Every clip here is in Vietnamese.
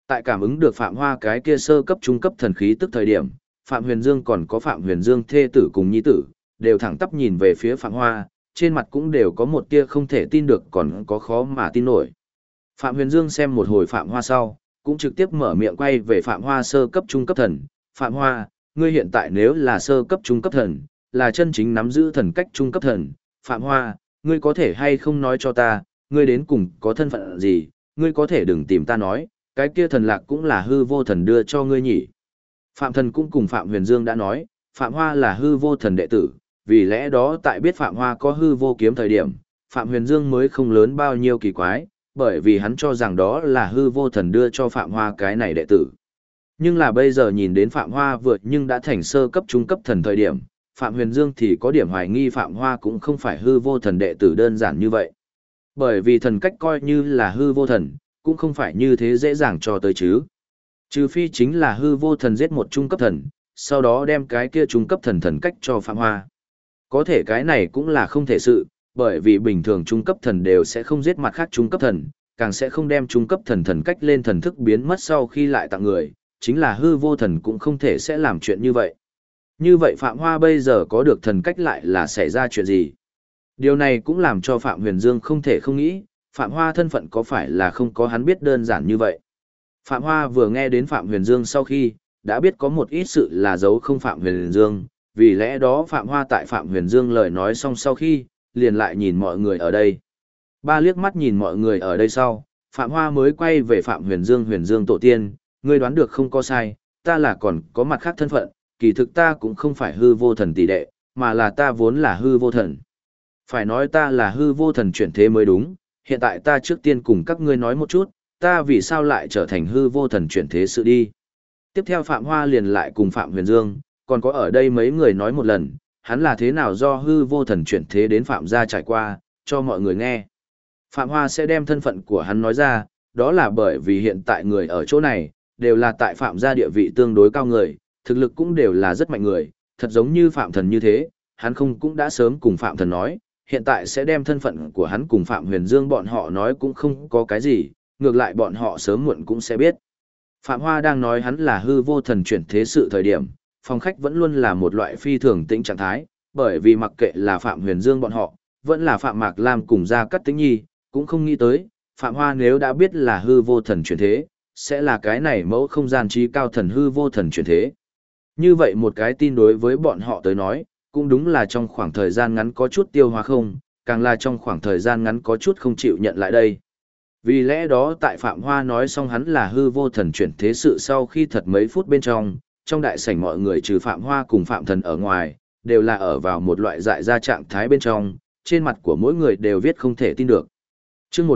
Tại cảm ứng được Phạm Hoa cái kia sơ cấp trung cấp thần khí tức thời điểm, Phạm Huyền Dương còn có Phạm Huyền Dương thê tử cùng nhi tử, đều thẳng tắp nhìn về phía Phạm Hoa, trên mặt cũng đều có một tia không thể tin được còn có khó mà tin nổi. Phạm Huyền Dương xem một hồi Phạm Hoa sau, cũng trực tiếp mở miệng quay về Phạm Hoa sơ cấp trung cấp thần. Phạm Hoa, ngươi hiện tại nếu là sơ cấp trung cấp thần, là chân chính nắm giữ thần cách trung cấp thần. Phạm Hoa, ngươi có thể hay không nói cho ta, ngươi đến cùng có thân phận gì, ngươi có thể đừng tìm ta nói, cái kia thần lạc cũng là hư vô thần đưa cho ngươi nhỉ. Phạm Thần cũng cùng Phạm Huyền Dương đã nói, Phạm Hoa là hư vô thần đệ tử, vì lẽ đó tại biết Phạm Hoa có hư vô kiếm thời điểm, Phạm Huyền Dương mới không lớn bao nhiêu kỳ quái, bởi vì hắn cho rằng đó là hư vô thần đưa cho Phạm Hoa cái này đệ tử. Nhưng là bây giờ nhìn đến Phạm Hoa vượt nhưng đã thành sơ cấp trung cấp thần thời điểm, Phạm Huyền Dương thì có điểm hoài nghi Phạm Hoa cũng không phải hư vô thần đệ tử đơn giản như vậy. Bởi vì thần cách coi như là hư vô thần, cũng không phải như thế dễ dàng cho tới chứ. Trừ phi chính là hư vô thần giết một trung cấp thần, sau đó đem cái kia trung cấp thần thần cách cho Phạm Hoa. Có thể cái này cũng là không thể sự, bởi vì bình thường trung cấp thần đều sẽ không giết mặt khác trung cấp thần, càng sẽ không đem trung cấp thần thần cách lên thần thức biến mất sau khi lại tặng người, chính là hư vô thần cũng không thể sẽ làm chuyện như vậy. Như vậy Phạm Hoa bây giờ có được thần cách lại là xảy ra chuyện gì? Điều này cũng làm cho Phạm Huyền Dương không thể không nghĩ, Phạm Hoa thân phận có phải là không có hắn biết đơn giản như vậy. Phạm Hoa vừa nghe đến Phạm Huyền Dương sau khi, đã biết có một ít sự là giấu không Phạm Huyền Dương, vì lẽ đó Phạm Hoa tại Phạm Huyền Dương lời nói xong sau khi, liền lại nhìn mọi người ở đây. Ba liếc mắt nhìn mọi người ở đây sau, Phạm Hoa mới quay về Phạm Huyền Dương tổ tiên, ngươi đoán được không có sai, ta là còn có mặt khác thân phận, kỳ thực ta cũng không phải hư vô thần tỷ đệ, mà là ta vốn là hư vô thần. Phải nói ta là hư vô thần chuyển thế mới đúng, hiện tại ta trước tiên cùng các ngươi nói một chút, ta vì sao lại trở thành hư vô thần chuyển thế sự đi. Tiếp theo Phạm Hoa liền lại cùng Phạm Huyền Dương, còn có ở đây mấy người nói một lần, hắn là thế nào do hư vô thần chuyển thế đến Phạm gia trải qua, cho mọi người nghe. Phạm Hoa sẽ đem thân phận của hắn nói ra, đó là bởi vì hiện tại người ở chỗ này, đều là tại Phạm gia địa vị tương đối cao người, thực lực cũng đều là rất mạnh người, thật giống như Phạm Thần như thế, hắn không cũng đã sớm cùng Phạm Thần nói, hiện tại sẽ đem thân phận của hắn cùng Phạm Huyền Dương bọn họ nói cũng không có cái gì, ngược lại bọn họ sớm muộn cũng sẽ biết. Phạm Hoa đang nói hắn là hư vô thần chuyển thế sự thời điểm, phòng khách vẫn luôn là một loại phi thường tĩnh trạng thái, bởi vì mặc kệ là Phạm Huyền Dương bọn họ, vẫn là Phạm Mạc Lam cùng Gia Cát Tĩnh Nhi, cũng không nghĩ tới, Phạm Hoa nếu đã biết là hư vô thần chuyển thế, sẽ là cái này mẫu không gian trí cao thần hư vô thần chuyển thế. Như vậy một cái tin đối với bọn họ tới nói, cũng đúng là trong khoảng thời gian ngắn có chút tiêu hóa không, càng là trong khoảng thời gian ngắn có chút không chịu nhận lại đây. Vì lẽ đó tại Phạm Hoa nói xong hắn là hư vô thần chuyển thế sự sau khi thật mấy phút bên trong đại sảnh mọi người trừ Phạm Hoa cùng Phạm Thần ở ngoài, đều là ở vào một loại dại ra trạng thái bên trong, trên mặt của mỗi người đều viết không thể tin được. Chương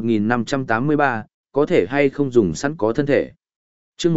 1583, có thể hay không dùng sẵn có thân thể. Chương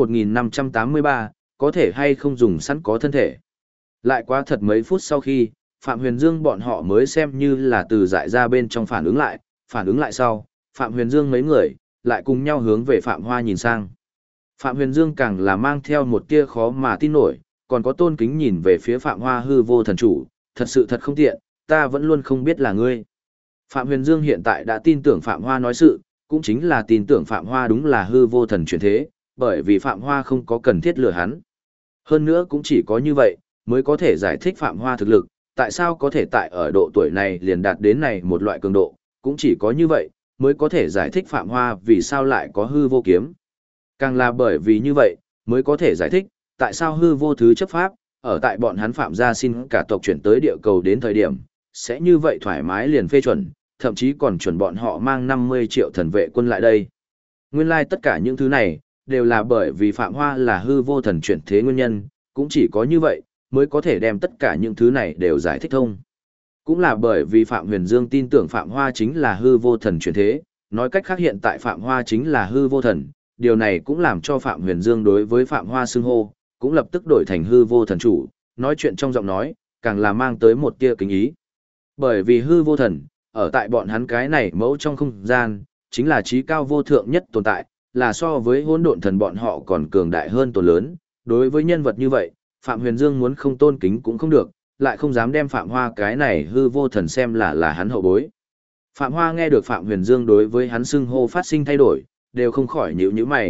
1583, có thể hay không dùng sẵn có thân thể. Lại qua thật mấy phút sau khi, Phạm Huyền Dương bọn họ mới xem như là từ dại ra bên trong phản ứng lại sau, Phạm Huyền Dương mấy người, lại cùng nhau hướng về Phạm Hoa nhìn sang. Phạm Huyền Dương càng là mang theo một tia khó mà tin nổi, còn có tôn kính nhìn về phía Phạm Hoa hư vô thần chủ, thật sự thật không tiện, ta vẫn luôn không biết là ngươi. Phạm Huyền Dương hiện tại đã tin tưởng Phạm Hoa nói sự, cũng chính là tin tưởng Phạm Hoa đúng là hư vô thần chuyển thế, bởi vì Phạm Hoa không có cần thiết lừa hắn. Hơn nữa cũng chỉ có như vậy, mới có thể giải thích Phạm Hoa thực lực, tại sao có thể tại ở độ tuổi này liền đạt đến này một loại cường độ, cũng chỉ có như vậy, mới có thể giải thích Phạm Hoa vì sao lại có hư vô kiếm. Càng là bởi vì như vậy, mới có thể giải thích, tại sao hư vô thứ chấp pháp, ở tại bọn hắn Phạm gia xin cả tộc chuyển tới địa cầu đến thời điểm, sẽ như vậy thoải mái liền phê chuẩn, thậm chí còn chuẩn bọn họ mang 50 triệu thần vệ quân lại đây. Nguyên lai tất cả những thứ này, đều là bởi vì Phạm Hoa là hư vô thần chuyển thế nguyên nhân, cũng chỉ có như vậy, mới có thể đem tất cả những thứ này đều giải thích thông. Cũng là bởi vì Phạm Huyền Dương tin tưởng Phạm Hoa chính là hư vô thần chuyển thế, nói cách khác hiện tại Phạm Hoa chính là hư vô thần, điều này cũng làm cho Phạm Huyền Dương đối với Phạm Hoa xưng hô, cũng lập tức đổi thành hư vô thần chủ, nói chuyện trong giọng nói, càng là mang tới một tia kính ý. Bởi vì hư vô thần, ở tại bọn hắn cái này mẫu trong không gian, chính là trí cao vô thượng nhất tồn tại, là so với hỗn độn thần bọn họ còn cường đại hơn tồn lớn, đối với nhân vật như vậy, Phạm Huyền Dương muốn không tôn kính cũng không được, lại không dám đem Phạm Hoa cái này hư vô thần xem là hắn hậu bối. Phạm Hoa nghe được Phạm Huyền Dương đối với hắn xưng hô phát sinh thay đổi, đều không khỏi nhíu nhíu mày,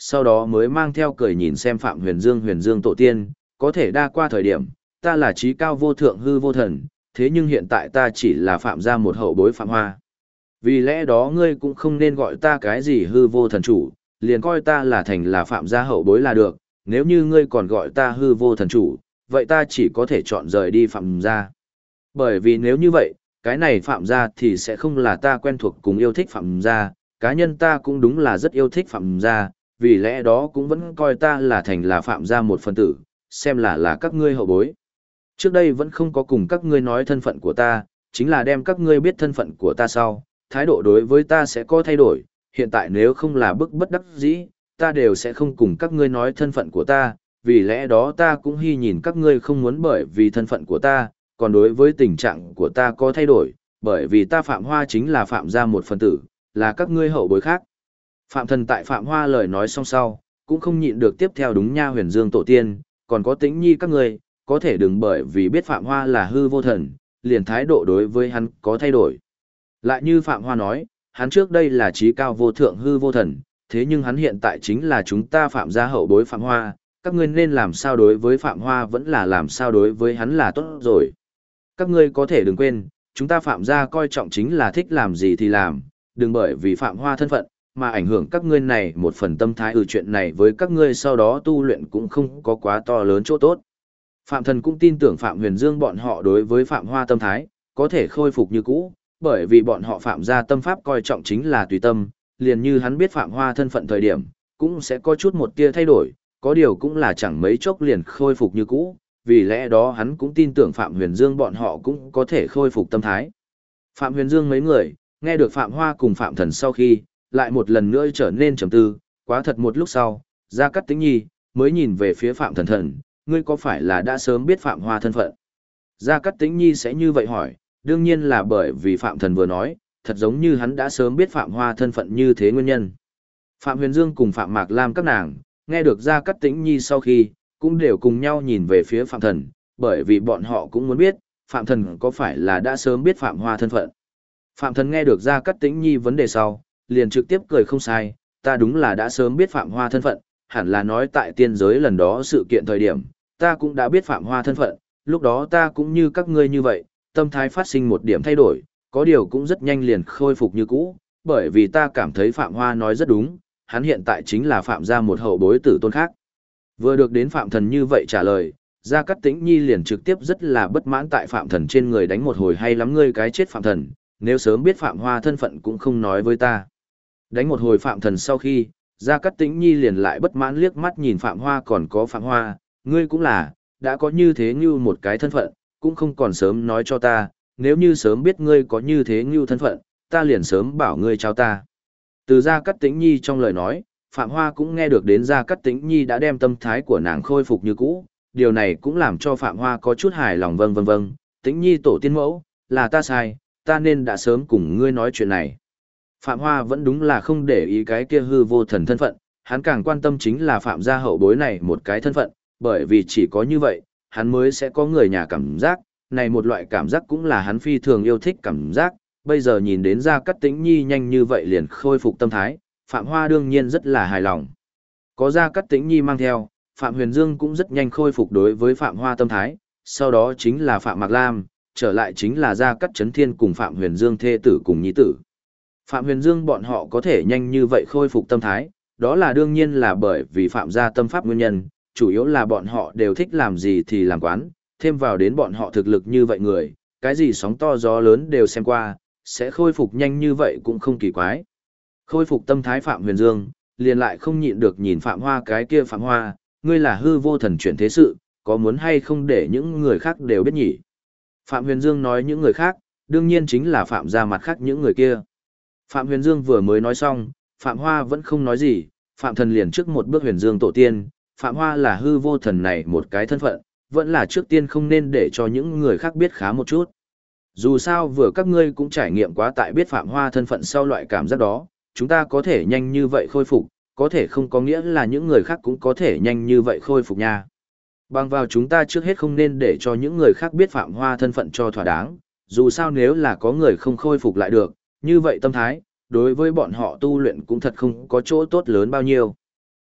sau đó mới mang theo cười nhìn xem Phạm Huyền Dương tổ tiên, có thể đa qua thời điểm, ta là trí cao vô thượng hư vô thần, thế nhưng hiện tại ta chỉ là Phạm gia một hậu bối Phạm Hoa. Vì lẽ đó ngươi cũng không nên gọi ta cái gì hư vô thần chủ, liền coi ta là thành là Phạm gia hậu bối là được, nếu như ngươi còn gọi ta hư vô thần chủ, vậy ta chỉ có thể chọn rời đi Phạm gia. Bởi vì nếu như vậy, cái này Phạm gia thì sẽ không là ta quen thuộc cùng yêu thích Phạm gia, cá nhân ta cũng đúng là rất yêu thích Phạm gia, vì lẽ đó cũng vẫn coi ta là thành là Phạm gia một phần tử, xem là các ngươi hậu bối. Trước đây vẫn không có cùng các ngươi nói thân phận của ta, chính là đem các ngươi biết thân phận của ta sau, thái độ đối với ta sẽ có thay đổi, hiện tại nếu không là bức bất đắc dĩ, ta đều sẽ không cùng các ngươi nói thân phận của ta, vì lẽ đó ta cũng hy nhìn các ngươi không muốn bởi vì thân phận của ta, còn đối với tình trạng của ta có thay đổi, bởi vì ta Phạm Hoa chính là Phạm gia một phần tử, là các ngươi hậu bối khác. Phạm Thần tại Phạm Hoa lời nói xong sau, cũng không nhịn được tiếp theo đúng nha Huyền Dương tổ tiên, còn có Tĩnh Nhi các ngươi, có thể đừng bởi vì biết Phạm Hoa là hư vô thần, liền thái độ đối với hắn có thay đổi. Lại như Phạm Hoa nói, hắn trước đây là trí cao vô thượng hư vô thần, thế nhưng hắn hiện tại chính là chúng ta Phạm gia hậu bối Phạm Hoa, các ngươi nên làm sao đối với Phạm Hoa vẫn là làm sao đối với hắn là tốt rồi. Các ngươi có thể đừng quên, chúng ta Phạm gia coi trọng chính là thích làm gì thì làm, đừng bởi vì Phạm Hoa thân phận, mà ảnh hưởng các ngươi này một phần tâm thái chuyện này với các ngươi sau đó tu luyện cũng không có quá to lớn chỗ tốt. Phạm Thần cũng tin tưởng Phạm Huyền Dương bọn họ đối với Phạm Hoa tâm thái, có thể khôi phục như cũ, bởi vì bọn họ Phạm gia tâm pháp coi trọng chính là tùy tâm, liền như hắn biết Phạm Hoa thân phận thời điểm, cũng sẽ có chút một tia thay đổi, có điều cũng là chẳng mấy chốc liền khôi phục như cũ, vì lẽ đó hắn cũng tin tưởng Phạm Huyền Dương bọn họ cũng có thể khôi phục tâm thái. Phạm Huyền Dương mấy người, nghe được Phạm Hoa cùng Phạm Thần sau khi, lại một lần nữa trở nên trầm tư, quá thật một lúc sau, Gia Cát Tĩnh Nhi mới nhìn về phía Phạm Thần Thần, ngươi có phải là đã sớm biết Phạm Hoa thân phận? Gia Cát Tĩnh Nhi sẽ như vậy hỏi, đương nhiên là bởi vì Phạm Thần vừa nói, thật giống như hắn đã sớm biết Phạm Hoa thân phận như thế nguyên nhân. Phạm Huyền Dương cùng Phạm Mạc Lam các nàng, nghe được Gia Cát Tĩnh Nhi sau khi, cũng đều cùng nhau nhìn về phía Phạm Thần, bởi vì bọn họ cũng muốn biết, Phạm Thần có phải là đã sớm biết Phạm Hoa thân phận. Phạm Thần nghe được Gia Cát Tĩnh Nhi vấn đề sau, liền trực tiếp cười không sai, ta đúng là đã sớm biết Phạm Hoa thân phận, hẳn là nói tại tiên giới lần đó sự kiện thời điểm, ta cũng đã biết Phạm Hoa thân phận, lúc đó ta cũng như các ngươi như vậy, tâm thái phát sinh một điểm thay đổi, có điều cũng rất nhanh liền khôi phục như cũ, bởi vì ta cảm thấy Phạm Hoa nói rất đúng, hắn hiện tại chính là Phạm gia một hậu bối tử tôn khác. Vừa được đến Phạm Thần như vậy trả lời, Gia Cát Tĩnh Nhi liền trực tiếp rất là bất mãn tại Phạm Thần trên người đánh một hồi hay lắm ngươi cái chết Phạm Thần, nếu sớm biết Phạm Hoa thân phận cũng không nói với ta. Đánh một hồi Phạm Thần sau khi, Gia Cát Tĩnh Nhi liền lại bất mãn liếc mắt nhìn Phạm Hoa còn có Phạm Hoa, ngươi cũng là, đã có như thế như một cái thân phận, cũng không còn sớm nói cho ta, nếu như sớm biết ngươi có như thế như thân phận, ta liền sớm bảo ngươi trao ta. Từ Gia Cát Tĩnh Nhi trong lời nói, Phạm Hoa cũng nghe được đến Gia Cát Tĩnh Nhi đã đem tâm thái của nàng khôi phục như cũ, điều này cũng làm cho Phạm Hoa có chút hài lòng vâng, Tĩnh Nhi tổ tiên mẫu, là ta sai, ta nên đã sớm cùng ngươi nói chuyện này. Phạm Hoa vẫn đúng là không để ý cái kia hư vô thần thân phận, hắn càng quan tâm chính là Phạm gia hậu bối này một cái thân phận, bởi vì chỉ có như vậy, hắn mới sẽ có người nhà cảm giác, này một loại cảm giác cũng là hắn phi thường yêu thích cảm giác, bây giờ nhìn đến Gia Cát Tĩnh Nhi nhanh như vậy liền khôi phục tâm thái, Phạm Hoa đương nhiên rất là hài lòng. Có Gia Cát Tĩnh Nhi mang theo, Phạm Huyền Dương cũng rất nhanh khôi phục đối với Phạm Hoa tâm thái, sau đó chính là Phạm Mạc Lam, trở lại chính là Gia Cát Chấn Thiên cùng Phạm Huyền Dương thê tử cùng nhi tử. Phạm Huyền Dương bọn họ có thể nhanh như vậy khôi phục tâm thái, đó là đương nhiên là bởi vì Phạm gia tâm pháp nguyên nhân, chủ yếu là bọn họ đều thích làm gì thì làm quán, thêm vào đến bọn họ thực lực như vậy người, cái gì sóng to gió lớn đều xem qua, sẽ khôi phục nhanh như vậy cũng không kỳ quái. Khôi phục tâm thái Phạm Huyền Dương, liền lại không nhịn được nhìn Phạm Hoa cái kia Phạm Hoa, ngươi là hư vô thần chuyển thế sự, có muốn hay không để những người khác đều biết nhỉ? Phạm Huyền Dương nói những người khác, đương nhiên chính là Phạm gia mặt khác những người kia. Phạm Huyền Dương vừa mới nói xong, Phạm Hoa vẫn không nói gì, Phạm Thần liền trước một bước Huyền Dương tổ tiên, Phạm Hoa là hư vô thần này một cái thân phận, vẫn là trước tiên không nên để cho những người khác biết khá một chút. Dù sao vừa các ngươi cũng trải nghiệm quá tại biết Phạm Hoa thân phận sau loại cảm giác đó, chúng ta có thể nhanh như vậy khôi phục, có thể không có nghĩa là những người khác cũng có thể nhanh như vậy khôi phục nha. Bằng vào chúng ta trước hết không nên để cho những người khác biết Phạm Hoa thân phận cho thỏa đáng, dù sao nếu là có người không khôi phục lại được, như vậy tâm thái, đối với bọn họ tu luyện cũng thật không có chỗ tốt lớn bao nhiêu.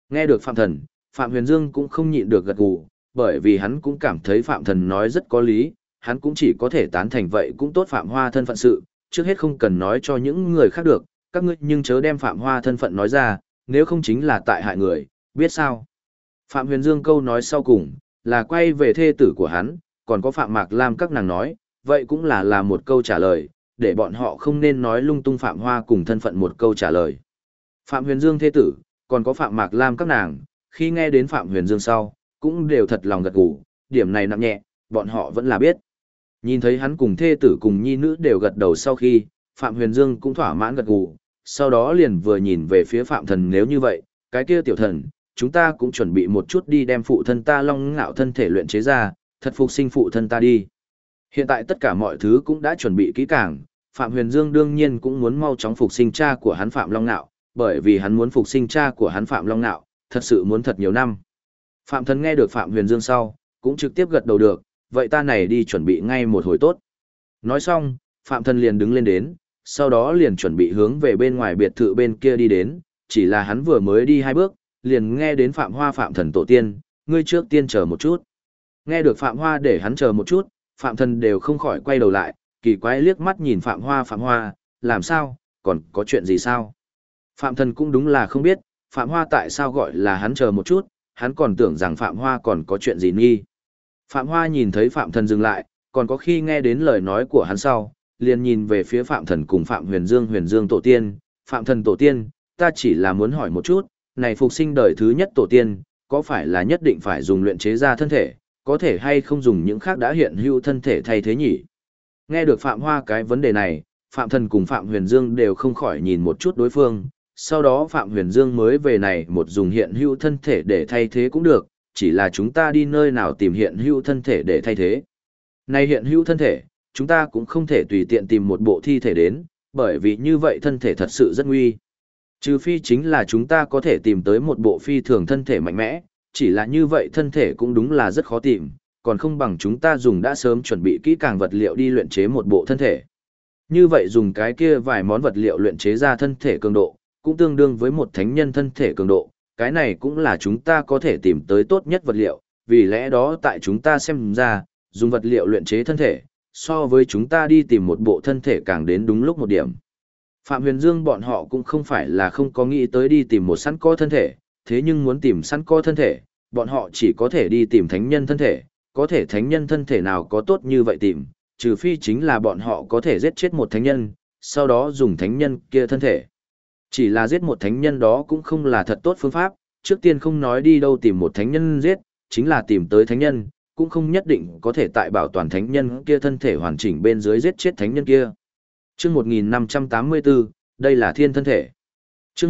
Nghe được Phạm Thần, Phạm Huyền Dương cũng không nhịn được gật gù, bởi vì hắn cũng cảm thấy Phạm Thần nói rất có lý, hắn cũng chỉ có thể tán thành vậy cũng tốt Phạm Hoa thân phận sự, trước hết không cần nói cho những người khác được, các ngươi nhưng chớ đem Phạm Hoa thân phận nói ra, nếu không chính là tại hại người, biết sao? Phạm Huyền Dương câu nói sau cùng, là quay về thê tử của hắn, còn có Phạm Mạc Lam các nàng nói, vậy cũng là một câu trả lời, để bọn họ không nên nói lung tung Phạm Hoa cùng thân phận một câu trả lời. Phạm Huyền Dương thê tử, còn có Phạm Mạc Lam các nàng, khi nghe đến Phạm Huyền Dương sau, cũng đều thật lòng gật gù, điểm này nặng nhẹ, bọn họ vẫn là biết. Nhìn thấy hắn cùng thê tử cùng nhi nữ đều gật đầu sau khi, Phạm Huyền Dương cũng thỏa mãn gật gù, sau đó liền vừa nhìn về phía Phạm Thần nếu như vậy, cái kia tiểu thần, chúng ta cũng chuẩn bị một chút đi đem phụ thân ta Long Ngạo thân thể luyện chế ra, thật phục sinh phụ thân ta đi. Hiện tại tất cả mọi thứ cũng đã chuẩn bị kỹ càng, Phạm Huyền Dương đương nhiên cũng muốn mau chóng phục sinh cha của hắn Phạm Long Ngạo, bởi vì hắn muốn phục sinh cha của hắn Phạm Long Ngạo, thật sự muốn thật nhiều năm. Phạm Thần nghe được Phạm Huyền Dương sau, cũng trực tiếp gật đầu được, vậy ta này đi chuẩn bị ngay một hồi tốt. Nói xong, Phạm Thần liền đứng lên đến, sau đó liền chuẩn bị hướng về bên ngoài biệt thự bên kia đi đến, chỉ là hắn vừa mới đi 2 bước, liền nghe đến Phạm Hoa Phạm Thần tổ tiên, ngươi trước tiên chờ một chút. Nghe được Phạm Hoa để hắn chờ một chút, Phạm Thần đều không khỏi quay đầu lại, kỳ quái liếc mắt nhìn Phạm Hoa, làm sao, còn có chuyện gì sao? Phạm Thần cũng đúng là không biết, Phạm Hoa tại sao gọi là hắn chờ một chút, hắn còn tưởng rằng Phạm Hoa còn có chuyện gì nghi. Phạm Hoa nhìn thấy Phạm Thần dừng lại, còn có khi nghe đến lời nói của hắn sau, liền nhìn về phía Phạm Thần cùng Phạm Huyền Dương tổ tiên, Phạm Thần tổ tiên, ta chỉ là muốn hỏi một chút, này phục sinh đời thứ nhất tổ tiên, có phải là nhất định phải dùng luyện chế ra thân thể, có thể hay không dùng những khác đã hiện hữu thân thể thay thế nhỉ? Nghe được Phạm Hoa cái vấn đề này, Phạm Thần cùng Phạm Huyền Dương đều không khỏi nhìn một chút đối phương, sau đó Phạm Huyền Dương mới về này một dùng hiện hữu thân thể để thay thế cũng được, chỉ là chúng ta đi nơi nào tìm hiện hữu thân thể để thay thế. Này hiện hữu thân thể, chúng ta cũng không thể tùy tiện tìm một bộ thi thể đến, bởi vì như vậy thân thể thật sự rất nguy. Trừ phi chính là chúng ta có thể tìm tới một bộ phi thường thân thể mạnh mẽ, chỉ là như vậy thân thể cũng đúng là rất khó tìm, còn không bằng chúng ta dùng đã sớm chuẩn bị kỹ càng vật liệu đi luyện chế một bộ thân thể. Như vậy dùng cái kia vài món vật liệu luyện chế ra thân thể cường độ, cũng tương đương với một thánh nhân thân thể cường độ, cái này cũng là chúng ta có thể tìm tới tốt nhất vật liệu, vì lẽ đó tại chúng ta xem ra, dùng vật liệu luyện chế thân thể, so với chúng ta đi tìm một bộ thân thể càng đến đúng lúc một điểm. Phạm Huyền Dương bọn họ cũng không phải là không có nghĩ tới đi tìm một sẵn có thân thể, thế nhưng muốn tìm sẵn có thân thể, bọn họ chỉ có thể đi tìm thánh nhân thân thể, có thể thánh nhân thân thể nào có tốt như vậy tìm, trừ phi chính là bọn họ có thể giết chết một thánh nhân, sau đó dùng thánh nhân kia thân thể. Chỉ là giết một thánh nhân đó cũng không là thật tốt phương pháp, trước tiên không nói đi đâu tìm một thánh nhân giết, chính là tìm tới thánh nhân, cũng không nhất định có thể tại bảo toàn thánh nhân kia thân thể hoàn chỉnh bên dưới giết chết thánh nhân kia. Chương 1584, đây là thiên thân thể. Chương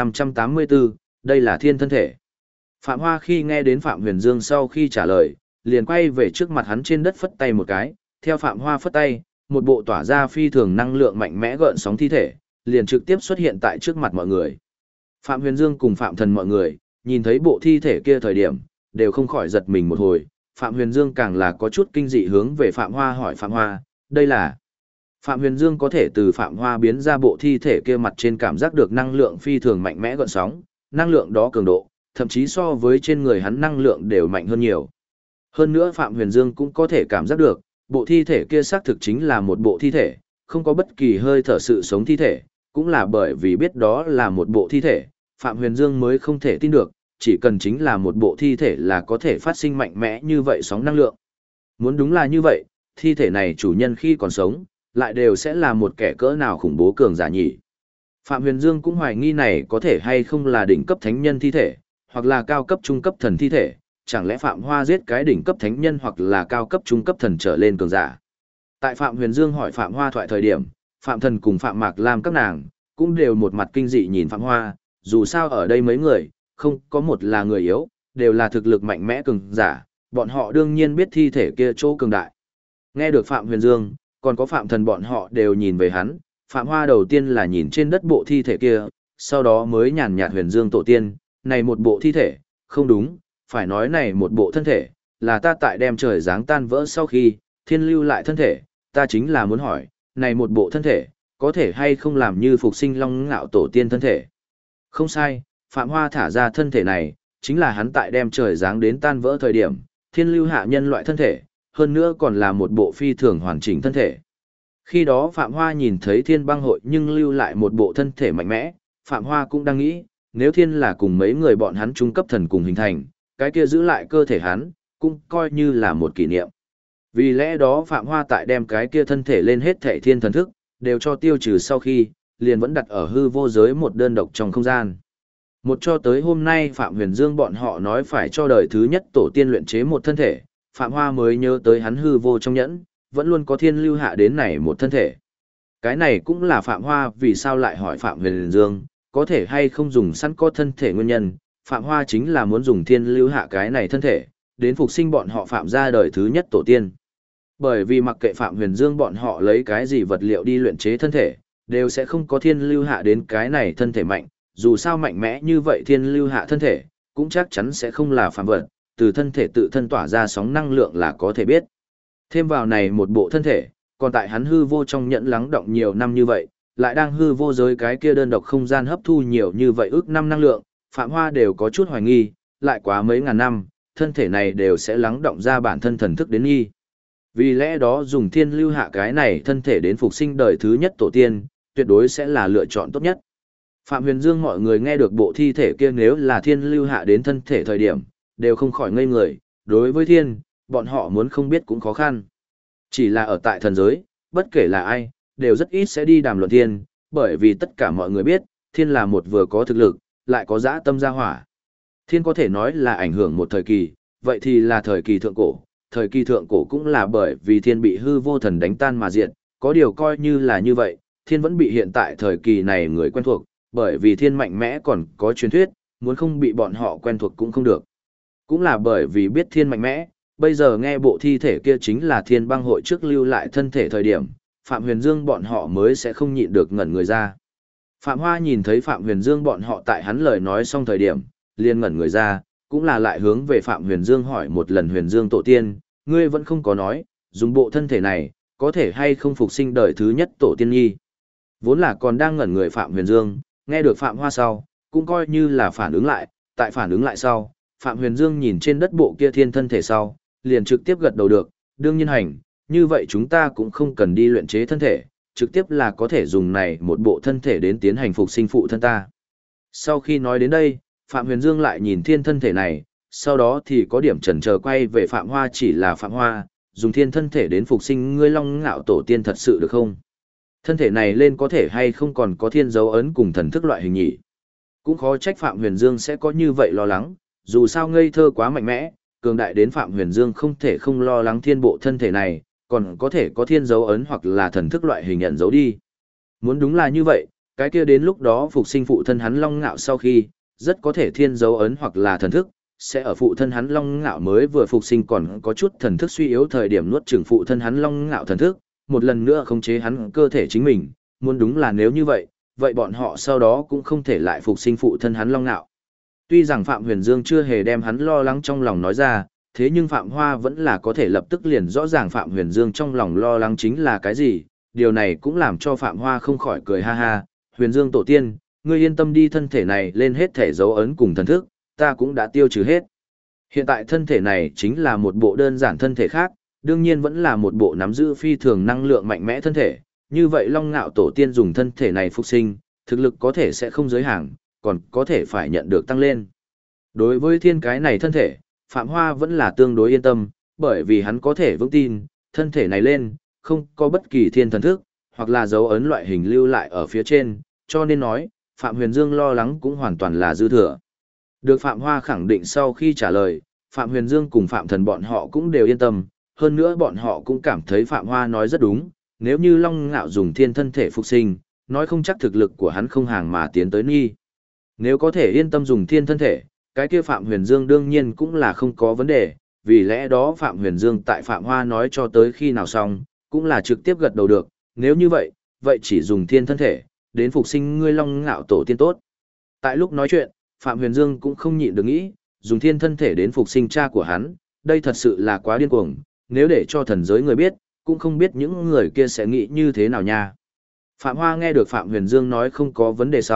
1584, đây là thiên thân thể. Phạm Hoa khi nghe đến Phạm Huyền Dương sau khi trả lời, liền quay về trước mặt hắn trên đất phất tay một cái, theo Phạm Hoa phất tay, một bộ tỏa ra phi thường năng lượng mạnh mẽ gợn sóng thi thể, liền trực tiếp xuất hiện tại trước mặt mọi người. Phạm Huyền Dương cùng Phạm Thần mọi người, nhìn thấy bộ thi thể kia thời điểm, đều không khỏi giật mình một hồi, Phạm Huyền Dương càng là có chút kinh dị hướng về Phạm Hoa hỏi Phạm Hoa, đây là... Phạm Huyền Dương có thể từ Phạm Hoa biến ra bộ thi thể kia mặt trên cảm giác được năng lượng phi thường mạnh mẽ gợn sóng, năng lượng đó cường độ, thậm chí so với trên người hắn năng lượng đều mạnh hơn nhiều. Hơn nữa Phạm Huyền Dương cũng có thể cảm giác được, bộ thi thể kia xác thực chính là một bộ thi thể, không có bất kỳ hơi thở sự sống thi thể, cũng là bởi vì biết đó là một bộ thi thể, Phạm Huyền Dương mới không thể tin được, chỉ cần chính là một bộ thi thể là có thể phát sinh mạnh mẽ như vậy sóng năng lượng. Muốn đúng là như vậy, thi thể này chủ nhân khi còn sống, lại đều sẽ là một kẻ cỡ nào khủng bố cường giả nhỉ. Phạm Huyền Dương cũng hoài nghi này có thể hay không là đỉnh cấp thánh nhân thi thể, hoặc là cao cấp trung cấp thần thi thể, chẳng lẽ Phạm Hoa giết cái đỉnh cấp thánh nhân hoặc là cao cấp trung cấp thần trở lên cường giả. Tại Phạm Huyền Dương hỏi Phạm Hoa thoại thời điểm, Phạm Thần cùng Phạm Mạc Lam các nàng, cũng đều một mặt kinh dị nhìn Phạm Hoa, dù sao ở đây mấy người, không có một là người yếu, đều là thực lực mạnh mẽ cường giả, bọn họ đương nhiên biết thi thể kia chỗ cường đại. Nghe được Phạm Huyền Dương, còn có Phạm Thần bọn họ đều nhìn về hắn, Phạm Hoa đầu tiên là nhìn trên đất bộ thi thể kia, sau đó mới nhàn nhạt Huyền Dương tổ tiên, này một bộ thi thể, không đúng, phải nói này một bộ thân thể, là ta tại đem trời giáng tan vỡ sau khi, thiên lưu lại thân thể, ta chính là muốn hỏi, này một bộ thân thể, có thể hay không làm như phục sinh Long Ngạo tổ tiên thân thể. Không sai, Phạm Hoa thả ra thân thể này, chính là hắn tại đem trời giáng đến tan vỡ thời điểm, thiên lưu hạ nhân loại thân thể, hơn nữa còn là một bộ phi thường hoàn chỉnh thân thể. Khi đó Phạm Hoa nhìn thấy thiên băng hội nhưng lưu lại một bộ thân thể mạnh mẽ, Phạm Hoa cũng đang nghĩ, nếu thiên là cùng mấy người bọn hắn trung cấp thần cùng hình thành, cái kia giữ lại cơ thể hắn, cũng coi như là một kỷ niệm. Vì lẽ đó Phạm Hoa tại đem cái kia thân thể lên hết thể thiên thần thức, đều cho tiêu trừ sau khi, liền vẫn đặt ở hư vô giới một đơn độc trong không gian. Một cho tới hôm nay Phạm Huyền Dương bọn họ nói phải cho đời thứ nhất tổ tiên luyện chế một thân thể, Phạm Hoa mới nhớ tới hắn hư vô trong nhẫn, vẫn luôn có thiên lưu hạ đến này một thân thể. Cái này cũng là Phạm Hoa vì sao lại hỏi Phạm Huyền Dương, có thể hay không dùng sẵn có thân thể nguyên nhân, Phạm Hoa chính là muốn dùng thiên lưu hạ cái này thân thể, đến phục sinh bọn họ Phạm ra đời thứ nhất tổ tiên. Bởi vì mặc kệ Phạm Huyền Dương bọn họ lấy cái gì vật liệu đi luyện chế thân thể, đều sẽ không có thiên lưu hạ đến cái này thân thể mạnh, dù sao mạnh mẽ như vậy thiên lưu hạ thân thể, cũng chắc chắn sẽ không là phàm vật, từ thân thể tự thân tỏa ra sóng năng lượng là có thể biết. Thêm vào này một bộ thân thể, còn tại hắn hư vô trong nhẫn lắng động nhiều năm như vậy, lại đang hư vô giới cái kia đơn độc không gian hấp thu nhiều như vậy ước năm năng lượng, Phạm Hoa đều có chút hoài nghi, lại quá mấy ngàn năm, thân thể này đều sẽ lắng động ra bản thân thần thức đến nghi. Vì lẽ đó dùng thiên lưu hạ cái này thân thể đến phục sinh đời thứ nhất tổ tiên, tuyệt đối sẽ là lựa chọn tốt nhất. Phạm Huyền Dương mọi người nghe được bộ thi thể kia nếu là thiên lưu hạ đến thân thể thời điểm, đều không khỏi ngây người, đối với thiên, bọn họ muốn không biết cũng khó khăn. Chỉ là ở tại thần giới, bất kể là ai, đều rất ít sẽ đi đàm luận thiên, bởi vì tất cả mọi người biết, thiên là một vừa có thực lực, lại có dã tâm gia hỏa. Thiên có thể nói là ảnh hưởng một thời kỳ, vậy thì là thời kỳ thượng cổ. Thời kỳ thượng cổ cũng là bởi vì thiên bị hư vô thần đánh tan mà diệt, có điều coi như là như vậy, thiên vẫn bị hiện tại thời kỳ này người quen thuộc, bởi vì thiên mạnh mẽ còn có truyền thuyết, muốn không bị bọn họ quen thuộc cũng không được. Cũng là bởi vì biết thiên mạnh mẽ, bây giờ nghe bộ thi thể kia chính là thiên băng hội trước lưu lại thân thể thời điểm, Phạm Huyền Dương bọn họ mới sẽ không nhịn được ngẩn người ra. Phạm Hoa nhìn thấy Phạm Huyền Dương bọn họ tại hắn lời nói xong thời điểm, liền ngẩn người ra, cũng là lại hướng về Phạm Huyền Dương hỏi một lần Huyền Dương tổ tiên, ngươi vẫn không có nói, dùng bộ thân thể này, có thể hay không phục sinh đời thứ nhất tổ tiên nhi. Vốn là còn đang ngẩn người Phạm Huyền Dương, nghe được Phạm Hoa sau, cũng coi như là phản ứng lại, tại phản ứng lại sau, Phạm Huyền Dương nhìn trên đất bộ kia thiên thân thể sau, liền trực tiếp gật đầu được, đương nhiên hành, như vậy chúng ta cũng không cần đi luyện chế thân thể, trực tiếp là có thể dùng này một bộ thân thể đến tiến hành phục sinh phụ thân ta. Sau khi nói đến đây, Phạm Huyền Dương lại nhìn thiên thân thể này, sau đó thì có điểm chần chờ quay về Phạm Hoa chỉ là Phạm Hoa, dùng thiên thân thể đến phục sinh ngươi Long Ngạo tổ tiên thật sự được không? Thân thể này lên có thể hay không còn có thiên dấu ấn cùng thần thức loại hình nhỉ? Cũng khó trách Phạm Huyền Dương sẽ có như vậy lo lắng, dù sao ngây thơ quá mạnh mẽ, cường đại đến Phạm Huyền Dương không thể không lo lắng thiên bộ thân thể này, còn có thể có thiên dấu ấn hoặc là thần thức loại hình nhận dấu đi. Muốn đúng là như vậy, cái kia đến lúc đó phục sinh phụ thân hắn Long Ngạo sau khi, rất có thể thiên dấu ấn hoặc là thần thức, sẽ ở phụ thân hắn Long Ngạo mới vừa phục sinh còn có chút thần thức suy yếu thời điểm nuốt chửng phụ thân hắn Long Ngạo thần thức, một lần nữa khống chế hắn cơ thể chính mình, muốn đúng là nếu như vậy, vậy bọn họ sau đó cũng không thể lại phục sinh phụ thân hắn Long Ngạo. Tuy rằng Phạm Huyền Dương chưa hề đem hắn lo lắng trong lòng nói ra, thế nhưng Phạm Hoa vẫn là có thể lập tức liền rõ ràng Phạm Huyền Dương trong lòng lo lắng chính là cái gì, điều này cũng làm cho Phạm Hoa không khỏi cười ha ha, Huyền Dương tổ tiên, ngươi yên tâm đi, thân thể này lên hết thể dấu ấn cùng thần thức, ta cũng đã tiêu trừ hết. Hiện tại thân thể này chính là một bộ đơn giản thân thể khác, đương nhiên vẫn là một bộ nắm giữ phi thường năng lượng mạnh mẽ thân thể, như vậy Long Ngạo tổ tiên dùng thân thể này phục sinh, thực lực có thể sẽ không giới hạn, còn có thể phải nhận được tăng lên. Đối với thiên cái này thân thể, Phạm Hoa vẫn là tương đối yên tâm, bởi vì hắn có thể vững tin, thân thể này lên, không có bất kỳ thiên thần thức, hoặc là dấu ấn loại hình lưu lại ở phía trên, cho nên nói, Phạm Huyền Dương lo lắng cũng hoàn toàn là dư thừa. Được Phạm Hoa khẳng định sau khi trả lời, Phạm Huyền Dương cùng Phạm Thần bọn họ cũng đều yên tâm, hơn nữa bọn họ cũng cảm thấy Phạm Hoa nói rất đúng, nếu như Long Ngạo dùng thiên thân thể phục sinh, nói không chắc thực lực của hắn không hàng mà tiến tới nghi. Nếu có thể yên tâm dùng thiên thân thể, cái kia Phạm Huyền Dương đương nhiên cũng là không có vấn đề, vì lẽ đó Phạm Huyền Dương tại Phạm Hoa nói cho tới khi nào xong, cũng là trực tiếp gật đầu được, nếu như vậy, vậy chỉ dùng thiên thân thể, đến phục sinh ngươi Long Ngạo tổ tiên tốt. Tại lúc nói chuyện, Phạm Huyền Dương cũng không nhịn được nghĩ, dùng thiên thân thể đến phục sinh cha của hắn, đây thật sự là quá điên cuồng, nếu để cho thần giới người biết, cũng không biết những người kia sẽ nghĩ như thế nào nha. Phạm Hoa nghe được Phạm Huyền Dương nói không có vấn đề sau,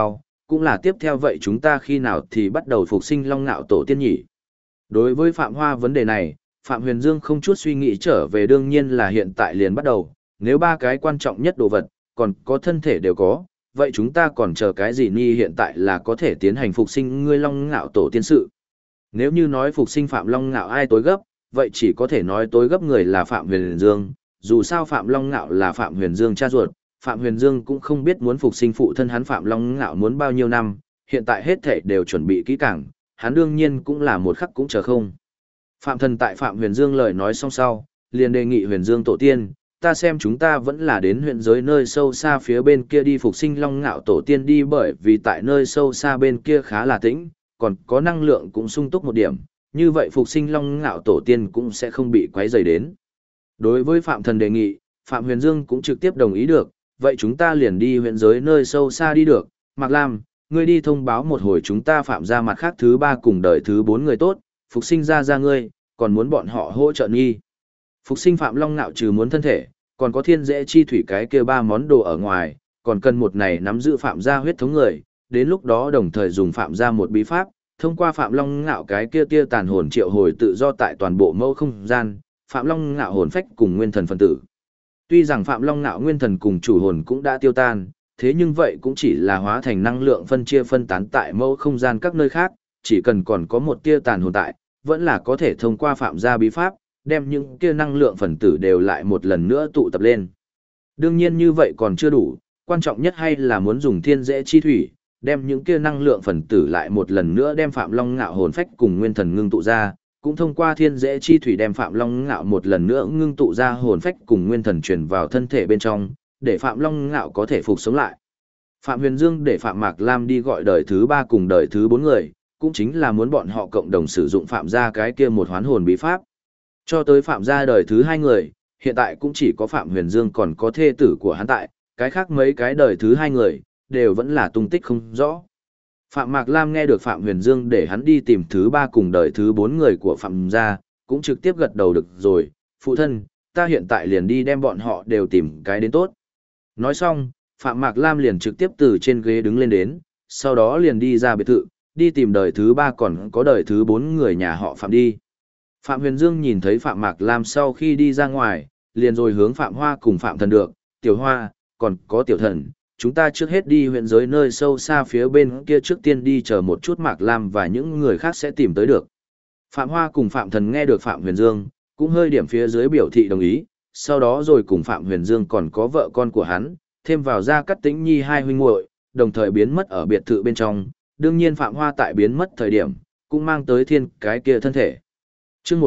cũng là tiếp theo vậy chúng ta khi nào thì bắt đầu phục sinh Long Ngạo tổ tiên nhỉ? Đối với Phạm Hoa vấn đề này, Phạm Huyền Dương không chút suy nghĩ trở về đương nhiên là hiện tại liền bắt đầu, nếu ba cái quan trọng nhất đồ vật, còn có thân thể đều có, vậy chúng ta còn chờ cái gì ni hiện tại là có thể tiến hành phục sinh ngươi Long Ngạo tổ tiên sự. Nếu như nói phục sinh Phạm Long Ngạo ai tối gấp, vậy chỉ có thể nói tối gấp người là Phạm Huyền Dương, dù sao Phạm Long Ngạo là Phạm Huyền Dương cha ruột, Phạm Huyền Dương cũng không biết muốn phục sinh phụ thân hắn Phạm Long Ngạo muốn bao nhiêu năm, hiện tại hết thể đều chuẩn bị kỹ càng, hắn đương nhiên cũng là một khắc cũng chờ không. Phạm Thần tại Phạm Huyền Dương lời nói xong sau, liền đề nghị Huyền Dương tổ tiên, ta xem chúng ta vẫn là đến huyện giới nơi sâu xa phía bên kia đi phục sinh Long Ngạo tổ tiên đi bởi vì tại nơi sâu xa bên kia khá là tĩnh, còn có năng lượng cũng sung túc một điểm, như vậy phục sinh Long Ngạo tổ tiên cũng sẽ không bị quấy rầy đến. Đối với Phạm Thần đề nghị, Phạm Huyền Dương cũng trực tiếp đồng ý được, vậy chúng ta liền đi huyện giới nơi sâu xa đi được, Mạc Lam, ngươi đi thông báo một hồi chúng ta Phạm ra mặt khác thứ 3 cùng đời thứ 4 người tốt, phục sinh ra ngươi, còn muốn bọn họ hỗ trợ nghi. Phục sinh Phạm Long Ngạo trừ muốn thân thể, còn có thiên dễ chi thủy cái kia 3 món đồ ở ngoài, còn cần một này nắm giữ Phạm gia huyết thống người, đến lúc đó đồng thời dùng Phạm gia một bí pháp, thông qua Phạm Long Ngạo cái kia tia tàn hồn triệu hồi tự do tại toàn bộ mẫu không gian, Phạm Long Ngạo hồn phách cùng nguyên thần phân tử. Tuy rằng Phạm Long Ngạo nguyên thần cùng chủ hồn cũng đã tiêu tan, thế nhưng vậy cũng chỉ là hóa thành năng lượng phân chia phân tán tại mẫu không gian các nơi khác, chỉ cần còn có một tia tàn hồn tại, vẫn là có thể thông qua Phạm gia bí pháp, đem những kia năng lượng phần tử đều lại một lần nữa tụ tập lên. Đương nhiên như vậy còn chưa đủ, quan trọng nhất hay là muốn dùng thiên dễ chi thủy, đem những kia năng lượng phần tử lại một lần nữa đem Phạm Long Ngạo hồn phách cùng nguyên thần ngưng tụ ra, cũng thông qua thiên dễ chi thủy đem Phạm Long Ngạo một lần nữa ngưng tụ ra hồn phách cùng nguyên thần truyền vào thân thể bên trong, để Phạm Long Ngạo có thể phục sống lại. Phạm Huyền Dương để Phạm Mạc Lam đi gọi đời thứ 3 cùng đời thứ 4 người, cũng chính là muốn bọn họ cộng đồng sử dụng Phạm gia cái kia một hoán hồn bí pháp. Cho tới Phạm gia đời thứ 2 người, hiện tại cũng chỉ có Phạm Huyền Dương còn có thê tử của hắn tại, cái khác mấy cái đời thứ 2 người, đều vẫn là tung tích không rõ. Phạm Mạc Lam nghe được Phạm Huyền Dương để hắn đi tìm thứ 3 cùng đời thứ 4 người của Phạm gia, cũng trực tiếp gật đầu được rồi, phụ thân, ta hiện tại liền đi đem bọn họ đều tìm cái đến tốt. Nói xong, Phạm Mạc Lam liền trực tiếp từ trên ghế đứng lên đến, sau đó liền đi ra biệt thự, đi tìm đời thứ 3 còn có đời thứ 4 người nhà họ Phạm đi. Phạm Huyền Dương nhìn thấy Phạm Mạc Lam sau khi đi ra ngoài, liền rồi hướng Phạm Hoa cùng Phạm Thần được, Tiểu Hoa, còn có Tiểu Thần, chúng ta trước hết đi huyện giới nơi sâu xa phía bên kia trước tiên đi chờ một chút Mạc Lam và những người khác sẽ tìm tới được. Phạm Hoa cùng Phạm Thần nghe được Phạm Huyền Dương, cũng hơi điểm phía dưới biểu thị đồng ý, sau đó rồi cùng Phạm Huyền Dương còn có vợ con của hắn, thêm vào Gia Cát Tĩnh Nhi hai huynh muội, đồng thời biến mất ở biệt thự bên trong, đương nhiên Phạm Hoa tại biến mất thời điểm, cũng mang tới thiên cái kia thân thể. Chương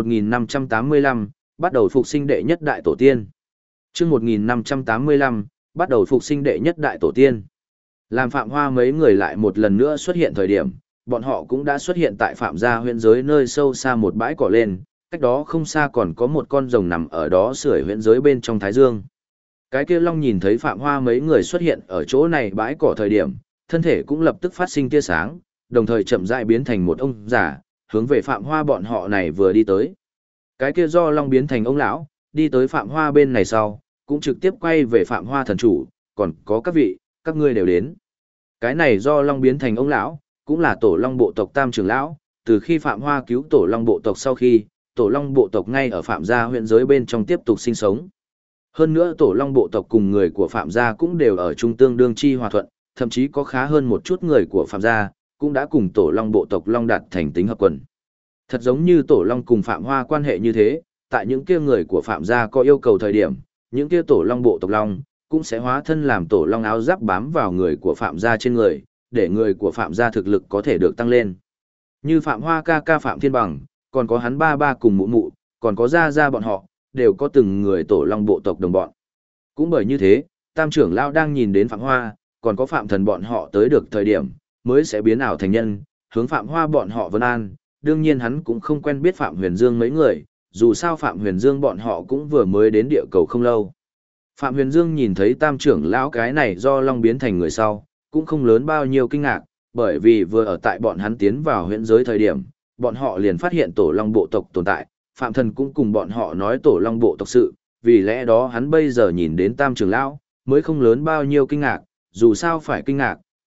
1585, bắt đầu phục sinh đệ nhất đại tổ tiên. Chương 1585, bắt đầu phục sinh đệ nhất đại tổ tiên. Làm Phạm Hoa mấy người lại một lần nữa xuất hiện thời điểm, bọn họ cũng đã xuất hiện tại Phạm gia huyện giới nơi sâu xa một bãi cỏ lên, cách đó không xa còn có một con rồng nằm ở đó sưởi huyện giới bên trong Thái Dương. Cái kia Long nhìn thấy Phạm Hoa mấy người xuất hiện ở chỗ này bãi cỏ thời điểm, thân thể cũng lập tức phát sinh tia sáng, đồng thời chậm rãi biến thành một ông già, hướng về Phạm Hoa bọn họ này vừa đi tới. Cái kia do Long biến thành ông lão, đi tới Phạm Hoa bên này sau, cũng trực tiếp quay về Phạm Hoa thần chủ, còn có các vị, các ngươi đều đến. Cái này do Long biến thành ông lão, cũng là tổ Long bộ tộc Tam trưởng lão, từ khi Phạm Hoa cứu tổ Long bộ tộc sau khi, tổ Long bộ tộc ngay ở Phạm gia huyện giới bên trong tiếp tục sinh sống. Hơn nữa tổ Long bộ tộc cùng người của Phạm gia cũng đều ở trung tương đương chi hòa thuận, thậm chí có khá hơn một chút người của Phạm gia, cũng đã cùng tổ Long bộ tộc Long đạt thành tính hợp quần. Thật giống như tổ Long cùng Phạm Hoa quan hệ như thế, tại những kia người của Phạm gia có yêu cầu thời điểm, những kia tổ Long bộ tộc Long cũng sẽ hóa thân làm tổ Long áo giáp bám vào người của Phạm gia trên người, để người của Phạm gia thực lực có thể được tăng lên. Như Phạm Hoa ca ca Phạm Thiên Bằng, còn có hắn ba ba cùng mụ mụ, còn có gia gia bọn họ, đều có từng người tổ Long bộ tộc đồng bọn. Cũng bởi như thế, Tam trưởng lão đang nhìn đến Phạm Hoa, còn có Phạm Thần bọn họ tới được thời điểm, mới sẽ biến ảo thành nhân, hướng Phạm Hoa bọn họ vân an. Đương nhiên hắn cũng không quen biết Phạm Huyền Dương mấy người, dù sao Phạm Huyền Dương bọn họ cũng vừa mới đến địa cầu không lâu. Phạm Huyền Dương nhìn thấy Tam trưởng lão cái này do Long biến thành người sau, cũng không lớn bao nhiêu kinh ngạc, bởi vì vừa ở tại bọn hắn tiến vào huyện giới thời điểm, bọn họ liền phát hiện tổ Long bộ tộc tồn tại, Phạm Thần cũng cùng bọn họ nói tổ Long bộ tộc sự, vì lẽ đó hắn bây giờ nhìn đến Tam trưởng lão, mới không lớn bao nhiêu kinh ngạc, dù sao phải kinh ngạc,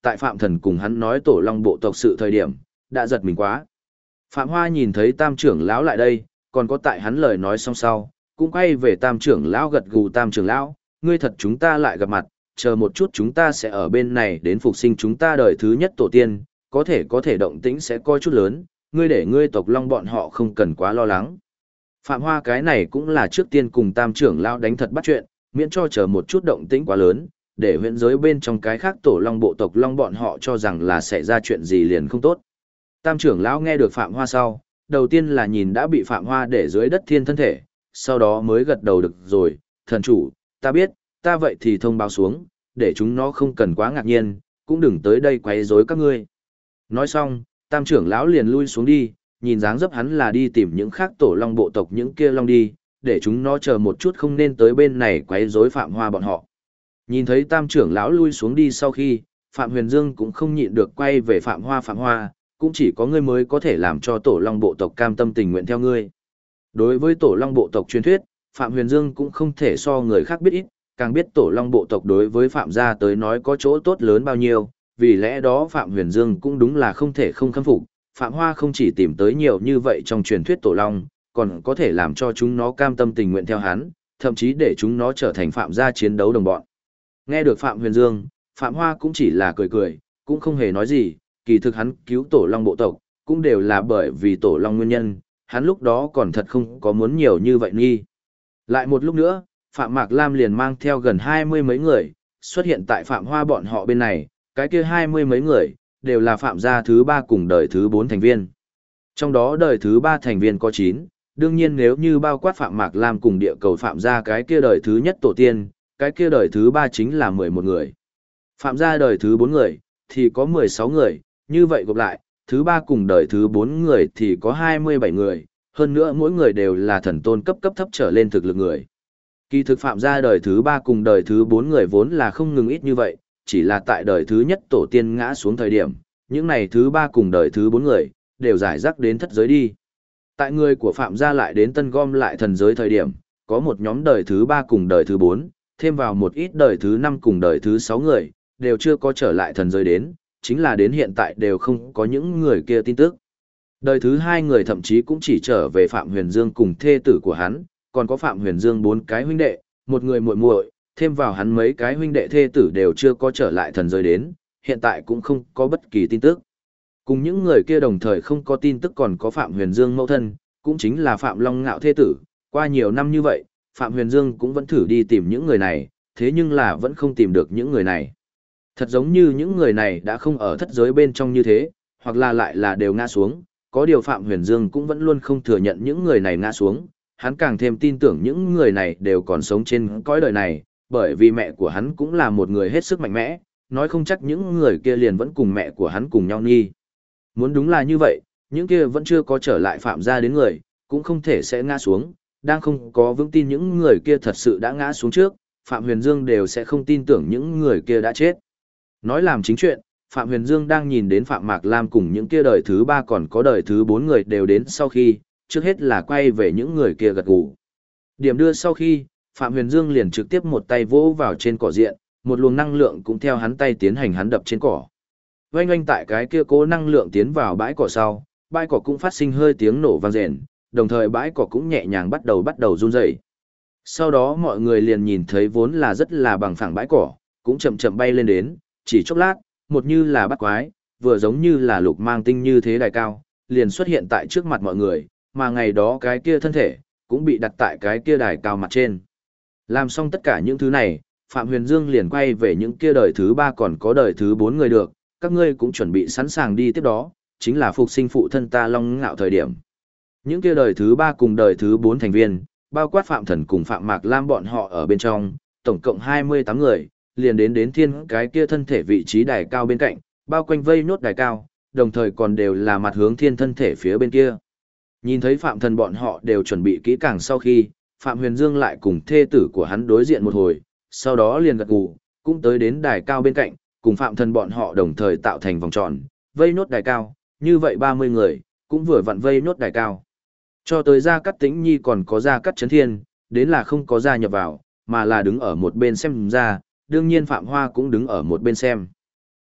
tại Phạm Thần cùng hắn nói Tổ Long bộ tộc sự thời điểm, đã giật mình quá. Phạm Hoa nhìn thấy Tam trưởng lão lại đây, còn có tại hắn lời nói xong sau, cũng quay về Tam trưởng lão gật gù. Tam trưởng lão, ngươi thật chúng ta lại gặp mặt, chờ một chút chúng ta sẽ ở bên này đến phục sinh chúng ta đời thứ nhất tổ tiên, có thể động tĩnh sẽ coi chút lớn, ngươi để ngươi tộc Long bọn họ không cần quá lo lắng. Phạm Hoa cái này cũng là trước tiên cùng Tam trưởng lão đánh thật bắt chuyện, miễn cho chờ một chút động tĩnh quá lớn, để huyện giới bên trong cái khác tổ Long bộ tộc Long bọn họ cho rằng là sẽ ra chuyện gì liền không tốt. Tam trưởng lão nghe được Phạm Hoa sau, đầu tiên là nhìn đã bị Phạm Hoa để dưới đất thiên thân thể, sau đó mới gật đầu được rồi, thần chủ, ta biết, ta vậy thì thông báo xuống, để chúng nó không cần quá ngạc nhiên, cũng đừng tới đây quấy rối các ngươi. Nói xong, Tam trưởng lão liền lui xuống đi, nhìn dáng dấp hắn là đi tìm những khác tổ Long bộ tộc những kia Long đi, để chúng nó chờ một chút không nên tới bên này quấy rối Phạm Hoa bọn họ. Nhìn thấy Tam trưởng lão lui xuống đi sau khi, Phạm Huyền Dương cũng không nhịn được quay về Phạm Hoa, cũng chỉ có ngươi mới có thể làm cho tổ Long bộ tộc cam tâm tình nguyện theo ngươi. Đối với tổ Long bộ tộc truyền thuyết, Phạm Huyền Dương cũng không thể so người khác biết ít, càng biết tổ Long bộ tộc đối với Phạm gia tới nói có chỗ tốt lớn bao nhiêu, vì lẽ đó Phạm Huyền Dương cũng đúng là không thể không khâm phục. Phạm Hoa không chỉ tìm tới nhiều như vậy trong truyền thuyết tổ Long, còn có thể làm cho chúng nó cam tâm tình nguyện theo hắn, thậm chí để chúng nó trở thành Phạm gia chiến đấu đồng bọn. Nghe được Phạm Huyền Dương, Phạm Hoa cũng chỉ là cười, cũng không hề nói gì, kỳ thực hắn cứu tổ Long bộ tộc, cũng đều là bởi vì tổ Long nguyên nhân, hắn lúc đó còn thật không có muốn nhiều như vậy nghi. Lại một lúc nữa, Phạm Mạc Lam liền mang theo gần 20 mấy người, xuất hiện tại Phạm Hoa bọn họ bên này, cái kia 20 mấy người, đều là Phạm gia thứ 3 cùng đời thứ 4 thành viên. Trong đó đời thứ 3 thành viên có 9, đương nhiên nếu như bao quát Phạm Mạc Lam cùng địa cầu Phạm gia cái kia đời thứ nhất tổ tiên, cái kia đời thứ 3 chính là 11 người. Phạm gia đời thứ 4 người, thì có 16 người, như vậy gộp lại, thứ 3 cùng đời thứ 4 người thì có 27 người, hơn nữa mỗi người đều là thần tôn cấp thấp trở lên thực lực người. Kỳ thực Phạm gia đời thứ 3 cùng đời thứ 4 người vốn là không ngừng ít như vậy, chỉ là tại đời thứ nhất tổ tiên ngã xuống thời điểm, những này thứ 3 cùng đời thứ 4 người, đều giải rác đến thất giới đi. Tại người của Phạm gia lại đến tân gom lại thần giới thời điểm, có một nhóm đời thứ 3 cùng đời thứ 4, thêm vào một ít đời thứ 5 cùng đời thứ 6 người, đều chưa có trở lại thần giới đến, chính là đến hiện tại đều không có những người kia tin tức. Đời thứ 2 người thậm chí cũng chỉ trở về Phạm Huyền Dương cùng thê tử của hắn, còn có Phạm Huyền Dương 4 cái huynh đệ, một người muội muội, thêm vào hắn mấy cái huynh đệ thê tử đều chưa có trở lại thần giới đến, hiện tại cũng không có bất kỳ tin tức. Cùng những người kia đồng thời không có tin tức còn có Phạm Huyền Dương mẫu thân, cũng chính là Phạm Long Ngạo thê tử, qua nhiều năm như vậy, Phạm Huyền Dương cũng vẫn thử đi tìm những người này, thế nhưng là vẫn không tìm được những người này. Thật giống như những người này đã không ở thất giới bên trong như thế, hoặc là lại là đều ngã xuống, có điều Phạm Huyền Dương cũng vẫn luôn không thừa nhận những người này ngã xuống, hắn càng thêm tin tưởng những người này đều còn sống trên cõi đời này, bởi vì mẹ của hắn cũng là một người hết sức mạnh mẽ, nói không chắc những người kia liền vẫn cùng mẹ của hắn cùng nhau nghi. Muốn đúng là như vậy, những kia vẫn chưa có trở lại Phạm gia đến người, cũng không thể sẽ ngã xuống, đang không có vững tin những người kia thật sự đã ngã xuống trước, Phạm Huyền Dương đều sẽ không tin tưởng những người kia đã chết. Nói làm chính chuyện, Phạm Huyền Dương đang nhìn đến Phạm Mạc Lam cùng những kia đời thứ 3 còn có đời thứ 4 người đều đến sau khi, trước hết là quay về những người kia gật gù. Điểm đưa sau khi, Phạm Huyền Dương liền trực tiếp một tay vỗ vào trên cỏ diện, một luồng năng lượng cũng theo hắn tay tiến hành hắn đập trên cỏ. Oanh oanh tại cái kia cố năng lượng tiến vào bãi cỏ sau, bãi cỏ cũng phát sinh hơi tiếng nổ vang rền, đồng thời bãi cỏ cũng nhẹ nhàng bắt đầu run rẩy. Sau đó mọi người liền nhìn thấy vốn là rất là bằng phẳng bãi cỏ, cũng chậm chậm bay lên đến, chỉ chốc lát, một như là bắt quái, vừa giống như là lục mang tinh như thế đài cao, liền xuất hiện tại trước mặt mọi người, mà ngày đó cái kia thân thể, cũng bị đặt tại cái kia đài cao mặt trên. Làm xong tất cả những thứ này, Phạm Huyền Dương liền quay về những kia đời thứ 3 còn có đời thứ 4 người được, các ngươi cũng chuẩn bị sẵn sàng đi tiếp đó, chính là phục sinh phụ thân ta Long Ngạo thời điểm. Những kia đời thứ 3 cùng đời thứ 4 thành viên, bao quát Phạm Thần cùng Phạm Mạc Lam bọn họ ở bên trong, tổng cộng 28 người, liền đến thiên cái kia thân thể vị trí đài cao bên cạnh, bao quanh vây nốt đài cao, đồng thời còn đều là mặt hướng thiên thân thể phía bên kia. Nhìn thấy Phạm Thần bọn họ đều chuẩn bị kỹ càng sau khi, Phạm Huyền Dương lại cùng thê tử của hắn đối diện một hồi, sau đó liền gật gù, cũng tới đến đài cao bên cạnh, cùng Phạm Thần bọn họ đồng thời tạo thành vòng tròn, vây nốt đài cao, như vậy 30 người, cũng vừa vặn vây nốt đài cao. Cho tới Gia Cát Tĩnh Nhi còn có Gia Cát Chấn Thiên, đến là không có gia nhập vào, mà là đứng ở một bên xem ra, đương nhiên Phạm Hoa cũng đứng ở một bên xem.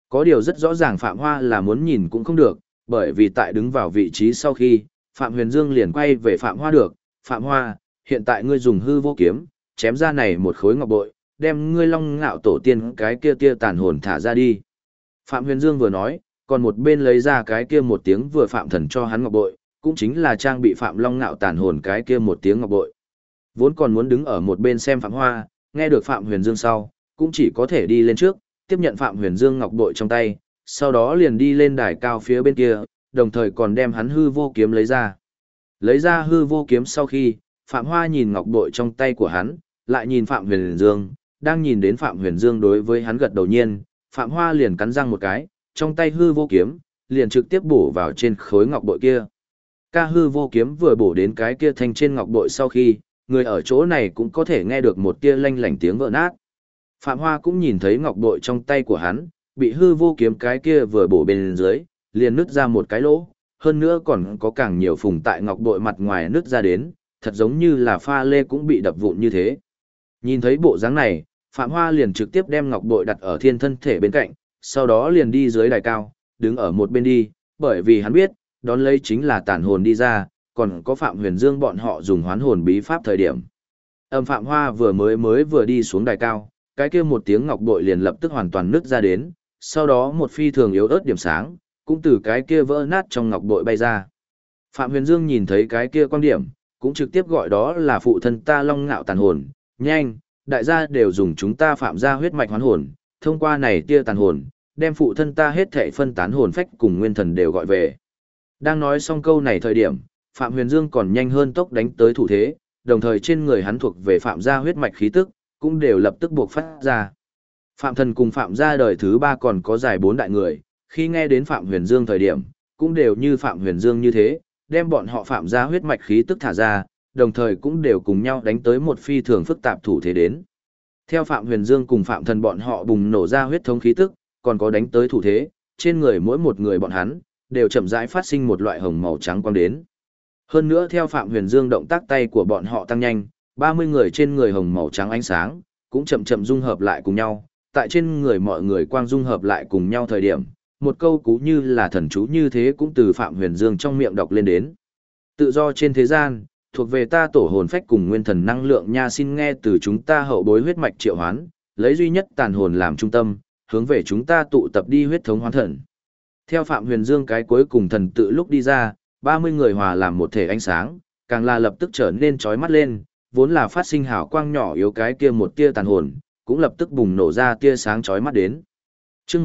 Có điều rất rõ ràng Phạm Hoa là muốn nhìn cũng không được, bởi vì tại đứng vào vị trí sau khi, Phạm Huyền Dương liền quay về Phạm Hoa được, Phạm Hoa, hiện tại ngươi dùng hư vô kiếm, chém ra này một khối ngọc bội, đem ngươi long ngạo tổ tiên cái kia tia tàn hồn thả ra đi. Phạm Huyền Dương vừa nói, còn một bên lấy ra cái kia một tiếng vừa Phạm Thần cho hắn ngọc bội, cũng chính là trang bị Phạm Long ngạo tàn hồn cái kia một tiếng ngọc bội. Vốn còn muốn đứng ở một bên xem Phạm Hoa, nghe được Phạm Huyền Dương sau, cũng chỉ có thể đi lên trước, tiếp nhận Phạm Huyền Dương ngọc bội trong tay, sau đó liền đi lên đài cao phía bên kia, đồng thời còn đem hắn hư vô kiếm lấy ra. Lấy ra hư vô kiếm sau khi, Phạm Hoa nhìn ngọc bội trong tay của hắn, lại nhìn Phạm Huyền Dương, đang nhìn đến Phạm Huyền Dương đối với hắn gật đầu nhiên, Phạm Hoa liền cắn răng một cái, trong tay hư vô kiếm, liền trực tiếp bổ vào trên khối ngọc bội kia. Ca hư vô kiếm vừa bổ đến cái kia thanh trên ngọc bội sau khi, người ở chỗ này cũng có thể nghe được một tia lanh lảnh tiếng vỡ nát. Phạm Hoa cũng nhìn thấy ngọc bội trong tay của hắn, bị hư vô kiếm cái kia vừa bổ bên dưới, liền nứt ra một cái lỗ, hơn nữa còn có càng nhiều phùng tại ngọc bội mặt ngoài nứt ra đến, thật giống như là pha lê cũng bị đập vụn như thế. Nhìn thấy bộ dáng này, Phạm Hoa liền trực tiếp đem ngọc bội đặt ở thiên thân thể bên cạnh, sau đó liền đi dưới đài cao, đứng ở một bên đi, bởi vì hắn biết, đón lấy chính là tàn hồn đi ra, còn có Phạm Huyền Dương bọn họ dùng hoán hồn bí pháp thời điểm. Phạm Hoa vừa đi xuống đài cao, cái kia một tiếng ngọc bội liền lập tức hoàn toàn nứt ra đến, sau đó một phi thường yếu ớt điểm sáng, cũng từ cái kia vỡ nát trong ngọc bội bay ra. Phạm Huyền Dương nhìn thấy cái kia quan điểm, cũng trực tiếp gọi đó là phụ thân ta long ngạo tàn hồn, nhanh, đại gia đều dùng chúng ta Phạm gia huyết mạch hoán hồn, thông qua này tia tàn hồn, đem phụ thân ta hết thảy phân tán hồn phách cùng nguyên thần đều gọi về. Đang nói xong câu này thời điểm, Phạm Huyền Dương còn nhanh hơn tốc đánh tới thủ thế, đồng thời trên người hắn thuộc về Phạm gia huyết mạch khí tức, cũng đều lập tức buộc phát ra. Phạm Thần cùng Phạm gia đời thứ 3 còn có dài 4 đại người, khi nghe đến Phạm Huyền Dương thời điểm, cũng đều như Phạm Huyền Dương như thế, đem bọn họ Phạm gia huyết mạch khí tức thả ra, đồng thời cũng đều cùng nhau đánh tới một phi thường phức tạp thủ thế đến. Theo Phạm Huyền Dương cùng Phạm Thần bọn họ bùng nổ ra huyết thống khí tức, còn có đánh tới thủ thế, trên người mỗi một người bọn hắn đều chậm rãi phát sinh một loại hồng màu trắng quang đến. Hơn nữa theo Phạm Huyền Dương động tác tay của bọn họ tăng nhanh, 30 người trên người hồng màu trắng ánh sáng cũng chậm chậm dung hợp lại cùng nhau, tại trên người mọi người quang dung hợp lại cùng nhau thời điểm, một câu cú như là thần chú như thế cũng từ Phạm Huyền Dương trong miệng đọc lên đến. Tự do trên thế gian, thuộc về ta tổ hồn phách cùng nguyên thần năng lượng nha, xin nghe từ chúng ta hậu bối huyết mạch triệu hoán, lấy duy nhất tàn hồn làm trung tâm, hướng về chúng ta tụ tập đi huyết thống hoán thần. Theo Phạm Huyền Dương cái cuối cùng thần tự lúc đi ra, 30 người hòa làm một thể ánh sáng, càng là lập tức trở nên chói mắt lên, vốn là phát sinh hào quang nhỏ yếu cái kia một tia tàn hồn, cũng lập tức bùng nổ ra tia sáng chói mắt đến. Chương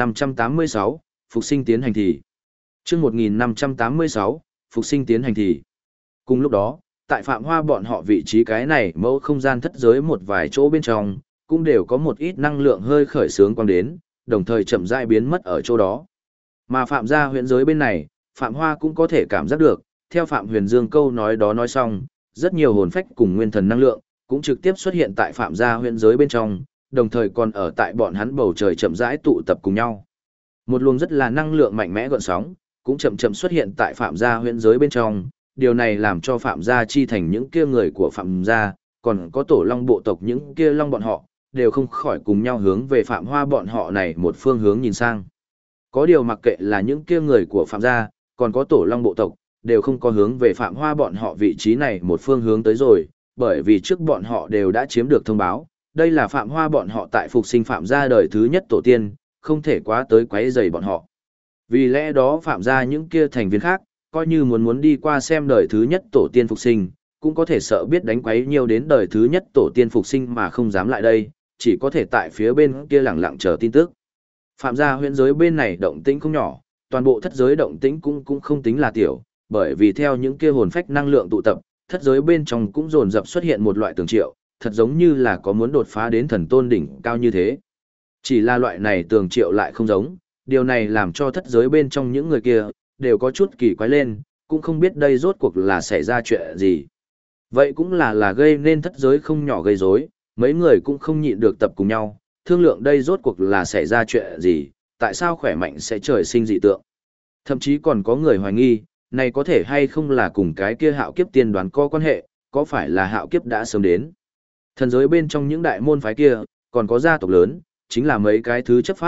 1586, phục sinh tiến hành thì. Chương 1586, phục sinh tiến hành thì. Cùng lúc đó, tại Phạm Hoa bọn họ vị trí cái này mẫu không gian thất giới một vài chỗ bên trong, cũng đều có một ít năng lượng hơi khởi sướng quang đến, đồng thời chậm rãi biến mất ở chỗ đó. Mà Phạm gia huyễn giới bên này, Phạm Hoa cũng có thể cảm giác được, theo Phạm Huyền Dương câu nói đó nói xong, rất nhiều hồn phách cùng nguyên thần năng lượng cũng trực tiếp xuất hiện tại Phạm gia huyễn giới bên trong, đồng thời còn ở tại bọn hắn bầu trời chậm rãi tụ tập cùng nhau. Một luồng rất là năng lượng mạnh mẽ gợn sóng, cũng chậm chậm xuất hiện tại Phạm gia huyễn giới bên trong, điều này làm cho Phạm gia chi thành những kia người của Phạm gia, còn có tổ long bộ tộc những kia long bọn họ, đều không khỏi cùng nhau hướng về Phạm Hoa bọn họ này một phương hướng nhìn sang. Có điều mặc kệ là những kia người của Phạm gia, còn có tổ long bộ tộc, đều không có hướng về Phạm Hoa bọn họ vị trí này một phương hướng tới rồi, bởi vì trước bọn họ đều đã chiếm được thông báo, đây là Phạm Hoa bọn họ tại phục sinh Phạm gia đời thứ nhất tổ tiên, không thể quá tới quấy rầy bọn họ. Vì lẽ đó Phạm gia những kia thành viên khác, coi như muốn đi qua xem đời thứ nhất tổ tiên phục sinh, cũng có thể sợ biết đánh quấy nhiều đến đời thứ nhất tổ tiên phục sinh mà không dám lại đây, chỉ có thể tại phía bên kia lẳng lặng chờ tin tức. Phạm gia huyễn giới bên này động tĩnh không nhỏ, toàn bộ thất giới động tĩnh cũng không tính là tiểu, bởi vì theo những kia hồn phách năng lượng tụ tập, thất giới bên trong cũng dồn dập xuất hiện một loại tường triệu, thật giống như là có muốn đột phá đến thần tôn đỉnh cao như thế. Chỉ là loại này tường triệu lại không giống, điều này làm cho thất giới bên trong những người kia đều có chút kỳ quái lên, cũng không biết đây rốt cuộc là xảy ra chuyện gì. Vậy cũng là gây nên thất giới không nhỏ gây rối, mấy người cũng không nhịn được tập cùng nhau, thương lượng đây rốt cuộc là xảy ra chuyện gì, tại sao khỏe mạnh sẽ trời sinh dị tượng. Thậm chí còn có người hoài nghi, này có thể hay không là cùng cái kia hạo kiếp tiên đoán có quan hệ, có phải là hạo kiếp đã sớm đến. Thần giới bên trong những đại môn phái kia, còn có gia tộc lớn, chính là mấy cái thứ chấp pháp,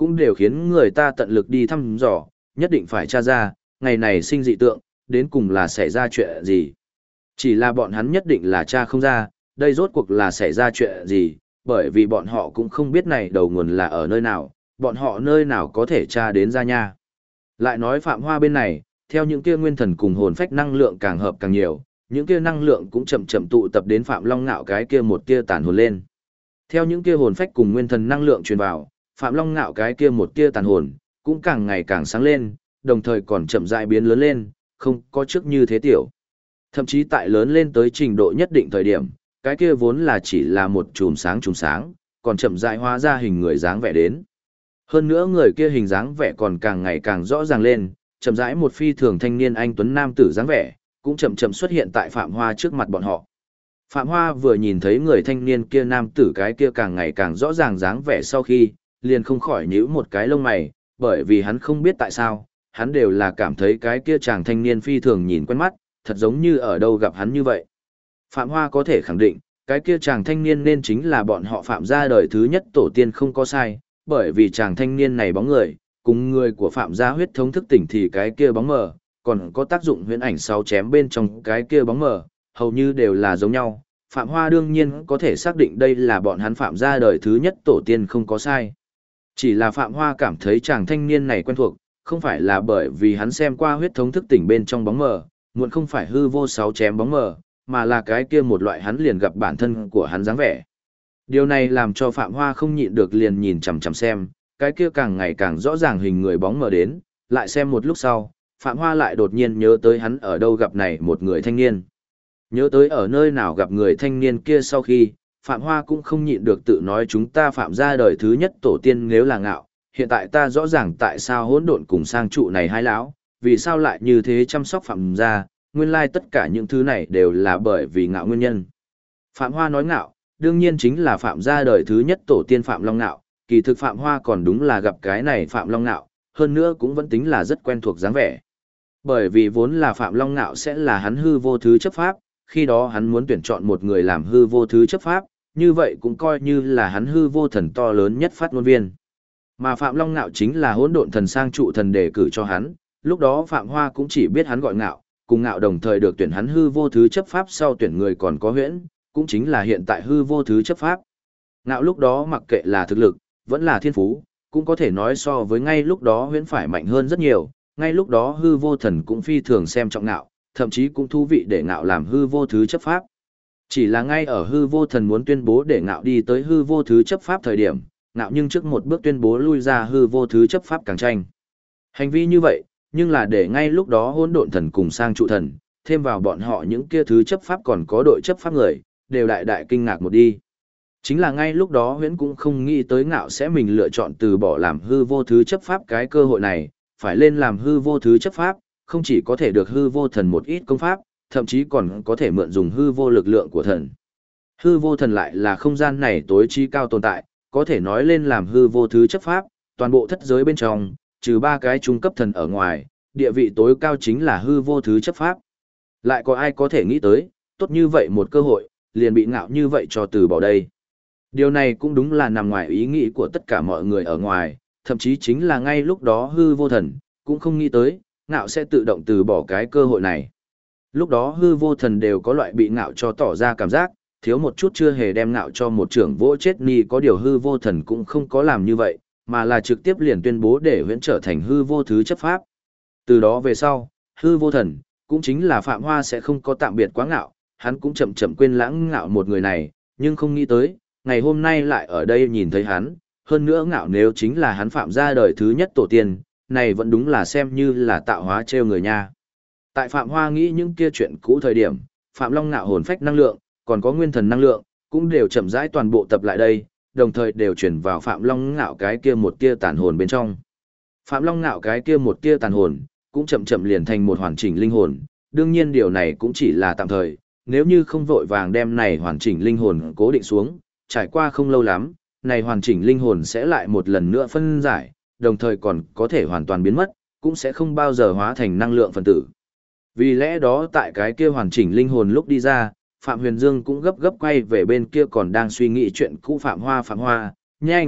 cũng đều khiến người ta tận lực đi thăm dò, nhất định phải tra ra, ngày này sinh dị tượng, đến cùng là xảy ra chuyện gì. Chỉ là bọn hắn nhất định là tra không ra, đây rốt cuộc là xảy ra chuyện gì, bởi vì bọn họ cũng không biết này đầu nguồn là ở nơi nào, bọn họ nơi nào có thể tra đến ra nha. Lại nói Phạm Hoa bên này, theo những kia nguyên thần cùng hồn phách năng lượng càng hợp càng nhiều, những kia năng lượng cũng chậm chậm tụ tập đến Phạm Long Ngạo cái kia một tia tàn hồn lên. Theo những kia hồn phách cùng nguyên thần năng lượng truyền vào, Phạm Long Ngạo cái kia một tia tàn hồn cũng càng ngày càng sáng lên, đồng thời còn chậm rãi biến lớn lên, không có trước như thế tiểu. Thậm chí tại lớn lên tới trình độ nhất định thời điểm, cái kia vốn là chỉ là một chùm sáng, còn chậm rãi hóa ra hình người dáng vẻ đến. Hơn nữa người kia hình dáng vẻ còn càng ngày càng rõ ràng lên, chậm rãi một phi thường thanh niên anh tuấn nam tử dáng vẻ, cũng chậm chậm xuất hiện tại Phạm Hoa trước mặt bọn họ. Phạm Hoa vừa nhìn thấy người thanh niên kia nam tử cái kia càng ngày càng rõ ràng dáng vẻ sau khi, liền không khỏi nhíu một cái lông mày, bởi vì hắn không biết tại sao, hắn đều là cảm thấy cái kia chàng thanh niên phi thường nhìn quen mắt, thật giống như ở đâu gặp hắn như vậy. Phạm Hoa có thể khẳng định, cái kia chàng thanh niên nên chính là bọn họ Phạm gia đời thứ nhất tổ tiên không có sai, bởi vì chàng thanh niên này bóng người, cùng người của Phạm gia huyết thống thức tỉnh thì cái kia bóng mờ, còn có tác dụng huyễn ảnh sáu chém bên trong cái kia bóng mờ, hầu như đều là giống nhau. Phạm Hoa đương nhiên có thể xác định đây là bọn hắn Phạm gia đời thứ nhất tổ tiên không có sai. Chỉ là Phạm Hoa cảm thấy chàng thanh niên này quen thuộc, không phải là bởi vì hắn xem qua huyết thống thức tỉnh bên trong bóng mờ, muộn không phải hư vô sáu chém bóng mờ, mà là cái kia một loại hắn liền gặp bản thân của hắn dáng vẻ. Điều này làm cho Phạm Hoa không nhịn được liền nhìn chằm chằm xem, cái kia càng ngày càng rõ ràng hình người bóng mờ đến, lại xem một lúc sau, Phạm Hoa lại đột nhiên nhớ tới hắn ở đâu gặp này một người thanh niên. Nhớ tới ở nơi nào gặp người thanh niên kia sau khi, Phạm Hoa cũng không nhịn được tự nói chúng ta Phạm gia đời thứ nhất tổ tiên nếu là ngạo, hiện tại ta rõ ràng tại sao hỗn độn cùng sang trụ này hai lão, vì sao lại như thế chăm sóc Phạm gia, nguyên lai tất cả những thứ này đều là bởi vì ngạo nguyên nhân. Phạm Hoa nói ngạo, đương nhiên chính là Phạm gia đời thứ nhất tổ tiên Phạm Long Ngạo, kỳ thực Phạm Hoa còn đúng là gặp cái này Phạm Long Ngạo, hơn nữa cũng vẫn tính là rất quen thuộc dáng vẻ. Bởi vì vốn là Phạm Long Ngạo sẽ là hắn hư vô thứ chấp pháp, khi đó hắn muốn tuyển chọn một người làm hư vô thứ chấp pháp, như vậy cũng coi như là hắn hư vô thần to lớn nhất phát ngôn viên. Mà Phạm Long Ngạo chính là hỗn độn thần sang trụ thần đề cử cho hắn, lúc đó Phạm Hoa cũng chỉ biết hắn gọi ngạo, cùng ngạo đồng thời được tuyển hắn hư vô thứ chấp pháp sau tuyển người còn có huyễn, cũng chính là hiện tại hư vô thứ chấp pháp. Ngạo lúc đó mặc kệ là thực lực, vẫn là thiên phú, cũng có thể nói so với ngay lúc đó huyễn phải mạnh hơn rất nhiều, ngay lúc đó hư vô thần cũng phi thường xem trọng ngạo, thậm chí cũng thú vị để ngạo làm hư vô thứ chấp pháp. Chỉ là ngay ở hư vô thần muốn tuyên bố để ngạo đi tới hư vô thứ chấp pháp thời điểm, ngạo nhưng trước một bước tuyên bố lui ra hư vô thứ chấp pháp càng tranh. Hành vi như vậy, nhưng là để ngay lúc đó hỗn độn thần cùng sang trụ thần, thêm vào bọn họ những kia thứ chấp pháp còn có đội chấp pháp người, đều đại đại kinh ngạc một đi. Chính là ngay lúc đó huyễn cũng không nghĩ tới ngạo sẽ mình lựa chọn từ bỏ làm hư vô thứ chấp pháp cái cơ hội này, phải lên làm hư vô thứ chấp pháp, không chỉ có thể được hư vô thần một ít công pháp, thậm chí còn có thể mượn dùng hư vô lực lượng của thần. Hư vô thần lại là không gian này tối trí cao tồn tại, có thể nói lên làm hư vô thứ chấp pháp, toàn bộ thất giới bên trong, trừ ba cái trung cấp thần ở ngoài, địa vị tối cao chính là hư vô thứ chấp pháp. Lại có ai có thể nghĩ tới, tốt như vậy một cơ hội, liền bị ngạo như vậy cho từ bỏ đây. Điều này cũng đúng là nằm ngoài ý nghĩ của tất cả mọi người ở ngoài, thậm chí chính là ngay lúc đó hư vô thần, cũng không nghĩ tới, ngạo sẽ tự động từ bỏ cái cơ hội này. Lúc đó hư vô thần đều có loại bị ngạo cho tỏ ra cảm giác, thiếu một chút chưa hề đem ngạo cho một trưởng vỗ chết ni, có điều hư vô thần cũng không có làm như vậy, mà là trực tiếp liền tuyên bố để huyễn trở thành hư vô thứ chấp pháp. Từ đó về sau, hư vô thần, cũng chính là Phạm Hoa sẽ không có tạm biệt quá ngạo, hắn cũng chậm chậm quên lãng ngạo một người này, nhưng không nghĩ tới, ngày hôm nay lại ở đây nhìn thấy hắn, hơn nữa ngạo nếu chính là hắn Phạm gia đời thứ nhất tổ tiên, này vẫn đúng là xem như là tạo hóa trêu người nha. Tại Phạm Hoa nghĩ những kia chuyện cũ thời điểm, Phạm Long Ngạo hồn phách năng lượng, còn có nguyên thần năng lượng, cũng đều chậm rãi toàn bộ tập lại đây, đồng thời đều chuyển vào Phạm Long Ngạo cái kia một tia tàn hồn bên trong. Phạm Long Ngạo cái kia một tia tàn hồn, cũng chậm chậm liền thành một hoàn chỉnh linh hồn, đương nhiên điều này cũng chỉ là tạm thời, nếu như không vội vàng đem này hoàn chỉnh linh hồn cố định xuống, trải qua không lâu lắm, này hoàn chỉnh linh hồn sẽ lại một lần nữa phân giải, đồng thời còn có thể hoàn toàn biến mất, cũng sẽ không bao giờ hóa thành năng lượng phân tử. Vì lẽ đó tại cái kia hoàn chỉnh linh hồn lúc đi ra, Phạm Huyền Dương cũng gấp gấp quay về bên kia còn đang suy nghĩ chuyện cũ Phạm Hoa, nhanh,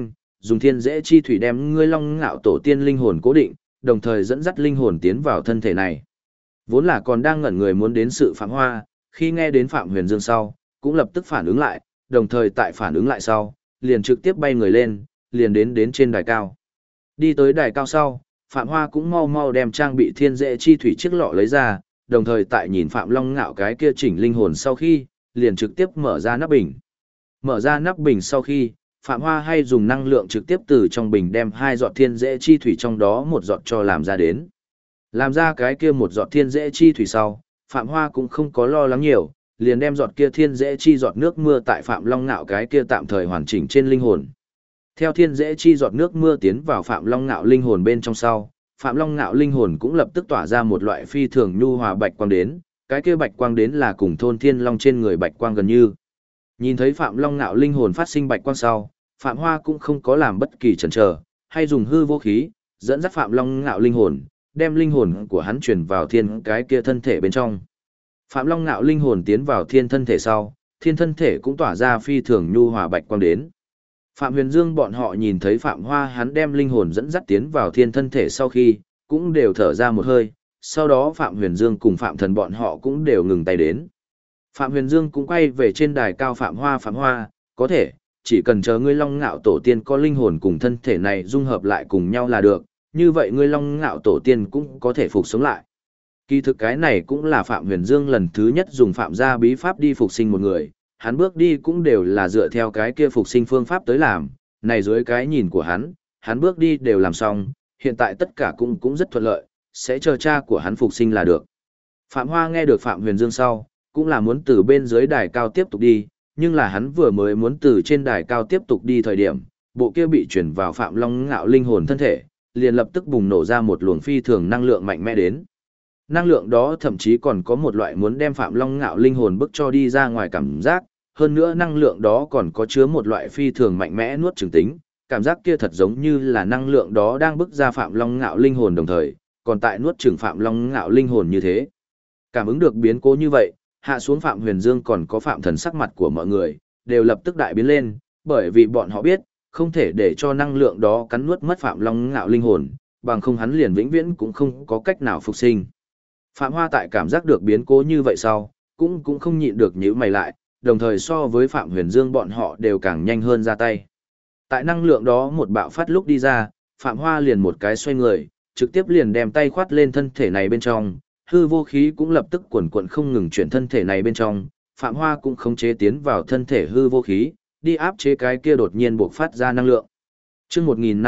dùng thiên dễ chi thủy đem ngươi Long Ngạo tổ tiên linh hồn cố định, đồng thời dẫn dắt linh hồn tiến vào thân thể này. Vốn là còn đang ngẩn người muốn đến sự Phạm Hoa, khi nghe đến Phạm Huyền Dương sau, cũng lập tức phản ứng lại, đồng thời tại phản ứng lại sau, liền trực tiếp bay người lên, liền đến trên đài cao. Đi tới đài cao sau, Phạm Hoa cũng mau mau đem trang bị thiên dễ chi thủy chiếc lọ lấy ra, đồng thời tại nhìn Phạm Long Ngạo cái kia chỉnh linh hồn sau khi, liền trực tiếp mở ra nắp bình. Mở ra nắp bình sau khi, Phạm Hoa hay dùng năng lượng trực tiếp từ trong bình đem 2 giọt thiên dễ chi thủy trong đó một giọt cho làm ra đến. Làm ra cái kia một giọt thiên dễ chi thủy sau, Phạm Hoa cũng không có lo lắng nhiều, liền đem giọt kia thiên dễ chi giọt nước mưa tại Phạm Long Ngạo cái kia tạm thời hoàn chỉnh trên linh hồn. Theo thiên dễ chi giọt nước mưa tiến vào Phạm Long Ngạo linh hồn bên trong sau, Phạm Long Ngạo linh hồn cũng lập tức tỏa ra một loại phi thường nhu hòa bạch quang đến, cái kia bạch quang đến là cùng thôn thiên long trên người bạch quang gần như. Nhìn thấy Phạm Long Ngạo linh hồn phát sinh bạch quang sau, Phạm Hoa cũng không có làm bất kỳ chần chờ, hay dùng hư vô khí, dẫn dắt Phạm Long Ngạo linh hồn, đem linh hồn của hắn chuyển vào thiên cái kia thân thể bên trong. Phạm Long Ngạo linh hồn tiến vào thiên thân thể sau, thiên thân thể cũng tỏa ra phi thường nhu hòa bạch quang đến. Phạm Huyền Dương bọn họ nhìn thấy Phạm Hoa hắn đem linh hồn dẫn dắt tiến vào thiên thân thể sau khi, cũng đều thở ra một hơi, sau đó Phạm Huyền Dương cùng Phạm Thần bọn họ cũng đều ngừng tay đến. Phạm Huyền Dương cũng quay về trên đài cao Phạm Hoa, có thể, chỉ cần chờ ngươi Long Ngạo tổ tiên có linh hồn cùng thân thể này dung hợp lại cùng nhau là được, như vậy ngươi Long Ngạo tổ tiên cũng có thể phục sống lại. Kỳ thực cái này cũng là Phạm Huyền Dương lần thứ nhất dùng phạm gia bí pháp đi phục sinh một người, hắn bước đi cũng đều là dựa theo cái kia phục sinh phương pháp tới làm, này dưới cái nhìn của hắn bước đi đều làm xong, hiện tại tất cả cũng rất thuận lợi, sẽ chờ cha của hắn phục sinh là được. Phạm Hoa nghe được Phạm Huyền Dương sau, cũng là muốn từ bên dưới đài cao tiếp tục đi, nhưng là hắn vừa mới muốn từ trên đài cao tiếp tục đi thời điểm, bộ kia bị chuyển vào Phạm Long Ngạo linh hồn thân thể, liền lập tức bùng nổ ra một luồng phi thường năng lượng mạnh mẽ đến. Năng lượng đó thậm chí còn có một loại muốn đem Phạm Long Ngạo linh hồn bức cho đi ra ngoài cảm giác, hơn nữa năng lượng đó còn có chứa một loại phi thường mạnh mẽ nuốt chửng tính, cảm giác kia thật giống như là năng lượng đó đang bức ra Phạm Long Ngạo linh hồn đồng thời, còn tại nuốt chửng Phạm Long Ngạo linh hồn như thế. Cảm ứng được biến cố như vậy, hạ xuống Phạm Huyền Dương còn có Phạm Thần sắc mặt của mọi người, đều lập tức đại biến lên, bởi vì bọn họ biết, không thể để cho năng lượng đó cắn nuốt mất Phạm Long Ngạo linh hồn, bằng không hắn liền vĩnh viễn cũng không có cách nào phục sinh. Phạm Hoa tại cảm giác được biến cố như vậy sau, cũng không nhịn được nhíu mày lại, đồng thời so với Phạm Huyền Dương bọn họ đều càng nhanh hơn ra tay. Tại năng lượng đó một bạo phát lúc đi ra, Phạm Hoa liền một cái xoay người, trực tiếp liền đem tay khoát lên thân thể này bên trong, hư vô khí cũng lập tức quần quần không ngừng chuyển thân thể này bên trong, Phạm Hoa cũng khống chế tiến vào thân thể hư vô khí, đi áp chế cái kia đột nhiên buộc phát ra năng lượng. Chương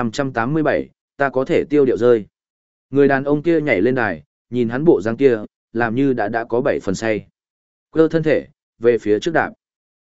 1587, ta có thể tiêu điệu rơi. Người đàn ông kia nhảy lên đài, nhìn hắn bộ dáng kia, làm như đã có 7 phần say. Cơ thân thể, về phía trước đạp.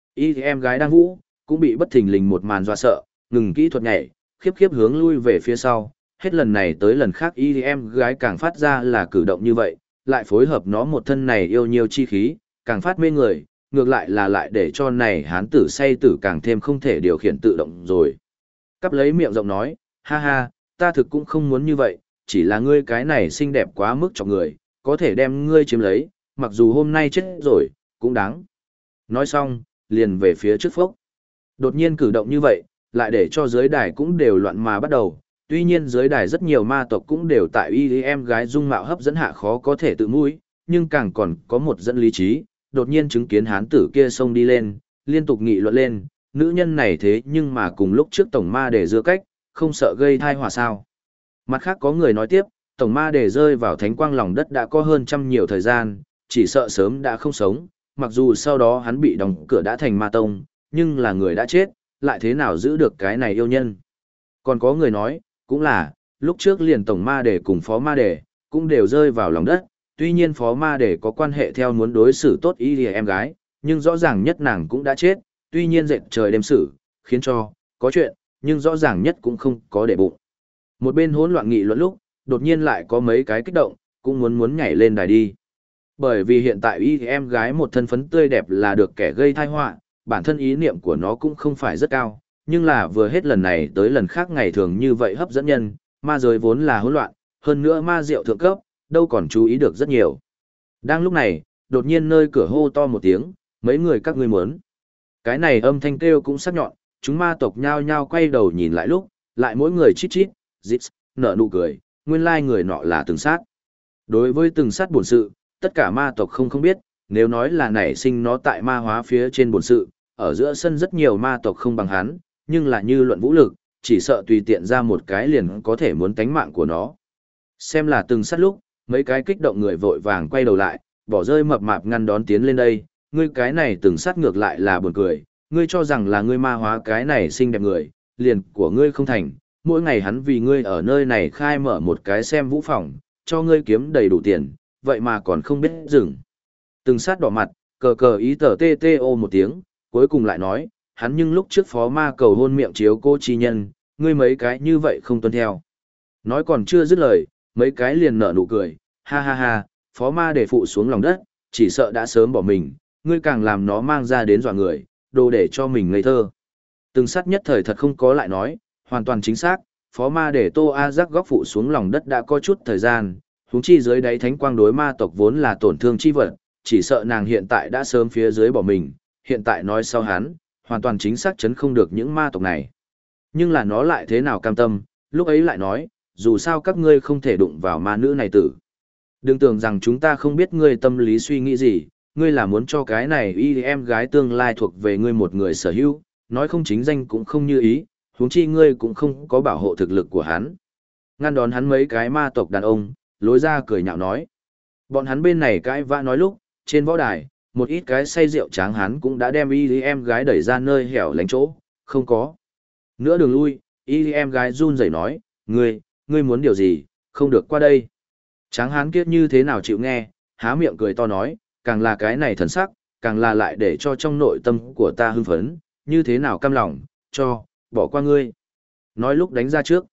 Em gái đang vũ, cũng bị bất thình lình một màn dọa sợ, ngừng kỹ thuật nhảy, khiếp hướng lui về phía sau. Hết lần này tới lần khác em gái càng phát ra là cử động như vậy, lại phối hợp nó một thân này yêu nhiều chi khí, càng phát mê người, ngược lại là lại để cho này hán tử say tử càng thêm không thể điều khiển tự động rồi. Cắp lấy miệng rộng nói, ha ha, ta thực cũng không muốn như vậy, chỉ là ngươi cái này xinh đẹp quá mức cho người, có thể đem ngươi chiếm lấy, mặc dù hôm nay chết rồi, cũng đáng. Nói xong, liền về phía trước phốc. Đột nhiên cử động như vậy, lại để cho dưới đài cũng đều loạn mà bắt đầu, tuy nhiên dưới đài rất nhiều ma tộc cũng đều tại em gái dung mạo hấp dẫn hạ khó có thể tự mũi, nhưng càng còn có một dẫn lý trí, đột nhiên chứng kiến hán tử kia xông đi lên, liên tục nghị luận lên, nữ nhân này thế nhưng mà cùng lúc trước tổng ma để dưa cách, không sợ gây thai họa sao. Mặt khác có người nói tiếp, tổng ma để rơi vào thánh quang lòng đất đã có hơn trăm nhiều thời gian, chỉ sợ sớm đã không sống, mặc dù sau đó hắn bị đóng cửa đã thành ma tông, nhưng là người đã chết, lại thế nào giữ được cái này yêu nhân. Còn có người nói, cũng là, lúc trước liền tổng ma để cùng phó ma để, cũng đều rơi vào lòng đất, tuy nhiên phó ma để có quan hệ theo muốn đối xử tốt ý em gái, nhưng rõ ràng nhất nàng cũng đã chết, tuy nhiên dệt trời đêm xử, khiến cho, có chuyện, nhưng rõ ràng nhất cũng không có để bụng. Một bên hỗn loạn nghị luận lúc, đột nhiên lại có mấy cái kích động, cũng muốn nhảy lên đài đi. Bởi vì hiện tại em gái một thân phấn tươi đẹp là được kẻ gây tai họa, bản thân ý niệm của nó cũng không phải rất cao, nhưng là vừa hết lần này tới lần khác ngày thường như vậy hấp dẫn nhân, ma giới vốn là hỗn loạn, hơn nữa ma diệu thượng cấp, đâu còn chú ý được rất nhiều. Đang lúc này, đột nhiên nơi cửa hô to một tiếng, mấy người các ngươi muốn. Cái này âm thanh kêu cũng sắc nhọn, chúng ma tộc nhao nhao quay đầu nhìn lại lúc, lại mỗi người chít chít, dít, nở nụ cười, nguyên lai người nọ là từng sát. Đối với từng sát bổn sự, tất cả ma tộc không biết, nếu nói là nảy sinh nó tại ma hóa phía trên bổn sự, ở giữa sân rất nhiều ma tộc không bằng hắn, nhưng là như luận vũ lực, chỉ sợ tùy tiện ra một cái liền có thể muốn tánh mạng của nó. Xem là từng sát lúc, mấy cái kích động người vội vàng quay đầu lại, bỏ rơi mập mạp ngăn đón tiến lên đây, ngươi cái này từng sát ngược lại là buồn cười, ngươi cho rằng là ngươi ma hóa cái này xinh đẹp người, liền của ngươi không thành, mỗi ngày hắn vì ngươi ở nơi này khai mở một cái xem vũ phòng, cho ngươi kiếm đầy đủ tiền, vậy mà còn không biết dừng. Từng sát đỏ mặt, cờ cờ ý tờ tê tê ô một tiếng, cuối cùng lại nói, hắn nhưng lúc trước phó ma cầu hôn miệng chiếu cô chi nhân, ngươi mấy cái như vậy không tuân theo. Nói còn chưa dứt lời, mấy cái liền nở nụ cười, ha ha ha, phó ma để phụ xuống lòng đất, chỉ sợ đã sớm bỏ mình, ngươi càng làm nó mang ra đến dọa người, đồ để cho mình ngây thơ. Từng sát nhất thời thật không có lại nói, hoàn toàn chính xác, phó ma để Tô A Giác góc phụ xuống lòng đất đã có chút thời gian, huống chi dưới đáy thánh quang đối ma tộc vốn là tổn thương chi vật, chỉ sợ nàng hiện tại đã sớm phía dưới bỏ mình, hiện tại nói sau hắn, hoàn toàn chính xác chấn không được những ma tộc này. Nhưng là nó lại thế nào cam tâm, lúc ấy lại nói, dù sao các ngươi không thể đụng vào ma nữ này tử. Đừng tưởng rằng chúng ta không biết ngươi tâm lý suy nghĩ gì, ngươi là muốn cho cái này y em gái tương lai thuộc về ngươi một người sở hữu, nói không chính danh cũng không như ý, huống chi ngươi cũng không có bảo hộ thực lực của hắn. Ngăn đón hắn mấy cái ma tộc đàn ông, lối ra cười nhạo nói. Bọn hắn bên này cãi vã nói lúc, trên võ đài, một ít cái say rượu tráng hắn cũng đã đem y em gái đẩy ra nơi hẻo lánh chỗ, không có. Nữa đường lui, y em gái run rẩy nói, ngươi muốn điều gì, không được qua đây. Tráng hán kiết như thế nào chịu nghe, há miệng cười to nói, càng là cái này thần sắc, càng là lại để cho trong nội tâm của ta hưng phấn, như thế nào cam lòng, bỏ qua ngươi. Nói lúc đánh ra trước,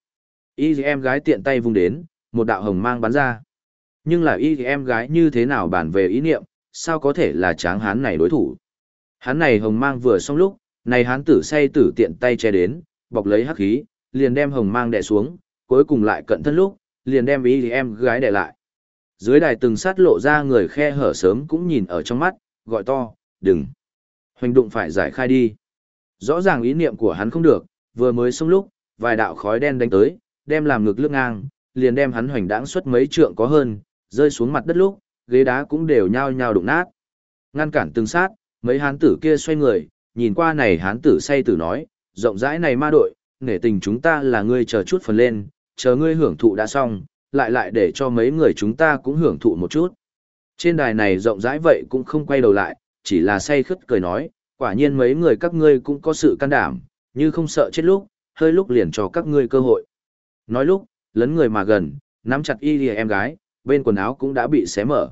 y em gái tiện tay vung đến, một đạo hồng mang bắn ra. Nhưng là y em gái như thế nào bàn về ý niệm, sao có thể là tráng hán này đối thủ. Hán này hồng mang vừa xong lúc, này hán tử say tử tiện tay che đến, bọc lấy hắc khí, liền đem hồng mang đè xuống, cuối cùng lại cận thân lúc, liền đem y em gái đè lại. Dưới đài từng sát lộ ra người khe hở sớm cũng nhìn ở trong mắt, gọi to, đừng. Hoành đụng phải giải khai đi. Rõ ràng ý niệm của hắn không được, vừa mới xong lúc, vài đạo khói đen đánh tới, đem làm ngực lướt ngang, liền đem hắn hoành đãng suốt mấy trượng có hơn, rơi xuống mặt đất lúc, ghế đá cũng đều nhao nhao đụng nát. Ngăn cản từng sát, mấy hán tử kia xoay người, nhìn qua này hán tử say tử nói, rộng rãi này ma đội, nể tình chúng ta là ngươi chờ chút phần lên, chờ ngươi hưởng thụ đã xong, lại để cho mấy người chúng ta cũng hưởng thụ một chút. Trên đài này rộng rãi vậy cũng không quay đầu lại, chỉ là say khất cười nói, quả nhiên mấy người các ngươi cũng có sự can đảm, như không sợ chết lúc, hơi lúc liền cho các ngươi cơ hội. Nói lúc, lấn người mà gần, nắm chặt y em gái, bên quần áo cũng đã bị xé mở.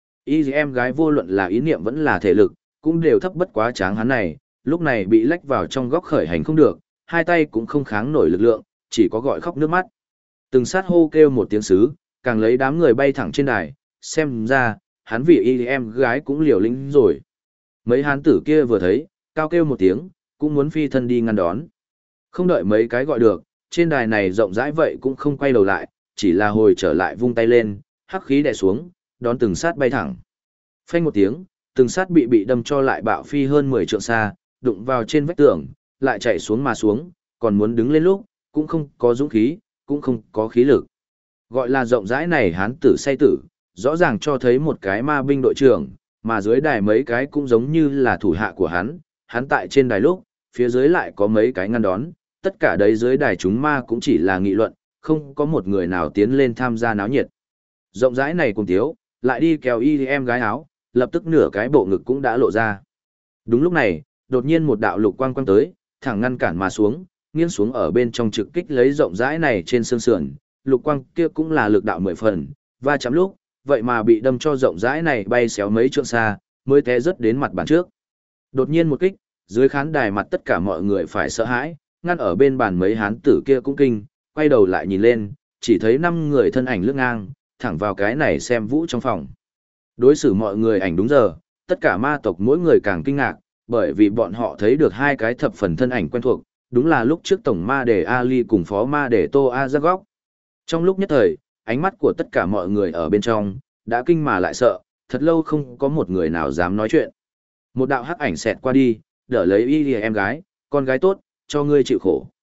Y em gái vô luận là ý niệm vẫn là thể lực, cũng đều thấp bất quá tráng hắn này, lúc này bị lách vào trong góc khởi hành không được, hai tay cũng không kháng nổi lực lượng, chỉ có gọi khóc nước mắt. Từng sát hô kêu một tiếng sứ, càng lấy đám người bay thẳng trên đài, xem ra, hắn vì y em gái cũng liều lĩnh rồi. Mấy hán tử kia vừa thấy, cao kêu một tiếng, cũng muốn phi thân đi ngăn đón. Không đợi mấy cái gọi được, trên đài này rộng rãi vậy cũng không quay đầu lại, chỉ là hồi trở lại vung tay lên, hắc khí đè xuống, đón từng sát bay thẳng. Phanh một tiếng, từng sát bị đâm cho lại bạo phi hơn 10 trượng xa, đụng vào trên vách tường, lại chạy xuống mà xuống, còn muốn đứng lên lúc, cũng không có dũng khí, cũng không có khí lực. Gọi là rộng rãi này hán tử say tử, rõ ràng cho thấy một cái ma binh đội trưởng, mà dưới đài mấy cái cũng giống như là thủ hạ của hắn tại trên đài lúc, phía dưới lại có mấy cái ngăn đón, tất cả đấy dưới đài chúng ma cũng chỉ là nghị luận, không có một người nào tiến lên tham gia náo nhiệt. Rộng rãi này cùng tiếu, lại đi kéo y em gái áo, lập tức nửa cái bộ ngực cũng đã lộ ra. Đúng lúc này, đột nhiên một đạo lục quang quang tới, thẳng ngăn cản mà xuống, nghiêng xuống ở bên trong trực kích lấy rộng rãi này trên xương sườn, lục quang kia cũng là lực đạo 10 phần, va chạm lúc, vậy mà bị đâm cho rộng rãi này bay xéo mấy trượng xa, mới té rớt đến mặt bàn trước. Đột nhiên một kích, dưới khán đài mặt tất cả mọi người phải sợ hãi, ngăn ở bên bàn mấy hán tử kia cũng kinh, quay đầu lại nhìn lên, chỉ thấy 5 người thân ảnh lướt ngang, thẳng vào cái này xem vũ trong phòng. Đối xử mọi người ảnh đúng giờ, tất cả ma tộc mỗi người càng kinh ngạc, bởi vì bọn họ thấy được hai cái thập phần thân ảnh quen thuộc, đúng là lúc trước tổng ma đề Ali cùng phó ma đề Tô A Giác góc. Trong lúc nhất thời, ánh mắt của tất cả mọi người ở bên trong, đã kinh mà lại sợ, thật lâu không có một người nào dám nói chuyện. Một đạo hắc ảnh xẹt qua đi, đỡ lấy y em gái, con gái tốt, cho ngươi chịu khổ.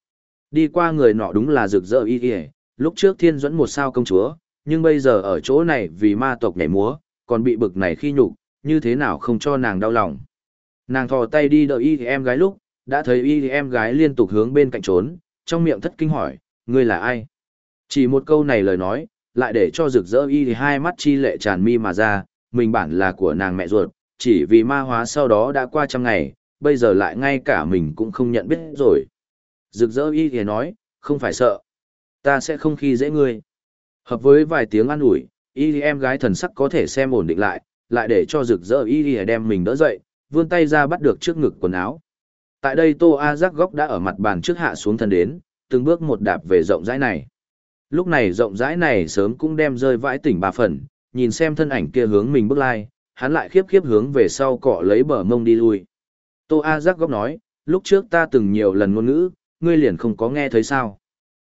Đi qua người nọ đúng là rực rỡ y y, lúc trước Thiên Duẫn một sao công chúa, nhưng bây giờ ở chỗ này vì ma tộc nhảy múa, còn bị bực này khi nhục, như thế nào không cho nàng đau lòng. Nàng thò tay đi đợi y em gái lúc, đã thấy y em gái liên tục hướng bên cạnh trốn, trong miệng thất kinh hỏi, ngươi là ai? Chỉ một câu này lời nói, lại để cho rực rỡ y hai mắt chi lệ tràn mi mà ra, mình bản là của nàng mẹ ruột, chỉ vì ma hóa sau đó đã qua 100 ngày, bây giờ lại ngay cả mình cũng không nhận biết rồi. Rực rỡ y thì nói, không phải sợ, ta sẽ không khi dễ ngươi. Hợp với vài tiếng an ủi, y em gái thần sắc có thể xem ổn định lại để cho rực rỡ y đem mình đỡ dậy, vươn tay ra bắt được trước ngực quần áo. Tại đây Tô A Giác góc đã ở mặt bàn trước hạ xuống thân đến, từng bước một đạp về rộng rãi này. Lúc này rộng rãi này sớm cũng đem rơi vãi tỉnh 3 phần, nhìn xem thân ảnh kia hướng mình bước lai, hắn lại khiếp khiếp hướng về sau cọ lấy bờ mông đi lui. Tô A Giác góc nói, lúc trước ta từng nhiều lần ngôn ngữ, ngươi liền không có nghe thấy sao.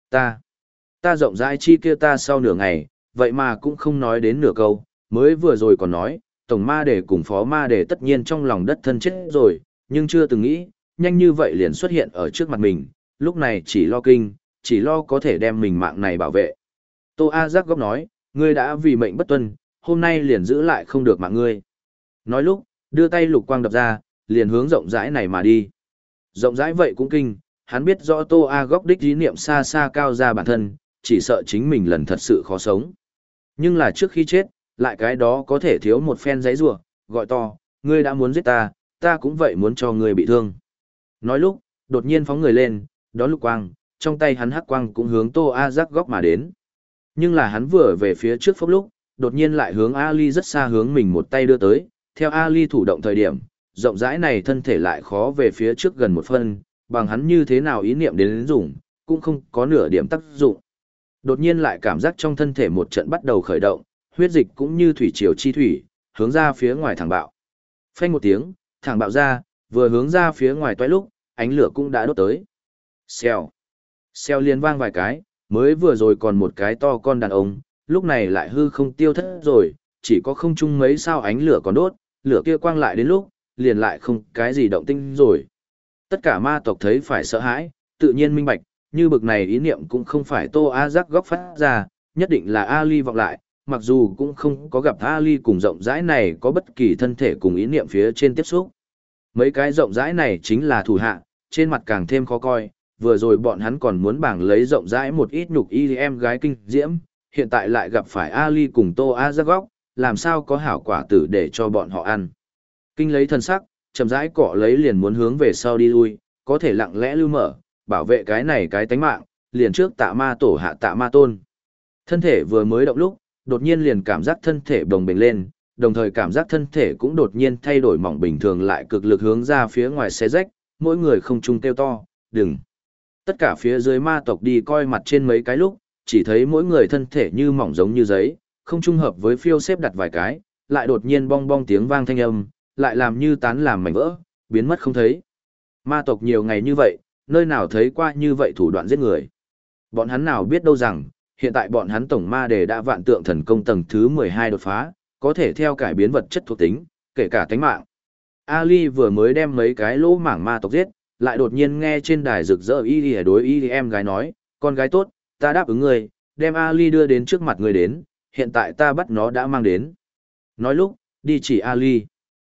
Ta rộng rãi chi kia ta sau nửa ngày, vậy mà cũng không nói đến nửa câu, mới vừa rồi còn nói, tổng ma đề cùng phó ma đề tất nhiên trong lòng đất thân chết rồi, nhưng chưa từng nghĩ, nhanh như vậy liền xuất hiện ở trước mặt mình, lúc này chỉ lo kinh, chỉ lo có thể đem mình mạng này bảo vệ. Tô A Giác góc nói, ngươi đã vì mệnh bất tuân, hôm nay liền giữ lại không được mạng ngươi. Nói lúc, đưa tay lục quang đập ra, liền hướng rộng rãi này mà đi. Rộng rãi vậy cũng kinh, hắn biết rõ Tô A góc đích ý niệm xa xa cao ra bản thân, chỉ sợ chính mình lần thật sự khó sống. Nhưng là trước khi chết, lại cái đó có thể thiếu một phen giấy rủa, gọi to, ngươi đã muốn giết ta, ta cũng vậy muốn cho ngươi bị thương. Nói lúc, đột nhiên phóng người lên, đón lục quang, trong tay hắn hắc quang cũng hướng Tô A Giác góc mà đến. Nhưng là hắn vừa về phía trước phốc lúc, đột nhiên lại hướng Ali rất xa hướng mình một tay đưa tới, theo Ali thủ động thời điểm, rộng rãi này thân thể lại khó về phía trước gần một phân, bằng hắn như thế nào ý niệm đến dùng, cũng không có nửa điểm tác dụng. Đột nhiên lại cảm giác trong thân thể một trận bắt đầu khởi động, huyết dịch cũng như thủy triều chi thủy, hướng ra phía ngoài thẳng bạo. Phanh một tiếng, thẳng bạo ra, vừa hướng ra phía ngoài toái lúc, ánh lửa cũng đã đốt tới. Xèo. Xèo liền vang vài cái, mới vừa rồi còn một cái to con đàn ông, lúc này lại hư không tiêu thất rồi, chỉ có không chung mấy sao ánh lửa còn đốt, lửa kia quang lại đến lúc, liền lại không cái gì động tinh rồi. Tất cả ma tộc thấy phải sợ hãi, tự nhiên minh bạch, như bực này ý niệm cũng không phải Tô A Giác góc phát ra, nhất định là Ali vọng lại, mặc dù cũng không có gặp Ali cùng rộng rãi này có bất kỳ thân thể cùng ý niệm phía trên tiếp xúc. Mấy cái rộng rãi này chính là thủ hạ, trên mặt càng thêm khó coi, vừa rồi bọn hắn còn muốn bảng lấy rộng rãi một ít nhục y em gái kinh diễm, hiện tại lại gặp phải Ali cùng Tô A Giác góc, làm sao có hảo quả tử để cho bọn họ ăn. Kinh lấy thân sắc, chậm rãi cọ lấy liền muốn hướng về sau đi lui, có thể lặng lẽ lưu mở, bảo vệ cái này cái tánh mạng, liền trước tạ ma tổ hạ tạ ma tôn. Thân thể vừa mới động lúc, đột nhiên liền cảm giác thân thể bồng bềnh lên, đồng thời cảm giác thân thể cũng đột nhiên thay đổi mỏng bình thường lại cực lực hướng ra phía ngoài xé rách, mỗi người không chung kêu to, đừng. Tất cả phía dưới ma tộc đi coi mặt trên mấy cái lúc, chỉ thấy mỗi người thân thể như mỏng giống như giấy, không trung hợp với phiêu xếp đặt vài cái, lại đột nhiên bong bong tiếng vang thanh âm, lại làm như tán làm mảnh vỡ, biến mất không thấy. Ma tộc nhiều ngày như vậy, nơi nào thấy qua như vậy thủ đoạn giết người. Bọn hắn nào biết đâu rằng, hiện tại bọn hắn tổng ma đề đã vạn tượng thần công tầng thứ 12 đột phá, có thể theo cải biến vật chất thuộc tính, kể cả tánh mạng. Ali vừa mới đem mấy cái lỗ mảng ma tộc giết, lại đột nhiên nghe trên đài rực rỡ y đối y em gái nói, con gái tốt, ta đáp ứng ngươi, đem Ali đưa đến trước mặt ngươi đến, hiện tại ta bắt nó đã mang đến. Nói lúc, đi chỉ Ali.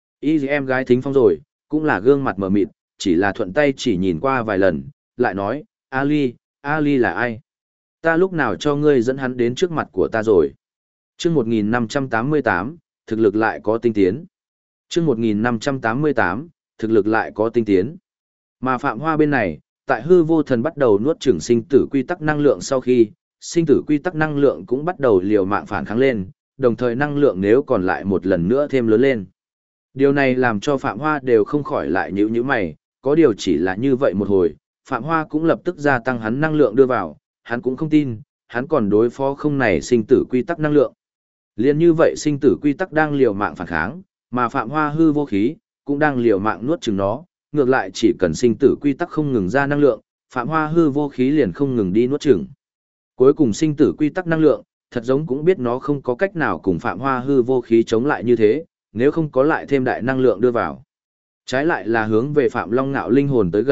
Y em gái thính phong rồi, cũng là gương mặt mờ mịt, chỉ là thuận tay chỉ nhìn qua vài lần, lại nói, Ali là ai? Ta lúc nào cho ngươi dẫn hắn đến trước mặt của ta rồi? Chương 1588, thực lực lại có tinh tiến. Chương 1588, thực lực lại có tinh tiến. Mà Phạm Hoa bên này, tại hư vô thần bắt đầu nuốt chửng sinh tử quy tắc năng lượng sau khi, sinh tử quy tắc năng lượng cũng bắt đầu liều mạng phản kháng lên, đồng thời năng lượng nếu còn lại một lần nữa thêm lớn lên. Điều này làm cho Phạm Hoa đều không khỏi lại nhíu mày, có điều chỉ là như vậy một hồi, Phạm Hoa cũng lập tức gia tăng hắn năng lượng đưa vào, hắn cũng không tin, hắn còn đối phó không này sinh tử quy tắc năng lượng. Liên như vậy sinh tử quy tắc đang liều mạng phản kháng, mà Phạm Hoa hư vô khí, cũng đang liều mạng nuốt chửng nó, ngược lại chỉ cần sinh tử quy tắc không ngừng ra năng lượng, Phạm Hoa hư vô khí liền không ngừng đi nuốt chửng. Cuối cùng sinh tử quy tắc năng lượng, thật giống cũng biết nó không có cách nào cùng Phạm Hoa hư vô khí chống lại như thế, nếu không có lại thêm đại năng lượng đưa vào. Trái lại là hướng về Phạm Long Ngạo linh hồn tới gần,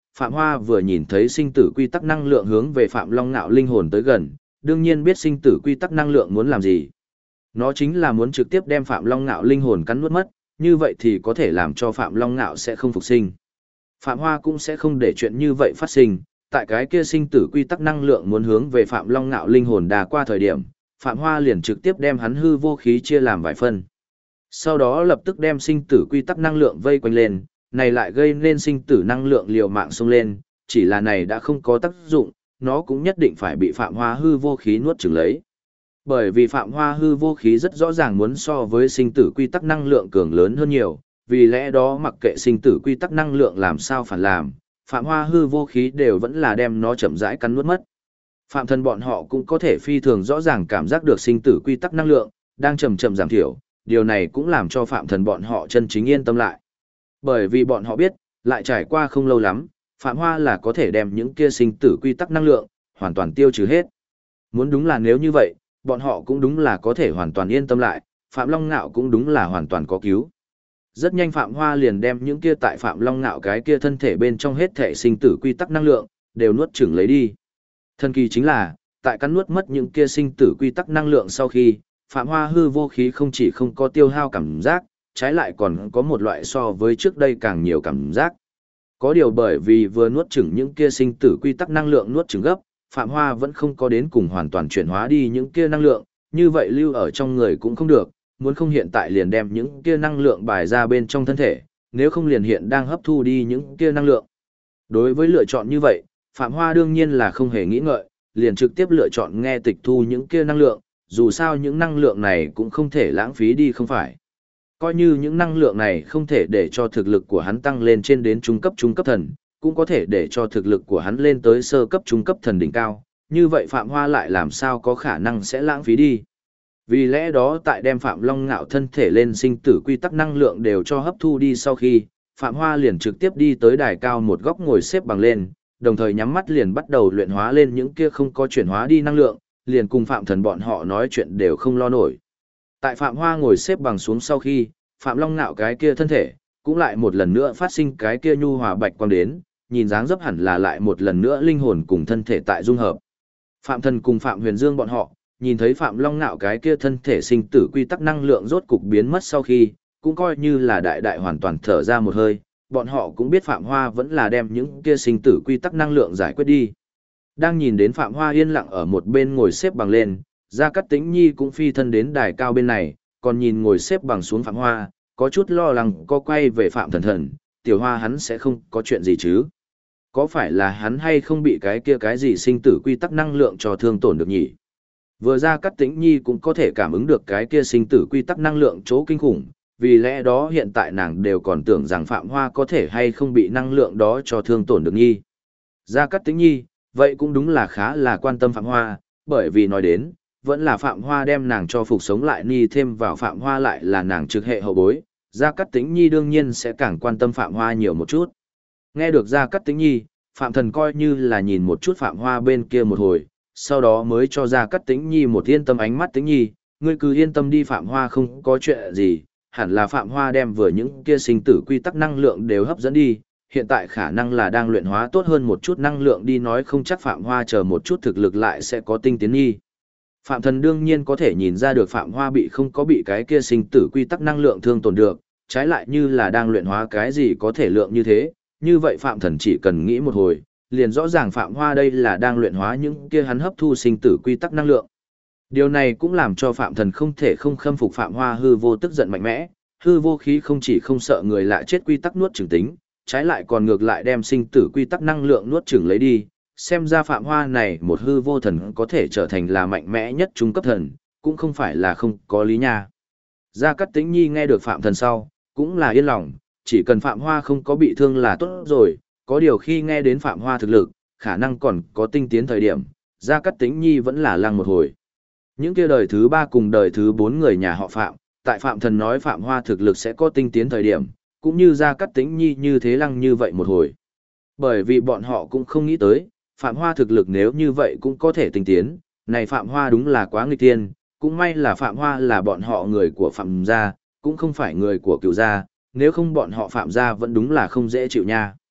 Phạm Hoa vừa nhìn thấy sinh tử quy tắc năng lượng hướng về Phạm Long Nạo linh hồn tới gần, đương nhiên biết sinh tử quy tắc năng lượng muốn làm gì. Nó chính là muốn trực tiếp đem Phạm Long Nạo linh hồn cắn nuốt mất, như vậy thì có thể làm cho Phạm Long Nạo sẽ không phục sinh. Phạm Hoa cũng sẽ không để chuyện như vậy phát sinh, tại cái kia sinh tử quy tắc năng lượng muốn hướng về Phạm Long Nạo linh hồn đà qua thời điểm, Phạm Hoa liền trực tiếp đem hắn hư vô khí chia làm vài phân. Sau đó lập tức đem sinh tử quy tắc năng lượng vây quanh lên, này lại gây nên sinh tử năng lượng liều mạng xông lên, chỉ là này đã không có tác dụng, nó cũng nhất định phải bị Phạm Hoa hư vô khí nuốt chửng lấy. Bởi vì Phạm Hoa hư vô khí rất rõ ràng muốn so với sinh tử quy tắc năng lượng cường lớn hơn nhiều, vì lẽ đó mặc kệ sinh tử quy tắc năng lượng làm sao phản làm, Phạm Hoa hư vô khí đều vẫn là đem nó chậm rãi cắn nuốt mất. Phạm Thần bọn họ cũng có thể phi thường rõ ràng cảm giác được sinh tử quy tắc năng lượng đang chậm chậm giảm thiểu, điều này cũng làm cho Phạm Thần bọn họ chân chính yên tâm lại. Bởi vì bọn họ biết, lại trải qua không lâu lắm, Phạm Hoa là có thể đem những kia sinh tử quy tắc năng lượng hoàn toàn tiêu trừ hết. Muốn đúng là nếu như vậy, bọn họ cũng đúng là có thể hoàn toàn yên tâm lại, Phạm Long Ngạo cũng đúng là hoàn toàn có cứu. Rất nhanh Phạm Hoa liền đem những kia tại Phạm Long Ngạo cái kia thân thể bên trong hết thể sinh tử quy tắc năng lượng đều nuốt chửng lấy đi. Thần kỳ chính là, tại cắn nuốt mất những kia sinh tử quy tắc năng lượng sau khi, Phạm Hoa hư vô khí không chỉ không có tiêu hao cảm giác, trái lại còn có một loại so với trước đây càng nhiều cảm giác. Có điều bởi vì vừa nuốt chửng những kia sinh tử quy tắc năng lượng nuốt chửng gấp, Phạm Hoa vẫn không có đến cùng hoàn toàn chuyển hóa đi những kia năng lượng, như vậy lưu ở trong người cũng không được, muốn không hiện tại liền đem những kia năng lượng bài ra bên trong thân thể, nếu không liền hiện đang hấp thu đi những kia năng lượng. Đối với lựa chọn như vậy, Phạm Hoa đương nhiên là không hề nghĩ ngợi, liền trực tiếp lựa chọn nghe tịch thu những kia năng lượng, dù sao những năng lượng này cũng không thể lãng phí đi không phải. Coi như những năng lượng này không thể để cho thực lực của hắn tăng lên trên đến trung cấp thần, cũng có thể để cho thực lực của hắn lên tới sơ cấp trung cấp thần đỉnh cao, như vậy Phạm Hoa lại làm sao có khả năng sẽ lãng phí đi. Vì lẽ đó tại đem Phạm Long Ngạo thân thể lên sinh tử quy tắc năng lượng đều cho hấp thu đi sau khi, Phạm Hoa liền trực tiếp đi tới đài cao một góc ngồi xếp bằng lên, đồng thời nhắm mắt liền bắt đầu luyện hóa lên những kia không có chuyển hóa đi năng lượng, liền cùng Phạm Thần bọn họ nói chuyện đều không lo nổi. Tại Phạm Hoa ngồi xếp bằng xuống sau khi, Phạm Long Nạo cái kia thân thể, cũng lại một lần nữa phát sinh cái kia nhu hòa bạch quang đến, nhìn dáng dấp hẳn là lại một lần nữa linh hồn cùng thân thể tại dung hợp. Phạm Thần cùng Phạm Huyền Dương bọn họ, nhìn thấy Phạm Long Nạo cái kia thân thể sinh tử quy tắc năng lượng rốt cục biến mất sau khi, cũng coi như là đại đại hoàn toàn thở ra một hơi, bọn họ cũng biết Phạm Hoa vẫn là đem những kia sinh tử quy tắc năng lượng giải quyết đi. Đang nhìn đến Phạm Hoa yên lặng ở một bên ngồi xếp bằng lên, Gia Cát Tĩnh Nhi cũng phi thân đến đài cao bên này, còn nhìn ngồi xếp bằng xuống Phạm Hoa, có chút lo lắng có quay về Phạm Thần Thần, tiểu Hoa hắn sẽ không có chuyện gì chứ? Có phải là hắn hay không bị cái kia cái gì sinh tử quy tắc năng lượng cho thương tổn được nhỉ? Vừa Gia Cát Tĩnh Nhi cũng có thể cảm ứng được cái kia sinh tử quy tắc năng lượng chỗ kinh khủng, vì lẽ đó hiện tại nàng đều còn tưởng rằng Phạm Hoa có thể hay không bị năng lượng đó cho thương tổn được Nhi. Gia Cát Tĩnh Nhi, vậy cũng đúng là khá là quan tâm Phạm Hoa, bởi vì nói đến, vẫn là Phạm Hoa đem nàng cho phục sống lại Nhi thêm vào Phạm Hoa lại là nàng trực hệ hậu bối, Gia Cát Tĩnh Nhi đương nhiên sẽ càng quan tâm Phạm Hoa nhiều một chút. Nghe được Gia Cát Tĩnh Nhi, Phạm Thần coi như là nhìn một chút Phạm Hoa bên kia một hồi, sau đó mới cho Gia Cát Tĩnh Nhi một yên tâm ánh mắt. Tĩnh Nhi, ngươi cứ yên tâm đi, Phạm Hoa không có chuyện gì, hẳn là Phạm Hoa đem vừa những kia sinh tử quy tắc năng lượng đều hấp dẫn đi, hiện tại khả năng là đang luyện hóa tốt hơn một chút năng lượng đi, nói không chắc Phạm Hoa chờ một chút thực lực lại sẽ có tinh tiến Nhi. Phạm Thần đương nhiên có thể nhìn ra được Phạm Hoa không có bị cái kia sinh tử quy tắc năng lượng thương tổn được, trái lại như là đang luyện hóa cái gì có thể lượng như thế, như vậy Phạm Thần chỉ cần nghĩ một hồi, liền rõ ràng Phạm Hoa đây là đang luyện hóa những kia hắn hấp thu sinh tử quy tắc năng lượng. Điều này cũng làm cho Phạm Thần không thể không khâm phục Phạm Hoa hư vô tức giận mạnh mẽ, hư vô khí không chỉ không sợ người lạ chết quy tắc nuốt chửng tính, trái lại còn ngược lại đem sinh tử quy tắc năng lượng nuốt chửng lấy đi, xem ra Phạm Hoa này một hư vô thần có thể trở thành là mạnh mẽ nhất trung cấp thần, cũng không phải là không có lý nha. Gia Cát Tĩnh Nhi nghe được Phạm Thần sau, cũng là yên lòng, chỉ cần Phạm Hoa không có bị thương là tốt rồi, có điều khi nghe đến Phạm Hoa thực lực, khả năng còn có tinh tiến thời điểm, Gia Cát Tĩnh Nhi vẫn là lăng một hồi. Những kia đời thứ 3 cùng đời thứ 4 người nhà họ Phạm, tại Phạm Thần nói Phạm Hoa thực lực sẽ có tinh tiến thời điểm, cũng như Gia Cát Tĩnh Nhi như thế lăng như vậy một hồi. Bởi vì bọn họ cũng không nghĩ tới, Phạm Hoa thực lực nếu như vậy cũng có thể tinh tiến, này Phạm Hoa đúng là quá nghịch tiên, cũng may là Phạm Hoa là bọn họ người của Phạm gia, cũng không phải người của Cửu gia, nếu không bọn họ Phạm gia vẫn đúng là không dễ chịu nha.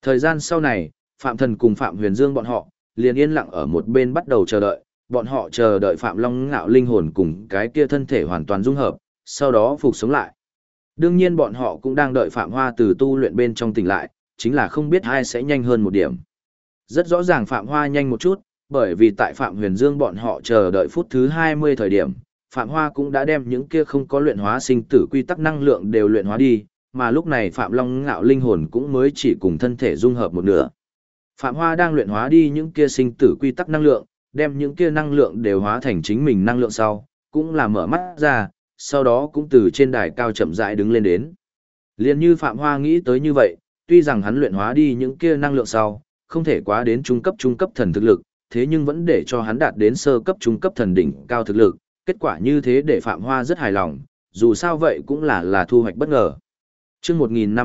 Thời gian sau này, Phạm Thần cùng Phạm Huyền Dương bọn họ, liền yên lặng ở một bên bắt đầu chờ đợi, bọn họ chờ đợi Phạm Long Ngạo linh hồn cùng cái kia thân thể hoàn toàn dung hợp, sau đó phục sống lại. Đương nhiên bọn họ cũng đang đợi Phạm Hoa từ tu luyện bên trong tỉnh lại, chính là không biết ai sẽ nhanh hơn một điểm. Rất rõ ràng Phạm Hoa nhanh một chút, bởi vì tại Phạm Huyền Dương bọn họ chờ đợi phút thứ 20 thời điểm, Phạm Hoa cũng đã đem những kia không có luyện hóa sinh tử quy tắc năng lượng đều luyện hóa đi, mà lúc này Phạm Long Ngạo linh hồn cũng mới chỉ cùng thân thể dung hợp một nửa. Phạm Hoa đang luyện hóa đi những kia sinh tử quy tắc năng lượng, đem những kia năng lượng đều hóa thành chính mình năng lượng sau, cũng là mở mắt ra, sau đó cũng từ trên đài cao chậm rãi đứng lên đến. Liên như Phạm Hoa nghĩ tới như vậy, tuy rằng hắn luyện hóa đi những kia năng lượng sau, không thể quá đến trung cấp thần thực lực, thế nhưng vẫn để cho hắn đạt đến sơ cấp trung cấp thần đỉnh cao thực lực, kết quả như thế để Phạm Hoa rất hài lòng, dù sao vậy cũng là thu hoạch bất ngờ. Chương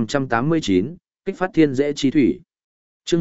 1589, kích phát thiên dễ chi thủy. Chương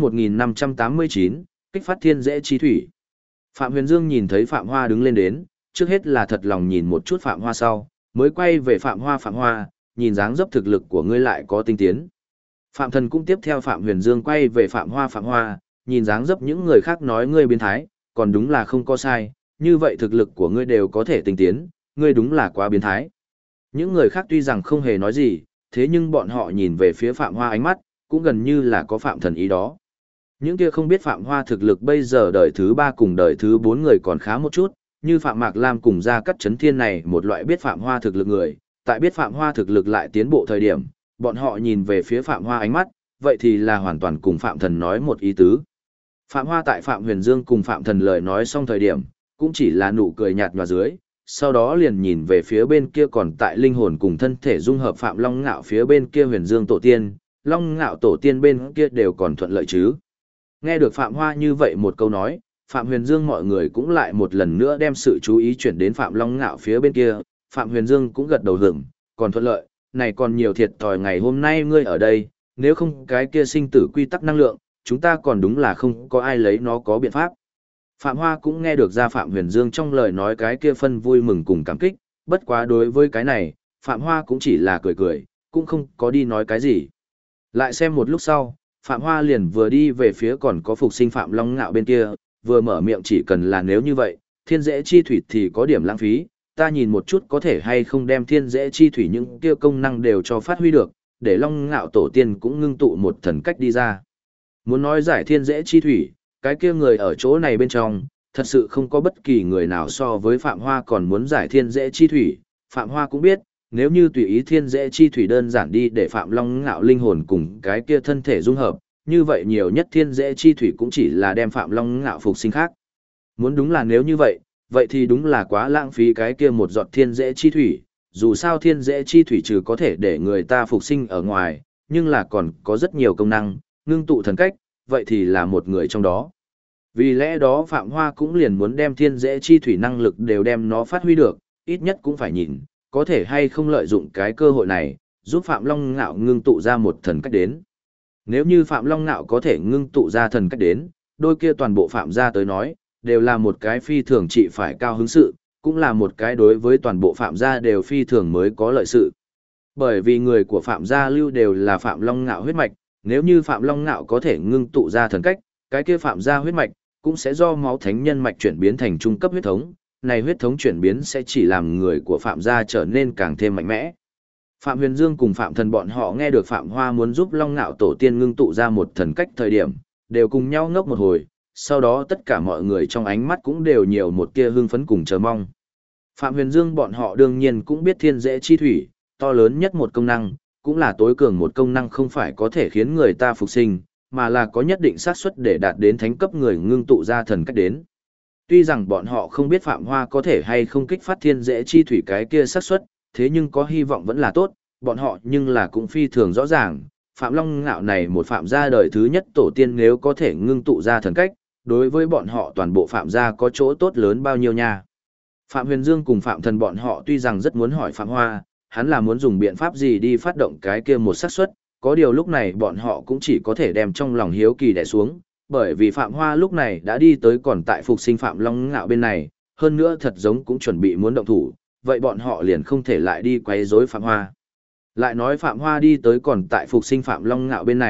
1589, kích phát thiên dễ chi thủy. Phạm Huyền Dương nhìn thấy Phạm Hoa đứng lên đến, trước hết là thật lòng nhìn một chút Phạm Hoa sau, mới quay về Phạm Hoa, nhìn dáng dấp thực lực của ngươi lại có tinh tiến. Phạm Thần cũng tiếp theo Phạm Huyền Dương quay về Phạm Hoa, nhìn dáng dấp những người khác nói ngươi biến thái, còn đúng là không có sai, như vậy thực lực của ngươi đều có thể tinh tiến, ngươi đúng là quá biến thái. Những người khác tuy rằng không hề nói gì, thế nhưng bọn họ nhìn về phía Phạm Hoa ánh mắt, cũng gần như là có Phạm Thần ý đó. Những kia không biết Phạm Hoa thực lực bây giờ đời thứ 3 cùng đời thứ 4 người còn khá một chút, như Phạm Mạc Lam cùng Gia Cát Chấn Thiên này một loại biết Phạm Hoa thực lực người, tại biết Phạm Hoa thực lực lại tiến bộ thời điểm, bọn họ nhìn về phía Phạm Hoa ánh mắt, vậy thì là hoàn toàn cùng Phạm Thần nói một ý tứ. Phạm Hoa tại Phạm Huyền Dương cùng Phạm Thần lời nói xong thời điểm, cũng chỉ là nụ cười nhạt nhòa dưới, sau đó liền nhìn về phía bên kia còn tại linh hồn cùng thân thể dung hợp Phạm Long Ngạo phía bên kia Huyền Dương tổ tiên, Long Ngạo tổ tiên bên kia đều còn thuận lợi chứ. Nghe được Phạm Hoa như vậy một câu nói, Phạm Huyền Dương mọi người cũng lại một lần nữa đem sự chú ý chuyển đến Phạm Long Ngạo phía bên kia, Phạm Huyền Dương cũng gật đầu hưởng, còn thuận lợi, này còn nhiều thiệt thòi ngày hôm nay ngươi ở đây, nếu không cái kia sinh tử quy tắc năng lượng, chúng ta còn đúng là không có ai lấy nó có biện pháp. Phạm Hoa cũng nghe được ra Phạm Huyền Dương trong lời nói cái kia phân vui mừng cùng cảm kích, bất quá đối với cái này, Phạm Hoa cũng chỉ là cười cười, cũng không có đi nói cái gì. Lại xem một lúc sau, Phạm Hoa liền vừa đi về phía còn có phục sinh Phạm Long Ngạo bên kia, vừa mở miệng chỉ cần là nếu như vậy, thiên dễ chi thủy thì có điểm lãng phí, ta nhìn một chút có thể hay không đem thiên dễ chi thủy những kia công năng đều cho phát huy được, để Long Ngạo tổ tiên cũng ngưng tụ một thần cách đi ra. Muốn nói giải thiên dễ chi thủy, cái kia người ở chỗ này bên trong, thật sự không có bất kỳ người nào so với Phạm Hoa còn muốn giải thiên dễ chi thủy, Phạm Hoa cũng biết, nếu như tùy ý thiên dễ chi thủy đơn giản đi để Phạm Long Ngạo linh hồn cùng cái kia thân thể dung hợp, như vậy nhiều nhất thiên dễ chi thủy cũng chỉ là đem Phạm Long Ngạo phục sinh khác. Muốn đúng là nếu như vậy, vậy thì đúng là quá lãng phí cái kia một giọt thiên dễ chi thủy, dù sao thiên dễ chi thủy trừ có thể để người ta phục sinh ở ngoài, nhưng là còn có rất nhiều công năng, ngưng tụ thần cách, vậy thì là một người trong đó. Vì lẽ đó Phạm Hoa cũng liền muốn đem thiên dễ chi thủy năng lực đều đem nó phát huy được, ít nhất cũng phải nhìn, có thể hay không lợi dụng cái cơ hội này, giúp Phạm Long Ngạo ngưng tụ ra một thần cách đến. Nếu như Phạm Long Ngạo có thể ngưng tụ ra thần cách đến, đôi kia toàn bộ Phạm gia tới nói, đều là một cái phi thường trị phải cao hứng sự, cũng là một cái đối với toàn bộ Phạm gia đều phi thường mới có lợi sự. Bởi vì người của Phạm gia lưu đều là Phạm Long Ngạo huyết mạch, nếu như Phạm Long Ngạo có thể ngưng tụ ra thần cách, cái kia Phạm gia huyết mạch cũng sẽ do máu thánh nhân mạch chuyển biến thành trung cấp huyết thống, này huyết thống chuyển biến sẽ chỉ làm người của Phạm gia trở nên càng thêm mạnh mẽ. Phạm Huyền Dương cùng Phạm Thần bọn họ nghe được Phạm Hoa muốn giúp Long Ngạo tổ tiên ngưng tụ ra một thần cách thời điểm, đều cùng nhau ngốc một hồi, sau đó tất cả mọi người trong ánh mắt cũng đều nhiều một tia hưng phấn cùng chờ mong. Phạm Huyền Dương bọn họ đương nhiên cũng biết thiên dễ chi thủy, to lớn nhất một công năng, cũng là tối cường một công năng không phải có thể khiến người ta phục sinh, mà là có nhất định xác suất để đạt đến thánh cấp người ngưng tụ ra thần cách đến. Tuy rằng bọn họ không biết Phạm Hoa có thể hay không kích phát thiên dễ chi thủy cái kia xác suất, thế nhưng có hy vọng vẫn là tốt, bọn họ nhưng là cũng phi thường rõ ràng, Phạm Long Ngạo này một Phạm gia đời thứ nhất tổ tiên nếu có thể ngưng tụ ra thần cách, đối với bọn họ toàn bộ Phạm gia có chỗ tốt lớn bao nhiêu nha. Phạm Huyền Dương cùng Phạm Thần bọn họ tuy rằng rất muốn hỏi Phạm Hoa, hắn là muốn dùng biện pháp gì đi phát động cái kia một xác suất, có điều lúc này bọn họ cũng chỉ có thể đem trong lòng hiếu kỳ đè xuống, bởi vì Phạm Hoa lúc này đã đi tới còn tại phục sinh Phạm Long Ngạo bên này, hơn nữa thật giống cũng chuẩn bị muốn động thủ, vậy bọn họ liền không thể lại đi quấy rối Phạm Hoa. Lại nói Phạm Hoa đi tới còn tại phục sinh Phạm Long Ngạo bên này,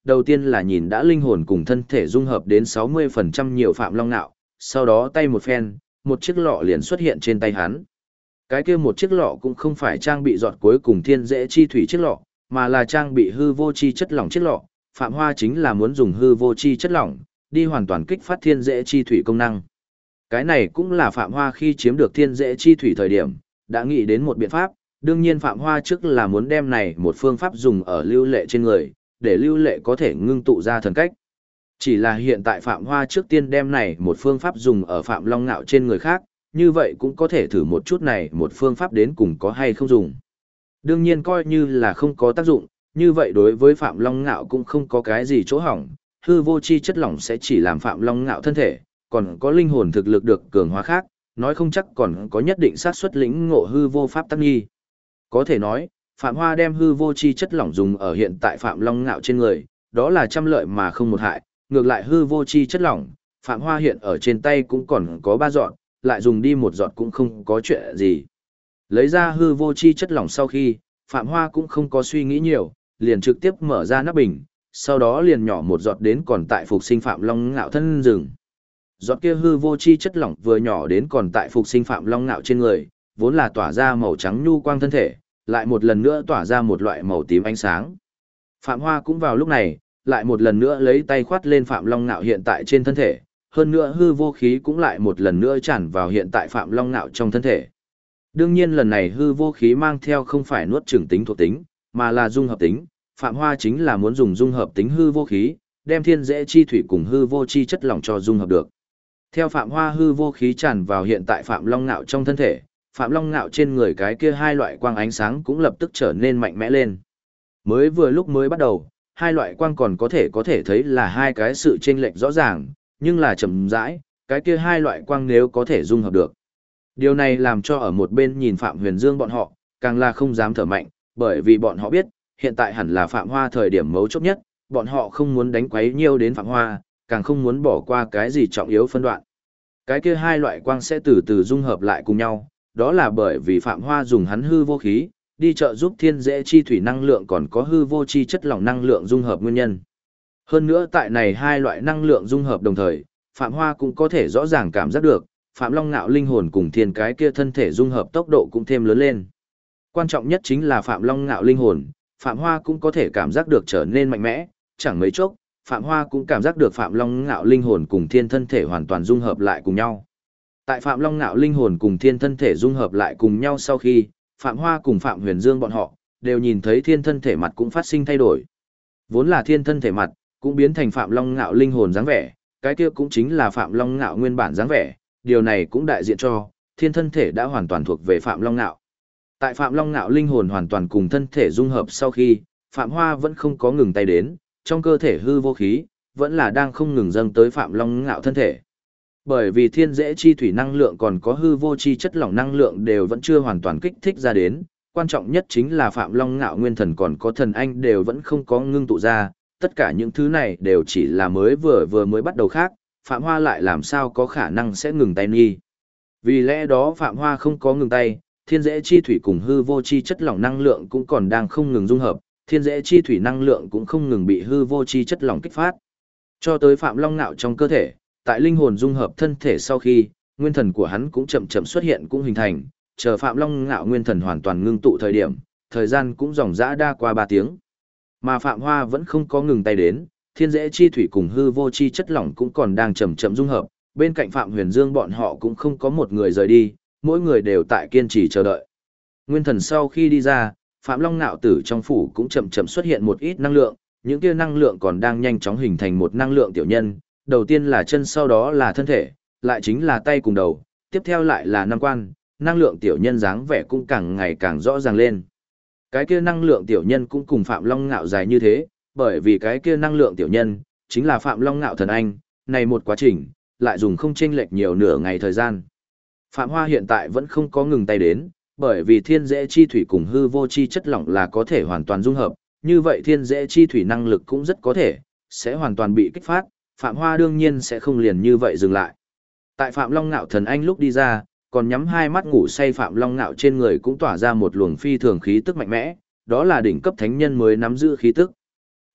đầu tiên là nhìn đã linh hồn cùng thân thể dung hợp đến 60% nhiều Phạm Long Nạo, sau đó tay một phen, một chiếc lọ liền xuất hiện trên tay hắn. Cái kia một chiếc lọ cũng không phải trang bị giọt cuối cùng thiên dễ chi thủy chiếc lọ, mà là trang bị hư vô chi chất lỏng chiếc lọ. Phạm Hoa chính là muốn dùng hư vô chi chất lỏng, đi hoàn toàn kích phát thiên dễ chi thủy công năng. Cái này cũng là Phạm Hoa khi chiếm được thiên dễ chi thủy thời điểm, đã nghĩ đến một biện pháp. Đương nhiên Phạm Hoa trước là muốn đem này một phương pháp dùng ở Lưu Lệ trên người, để Lưu Lệ có thể ngưng tụ ra thần cách. Chỉ là hiện tại Phạm Hoa trước tiên đem này một phương pháp dùng ở Phạm Long Nạo trên người khác, như vậy cũng có thể thử một chút này một phương pháp đến cùng có hay không dùng. Đương nhiên coi như là không có tác dụng, như vậy đối với Phạm Long Nạo cũng không có cái gì chỗ hỏng, hư vô chi chất lỏng sẽ chỉ làm Phạm Long Nạo thân thể, còn có linh hồn thực lực được cường hóa khác, nói không chắc còn có nhất định xác suất lĩnh ngộ hư vô pháp tắc nghi. Có thể nói, Phạm Hoa đem hư vô chi chất lỏng dùng ở hiện tại Phạm Long Nạo trên người, đó là trăm lợi mà không một hại, ngược lại hư vô chi chất lỏng, Phạm Hoa hiện ở trên tay cũng còn có 3 giọt, lại dùng đi 1 giọt cũng không có chuyện gì. Lấy ra hư vô chi chất lỏng sau khi, Phạm Hoa cũng không có suy nghĩ nhiều, liền trực tiếp mở ra nắp bình, sau đó liền nhỏ 1 giọt đến còn tại phục sinh Phạm Long Nạo thân rừng. Giọt kia hư vô chi chất lỏng vừa nhỏ đến còn tại phục sinh Phạm Long Nạo trên người, vốn là tỏa ra màu trắng nhu quang thân thể, lại một lần nữa tỏa ra một loại màu tím ánh sáng. Phạm Hoa cũng vào lúc này, lại một lần nữa lấy tay khoát lên Phạm Long Nạo hiện tại trên thân thể, hơn nữa hư vô khí cũng lại một lần nữa tràn vào hiện tại Phạm Long Nạo trong thân thể. Đương nhiên lần này hư vô khí mang theo không phải nuốt chửng tính thuộc tính, mà là dung hợp tính, Phạm Hoa chính là muốn dùng dung hợp tính hư vô khí, đem thiên dễ chi thủy cùng hư vô chi chất lỏng cho dung hợp được. Theo Phạm Hoa hư vô khí tràn vào hiện tại Phạm Long Nạo trong thân thể, Phạm Long Nạo trên người cái kia 2 loại quang ánh sáng cũng lập tức trở nên mạnh mẽ lên. Mới vừa lúc mới bắt đầu, 2 loại quang còn có thể thấy là 2 cái sự chênh lệch rõ ràng, nhưng là chậm rãi, cái kia 2 loại quang nếu có thể dung hợp được. Điều này làm cho ở một bên nhìn Phạm Huyền Dương bọn họ, càng là không dám thở mạnh, bởi vì bọn họ biết, hiện tại hẳn là Phạm Hoa thời điểm mấu chốt nhất, bọn họ không muốn đánh quấy nhiều đến Phạm Hoa, càng không muốn bỏ qua cái gì trọng yếu phân đoạn. Cái kia 2 loại quang sẽ từ từ dung hợp lại cùng nhau, đó là bởi vì Phạm Hoa dùng hắn hư vô khí, đi trợ giúp thiên dễ chi thủy năng lượng còn có hư vô chi chất lỏng năng lượng dung hợp nguyên nhân. Hơn nữa tại này 2 loại năng lượng dung hợp đồng thời, Phạm Hoa cũng có thể rõ ràng cảm giác được, Phạm Long Nạo linh hồn cùng thiên cái kia thân thể dung hợp tốc độ cũng thêm lớn lên. Quan trọng nhất chính là Phạm Long Nạo linh hồn, Phạm Hoa cũng có thể cảm giác được trở nên mạnh mẽ, chẳng mấy chốc, Phạm Hoa cũng cảm giác được Phạm Long Nạo linh hồn cùng thiên thân thể hoàn toàn dung hợp lại cùng nhau. Tại Phạm Long Nạo linh hồn cùng thiên thân thể dung hợp lại cùng nhau sau khi, Phạm Hoa cùng Phạm Huyền Dương bọn họ, đều nhìn thấy thiên thân thể mặt cũng phát sinh thay đổi. Vốn là thiên thân thể mặt, cũng biến thành Phạm Long Ngạo linh hồn dáng vẻ, cái kia cũng chính là Phạm Long Ngạo nguyên bản dáng vẻ, điều này cũng đại diện cho, thiên thân thể đã hoàn toàn thuộc về Phạm Long Ngạo. Tại Phạm Long Ngạo linh hồn hoàn toàn cùng thân thể dung hợp sau khi, Phạm Hoa vẫn không có ngừng tay đến, trong cơ thể hư vô khí, vẫn là đang không ngừng dâng tới Phạm Long Ngạo thân thể. Bởi vì thiên dễ chi thủy năng lượng còn có hư vô chi chất lỏng năng lượng đều vẫn chưa hoàn toàn kích thích ra đến, quan trọng nhất chính là Phạm Long Ngạo nguyên thần còn có thần anh đều vẫn không có ngưng tụ ra, tất cả những thứ này đều chỉ là vừa mới bắt đầu khác, Phạm Hoa lại làm sao có khả năng sẽ ngừng tay nghi. Vì lẽ đó Phạm Hoa không có ngừng tay, thiên dễ chi thủy cùng hư vô chi chất lỏng năng lượng cũng còn đang không ngừng dung hợp, thiên dễ chi thủy năng lượng cũng không ngừng bị hư vô chi chất lỏng kích phát. Cho tới Phạm Long Ngạo trong cơ thể, tại linh hồn dung hợp thân thể sau khi, nguyên thần của hắn cũng chậm chậm xuất hiện cũng hình thành, chờ Phạm Long Ngạo nguyên thần hoàn toàn ngưng tụ thời điểm, thời gian cũng dòng dã đa qua 3 tiếng. Mà Phạm Hoa vẫn không có ngừng tay đến, thiên dễ chi thủy cùng hư vô chi chất lỏng cũng còn đang chậm chậm dung hợp, bên cạnh Phạm Huyền Dương bọn họ cũng không có một người rời đi, mỗi người đều tại kiên trì chờ đợi. Nguyên thần sau khi đi ra, Phạm Long Nạo tử trong phủ cũng chậm chậm xuất hiện một ít năng lượng, những kia năng lượng còn đang nhanh chóng hình thành một năng lượng tiểu nhân, đầu tiên là chân sau đó là thân thể, lại chính là tay cùng đầu, tiếp theo lại là năm quan, năng lượng tiểu nhân dáng vẻ cũng càng ngày càng rõ ràng lên. Cái kia năng lượng tiểu nhân cũng cùng Phạm Long Ngạo dài như thế, bởi vì cái kia năng lượng tiểu nhân chính là Phạm Long Ngạo thần anh, này một quá trình lại dùng không chênh lệch nhiều nửa ngày thời gian. Phạm Hoa hiện tại vẫn không có ngừng tay đến, bởi vì thiên dễ chi thủy cùng hư vô chi chất lỏng là có thể hoàn toàn dung hợp, như vậy thiên dễ chi thủy năng lực cũng rất có thể sẽ hoàn toàn bị kích phát, Phạm Hoa đương nhiên sẽ không liền như vậy dừng lại. Tại Phạm Long Ngạo thần anh lúc đi ra, còn nhắm hai mắt ngủ say Phạm Long Ngạo trên người cũng tỏa ra một luồng phi thường khí tức mạnh mẽ, đó là đỉnh cấp thánh nhân mới nắm giữ khí tức.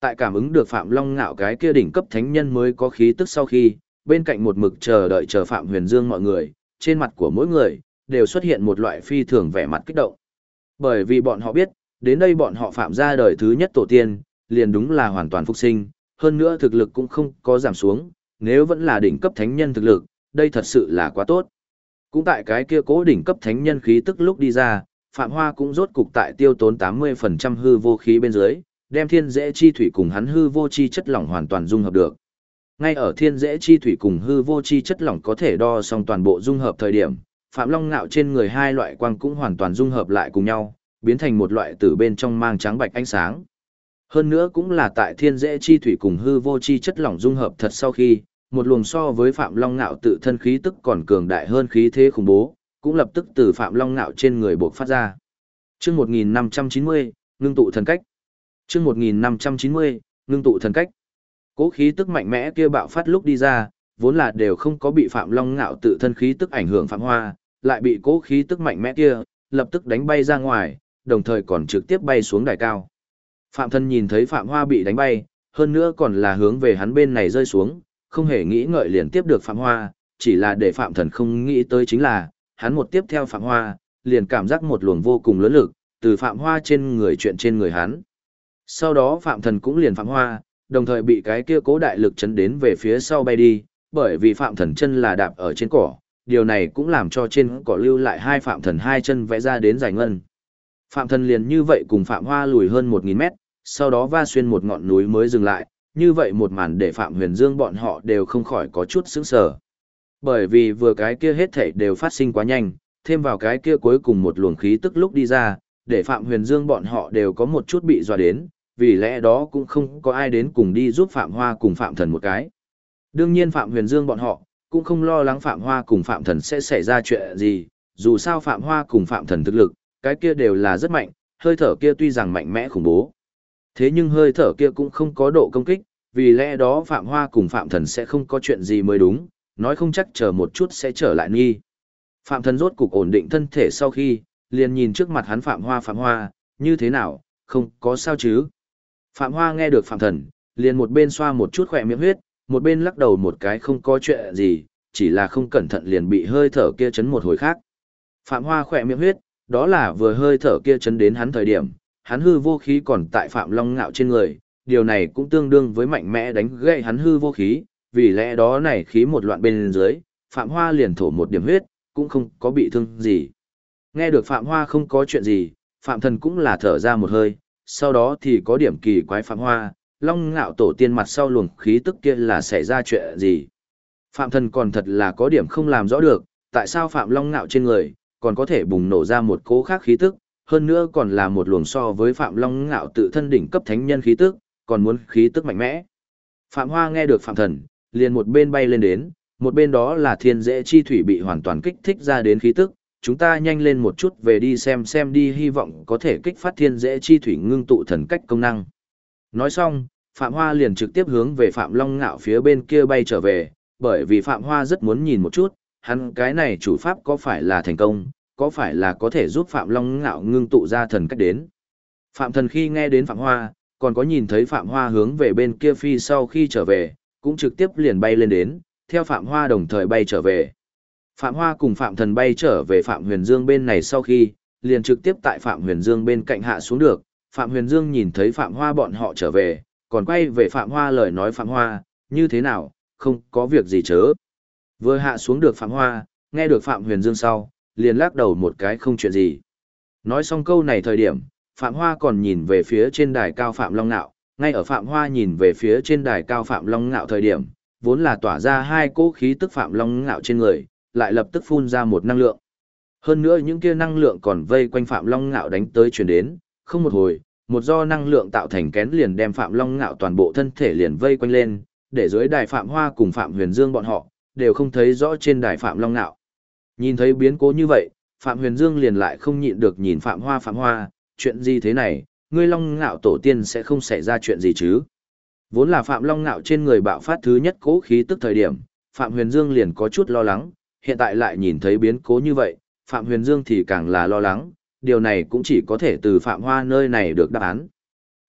Tại cảm ứng được Phạm Long Ngạo cái kia đỉnh cấp thánh nhân mới có khí tức sau khi, bên cạnh một mực chờ đợi chờ Phạm Huyền Dương mọi người, trên mặt của mỗi người, đều xuất hiện một loại phi thường vẻ mặt kích động. Bởi vì bọn họ biết, đến đây bọn họ Phạm ra đời thứ nhất tổ tiên, liền đúng là hoàn toàn phục sinh, hơn nữa thực lực cũng không có giảm xuống, nếu vẫn là đỉnh cấp thánh nhân thực lực, đây thật sự là quá tốt. Cũng tại cái kia cố đỉnh cấp thánh nhân khí tức lúc đi ra, Phạm Hoa cũng rốt cục tại tiêu tốn 80% hư vô khí bên dưới, đem thiên dễ chi thủy cùng hắn hư vô chi chất lỏng hoàn toàn dung hợp được. Ngay ở thiên dễ chi thủy cùng hư vô chi chất lỏng có thể đo xong toàn bộ dung hợp thời điểm, Phạm Long Ngạo trên người hai loại quang cũng hoàn toàn dung hợp lại cùng nhau, biến thành một loại từ bên trong mang trắng bạch ánh sáng. Hơn nữa cũng là tại thiên dễ chi thủy cùng hư vô chi chất lỏng dung hợp thật sau khi, một luồng so với Phạm Long Ngạo tự thân khí tức còn cường đại hơn khí thế khủng bố, cũng lập tức từ Phạm Long Ngạo trên người bộc phát ra. Chương 1590, ngưng tụ thần cách. Chương 1590, ngưng tụ thần cách. Cố khí tức mạnh mẽ kia bạo phát lúc đi ra, vốn là đều không có bị Phạm Long Ngạo tự thân khí tức ảnh hưởng Phạm Hoa, lại bị cố khí tức mạnh mẽ kia lập tức đánh bay ra ngoài, đồng thời còn trực tiếp bay xuống đài cao. Phạm Thần nhìn thấy Phạm Hoa bị đánh bay, hơn nữa còn là hướng về hắn bên này rơi xuống, không hề nghĩ ngợi liền tiếp được Phạm Hoa, chỉ là để Phạm Thần không nghĩ tới chính là, hắn một tiếp theo Phạm Hoa, liền cảm giác một luồng vô cùng lớn lực, từ Phạm Hoa trên người chuyện trên người hắn. Sau đó Phạm Thần cũng liền Phạm Hoa, đồng thời bị cái kia cố đại lực chấn đến về phía sau bay đi, bởi vì Phạm Thần chân là đạp ở trên cỏ, điều này cũng làm cho trên cỏ lưu lại hai Phạm Thần hai chân vẽ ra đến dài ngân. Phạm Thần liền như vậy cùng Phạm Hoa lùi hơn 1000 mét, sau đó va xuyên một ngọn núi mới dừng lại, như vậy một màn để Phạm Huyền Dương bọn họ đều không khỏi có chút sững sờ. Bởi vì vừa cái kia hết thảy đều phát sinh quá nhanh, thêm vào cái kia cuối cùng một luồng khí tức lúc đi ra, để Phạm Huyền Dương bọn họ đều có một chút bị dọa đến, vì lẽ đó cũng không có ai đến cùng đi giúp Phạm Hoa cùng Phạm Thần một cái. Đương nhiên Phạm Huyền Dương bọn họ cũng không lo lắng Phạm Hoa cùng Phạm Thần sẽ xảy ra chuyện gì, dù sao Phạm Hoa cùng Phạm Thần thực lực, cái kia đều là rất mạnh, hơi thở kia tuy rằng mạnh mẽ khủng bố. Thế nhưng hơi thở kia cũng không có độ công kích, vì lẽ đó Phạm Hoa cùng Phạm Thần sẽ không có chuyện gì mới đúng, nói không chắc chờ một chút sẽ trở lại nghi. Phạm Thần rốt cục ổn định thân thể sau khi, liền nhìn trước mặt hắn Phạm Hoa, như thế nào, không có sao chứ. Phạm Hoa nghe được Phạm Thần, liền một bên xoa một chút khỏe miệng huyết, một bên lắc đầu một cái không có chuyện gì, chỉ là không cẩn thận liền bị hơi thở kia chấn một hồi khác. Phạm Hoa khỏe miệng huyết, đó là vừa hơi thở kia chấn đến hắn thời điểm, hắn hư vô khí còn tại Phạm Long Ngạo trên người, điều này cũng tương đương với mạnh mẽ đánh gãy hắn hư vô khí, vì lẽ đó này khí một loạn bên dưới, Phạm Hoa liền thổ một điểm huyết, cũng không có bị thương gì. Nghe được Phạm Hoa không có chuyện gì, Phạm Thần cũng là thở ra một hơi, sau đó thì có điểm kỳ quái Phạm Hoa, Long Ngạo tổ tiên mặt sau luồng khí tức kia là xảy ra chuyện gì. Phạm Thần còn thật là có điểm không làm rõ được, tại sao Phạm Long Ngạo trên người, còn có thể bùng nổ ra một cỗ khác khí tức, hơn nữa còn là một luồng so với Phạm Long Ngạo tự thân đỉnh cấp thánh nhân khí tức, còn muốn khí tức mạnh mẽ. Phạm Hoa nghe được Phạm Thần, liền một bên bay lên đến, một bên đó là thiên dễ chi thủy bị hoàn toàn kích thích ra đến khí tức, chúng ta nhanh lên một chút về đi xem đi, hy vọng có thể kích phát thiên dễ chi thủy ngưng tụ thần cách công năng. Nói xong, Phạm Hoa liền trực tiếp hướng về Phạm Long Ngạo phía bên kia bay trở về, bởi vì Phạm Hoa rất muốn nhìn một chút, hắn cái này chủ pháp có phải là thành công, có phải là có thể giúp Phạm Long Ngạo ngưng tụ ra thần cách đến. Phạm Thần khi nghe đến Phạm Hoa, còn có nhìn thấy Phạm Hoa hướng về bên kia phi sau khi trở về, cũng trực tiếp liền bay lên đến, theo Phạm Hoa đồng thời bay trở về. Phạm Hoa cùng Phạm Thần bay trở về Phạm Huyền Dương bên này sau khi, liền trực tiếp tại Phạm Huyền Dương bên cạnh hạ xuống được, Phạm Huyền Dương nhìn thấy Phạm Hoa bọn họ trở về, còn quay về Phạm Hoa lời nói Phạm Hoa, như thế nào, không có việc gì chớ. Vừa hạ xuống được Phạm Hoa, nghe được Phạm Huyền Dương sau, liền lắc đầu một cái không chuyện gì. Nói xong câu này thời điểm, Phạm Hoa còn nhìn về phía trên đài cao Phạm Long Nạo, ngay ở Phạm Hoa nhìn về phía trên đài cao Phạm Long Nạo thời điểm, vốn là tỏa ra hai cỗ khí tức Phạm Long Nạo trên người, lại lập tức phun ra một năng lượng. Hơn nữa những kia năng lượng còn vây quanh Phạm Long Nạo đánh tới truyền đến, không một hồi, một do năng lượng tạo thành kén liền đem Phạm Long Nạo toàn bộ thân thể liền vây quanh lên, để dưới đài Phạm Hoa cùng Phạm Huyền Dương bọn họ, đều không thấy rõ trên đài Phạm Long Nạo. Nhìn thấy biến cố như vậy, Phạm Huyền Dương liền lại không nhịn được nhìn Phạm Hoa, chuyện gì thế này, ngươi Long Nạo tổ tiên sẽ không xảy ra chuyện gì chứ. Vốn là Phạm Long Nạo trên người bạo phát thứ nhất cố khí tức thời điểm, Phạm Huyền Dương liền có chút lo lắng, hiện tại lại nhìn thấy biến cố như vậy, Phạm Huyền Dương thì càng là lo lắng, điều này cũng chỉ có thể từ Phạm Hoa nơi này được đáp án.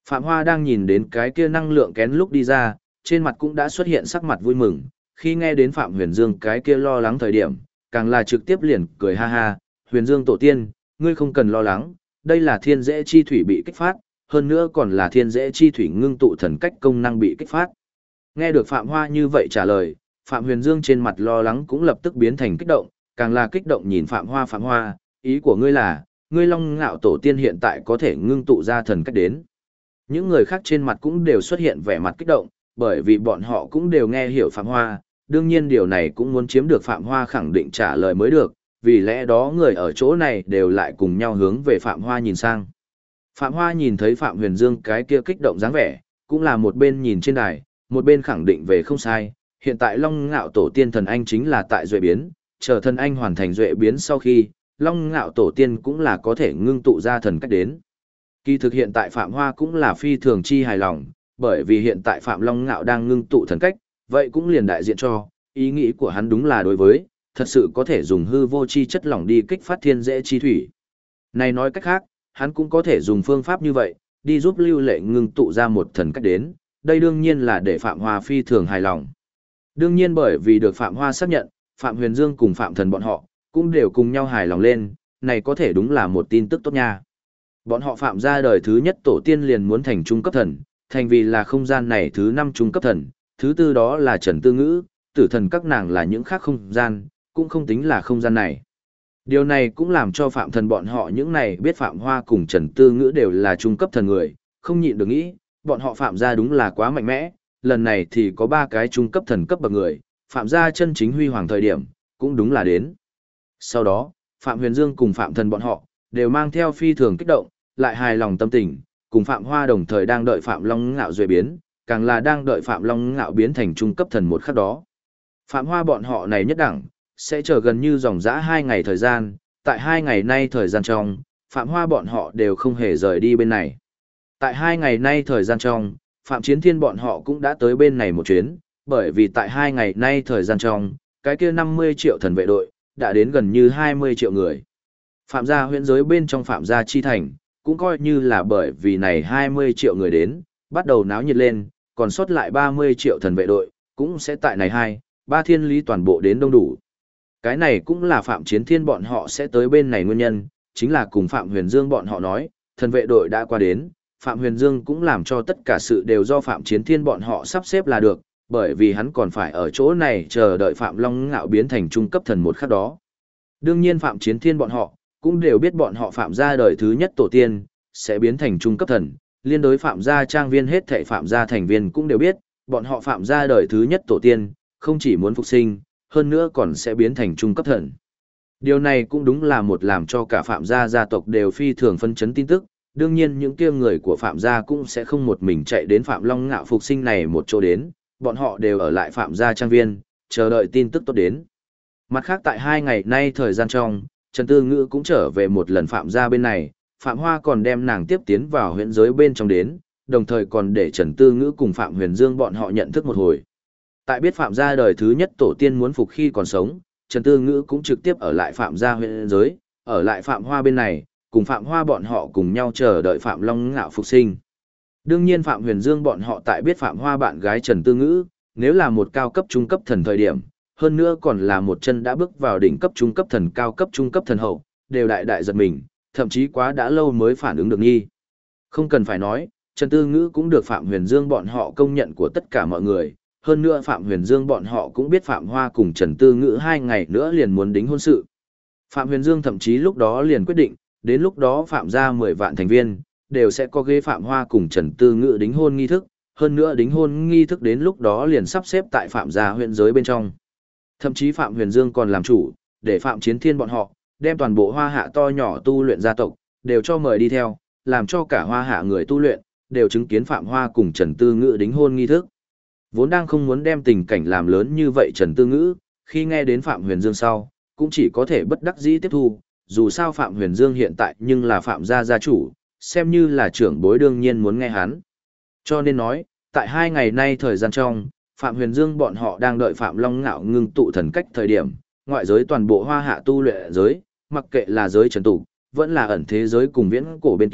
Phạm Hoa đang nhìn đến cái kia năng lượng kén lúc đi ra, trên mặt cũng đã xuất hiện sắc mặt vui mừng, khi nghe đến Phạm Huyền Dương cái kia lo lắng thời điểm, càng là trực tiếp liền cười ha ha, Huyền Dương tổ tiên, ngươi không cần lo lắng, đây là thiên dễ chi thủy bị kích phát, hơn nữa còn là thiên dễ chi thủy ngưng tụ thần cách công năng bị kích phát. Nghe được Phạm Hoa như vậy trả lời, Phạm Huyền Dương trên mặt lo lắng cũng lập tức biến thành kích động, càng là kích động nhìn Phạm Hoa, ý của ngươi là, ngươi Long Ngạo tổ tiên hiện tại có thể ngưng tụ ra thần cách đến. Những người khác trên mặt cũng đều xuất hiện vẻ mặt kích động, bởi vì bọn họ cũng đều nghe hiểu Phạm Hoa, đương nhiên điều này cũng muốn chiếm được Phạm Hoa khẳng định trả lời mới được, vì lẽ đó người ở chỗ này đều lại cùng nhau hướng về Phạm Hoa nhìn sang. Phạm Hoa nhìn thấy Phạm Huyền Dương cái kia kích động dáng vẻ, cũng là một bên nhìn trên đài, một bên khẳng định về không sai, hiện tại Long Ngạo tổ tiên thần anh chính là tại duệ biến, chờ thần anh hoàn thành duệ biến sau khi, Long Ngạo tổ tiên cũng là có thể ngưng tụ ra thần cách đến. Kỳ thực hiện tại Phạm Hoa cũng là phi thường chi hài lòng, bởi vì hiện tại Phạm Long Ngạo đang ngưng tụ thần cách, vậy cũng liền đại diện cho, ý nghĩ của hắn đúng là đối với, thật sự có thể dùng hư vô chi chất lỏng đi kích phát thiên dễ chi thủy. Này nói cách khác, hắn cũng có thể dùng phương pháp như vậy, đi giúp Lưu Lệ ngưng tụ ra một thần cách đến, đây đương nhiên là để Phạm Hoa phi thường hài lòng. Đương nhiên bởi vì được Phạm Hoa xác nhận, Phạm Huyền Dương cùng Phạm Thần bọn họ, cũng đều cùng nhau hài lòng lên, này có thể đúng là một tin tức tốt nha. Bọn họ Phạm gia đời thứ nhất tổ tiên liền muốn thành trung cấp thần, thành vì là không gian này thứ 5 trung cấp thần, thứ tư đó là Trần Tư Ngữ, tử thần các nàng là những khác không gian, cũng không tính là không gian này. Điều này cũng làm cho Phạm Thần bọn họ những này biết Phạm Hoa cùng Trần Tư Ngữ đều là trung cấp thần người, không nhịn được nghĩ, bọn họ Phạm gia đúng là quá mạnh mẽ, lần này thì có 3 cái trung cấp thần cấp bậc người, Phạm gia chân chính huy hoàng thời điểm, cũng đúng là đến. Sau đó, Phạm Huyền Dương cùng Phạm Thần bọn họ, đều mang theo phi thường kích động, lại hài lòng tâm tình, cùng Phạm Hoa đồng thời đang đợi Phạm Long Ngạo duệ biến, càng là đang đợi Phạm Long Ngạo biến thành trung cấp thần một khắc đó. Phạm Hoa bọn họ này nhất đẳng, sẽ chờ gần như dòng dã 2 ngày thời gian, tại 2 ngày nay thời gian trong, Phạm Hoa bọn họ đều không hề rời đi bên này. Tại 2 ngày nay thời gian trong, Phạm Chiến Thiên bọn họ cũng đã tới bên này một chuyến, bởi vì tại 2 ngày nay thời gian trong, cái kia 50 triệu thần vệ đội, đã đến gần như 20 triệu người. Phạm gia huyễn giới bên trong Phạm gia chi thành, cũng coi như là bởi vì này 20 triệu người đến, bắt đầu náo nhiệt lên, còn sót lại 30 triệu thần vệ đội, cũng sẽ tại này 2-3 thiên lý toàn bộ đến đông đủ. Cái này cũng là Phạm Chiến Thiên bọn họ sẽ tới bên này nguyên nhân, chính là cùng Phạm Huyền Dương bọn họ nói, thần vệ đội đã qua đến, Phạm Huyền Dương cũng làm cho tất cả sự đều do Phạm Chiến Thiên bọn họ sắp xếp là được, bởi vì hắn còn phải ở chỗ này chờ đợi Phạm Long Ngạo biến thành trung cấp thần một khắc đó. Đương nhiên Phạm Chiến Thiên bọn họ, cũng đều biết bọn họ Phạm gia đời thứ nhất tổ tiên, sẽ biến thành trung cấp thần, liên đối Phạm gia trang viên hết thảy Phạm gia thành viên cũng đều biết, bọn họ Phạm gia đời thứ nhất tổ tiên, không chỉ muốn phục sinh, hơn nữa còn sẽ biến thành trung cấp thần. Điều này cũng đúng là một làm cho cả Phạm gia gia tộc đều phi thường phân chấn tin tức, đương nhiên những kia người của Phạm gia cũng sẽ không một mình chạy đến Phạm Long Ngạo phục sinh này một chỗ đến, bọn họ đều ở lại Phạm gia trang viên, chờ đợi tin tức tốt đến. Mặt khác tại 2 ngày nay thời gian trong, Trần Tư Ngữ cũng trở về một lần Phạm gia bên này, Phạm Hoa còn đem nàng tiếp tiến vào huyễn giới bên trong đến, đồng thời còn để Trần Tư Ngữ cùng Phạm Huyền Dương bọn họ nhận thức một hồi. Tại biết Phạm gia đời thứ nhất tổ tiên muốn phục khi còn sống, Trần Tư Ngữ cũng trực tiếp ở lại Phạm gia huyễn giới, ở lại Phạm Hoa bên này, cùng Phạm Hoa bọn họ cùng nhau chờ đợi Phạm Long Ngạo phục sinh. Đương nhiên Phạm Huyền Dương bọn họ tại biết Phạm Hoa bạn gái Trần Tư Ngữ, nếu là một cao cấp trung cấp thần thời điểm, hơn nữa còn là một chân đã bước vào đỉnh cấp trung cấp thần cao cấp trung cấp thần hậu, đều đại giật mình, thậm chí quá đã lâu mới phản ứng được nghi. Không cần phải nói, Trần Tư Ngữ cũng được Phạm Huyền Dương bọn họ công nhận của tất cả mọi người, hơn nữa Phạm Huyền Dương bọn họ cũng biết Phạm Hoa cùng Trần Tư Ngữ 2 ngày nữa liền muốn đính hôn sự. Phạm Huyền Dương thậm chí lúc đó liền quyết định, đến lúc đó Phạm gia 10 vạn thành viên, đều sẽ có ghế Phạm Hoa cùng Trần Tư Ngữ đính hôn nghi thức, hơn nữa đính hôn nghi thức đến lúc đó liền sắp xếp tại Phạm gia huyện giới bên trong. Thậm chí Phạm Huyền Dương còn làm chủ, để Phạm Chiến Thiên bọn họ, đem toàn bộ Hoa Hạ to nhỏ tu luyện gia tộc, đều cho mời đi theo, làm cho cả Hoa Hạ người tu luyện, đều chứng kiến Phạm Hoa cùng Trần Tư Ngữ đính hôn nghi thức. Vốn đang không muốn đem tình cảnh làm lớn như vậy Trần Tư Ngữ, khi nghe đến Phạm Huyền Dương sau, cũng chỉ có thể bất đắc dĩ tiếp thu, dù sao Phạm Huyền Dương hiện tại nhưng là Phạm gia gia chủ, xem như là trưởng bối đương nhiên muốn nghe hắn. Cho nên nói, tại 2 ngày nay thời gian trong, Phạm Huyền Dương bọn họ đang đợi Phạm Long Ngạo ngưng tụ thần cách thời điểm, ngoại giới toàn bộ Hoa Hạ tu luyện giới, mặc kệ là giới trần tục, vẫn là ẩn thế giới cùng viễn cổ bên kia,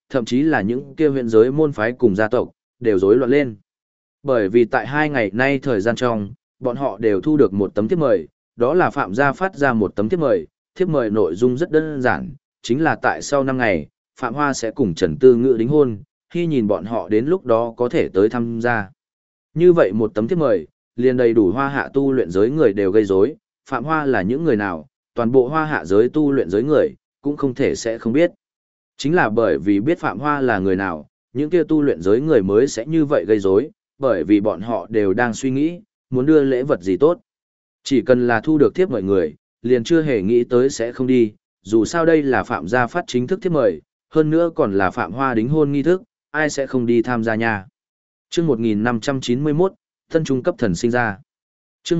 thậm chí là những kia huyện giới môn phái cùng gia tộc, đều rối loạn lên. Bởi vì tại 2 ngày nay thời gian trong, bọn họ đều thu được một tấm thiếp mời, đó là Phạm gia phát ra một tấm thiếp mời nội dung rất đơn giản, chính là tại sau 5 ngày, Phạm Hoa sẽ cùng Trần Tư Ngữ đính hôn, khi nhìn bọn họ đến lúc đó có thể tới tham gia. Như vậy một tấm thiếp mời, liền đầy đủ Hoa Hạ tu luyện giới người đều gây rối, Phạm Hoa là những người nào, toàn bộ Hoa Hạ giới tu luyện giới người, cũng không thể sẽ không biết. Chính là bởi vì biết Phạm Hoa là người nào, những kia tu luyện giới người mới sẽ như vậy gây rối, bởi vì bọn họ đều đang suy nghĩ, muốn đưa lễ vật gì tốt. Chỉ cần là thu được thiếp mời người, liền chưa hề nghĩ tới sẽ không đi, dù sao đây là Phạm gia phát chính thức thiếp mời, hơn nữa còn là Phạm Hoa đính hôn nghi thức, ai sẽ không đi tham gia nha. Chương 1591, thân trung cấp thần sinh ra. Chương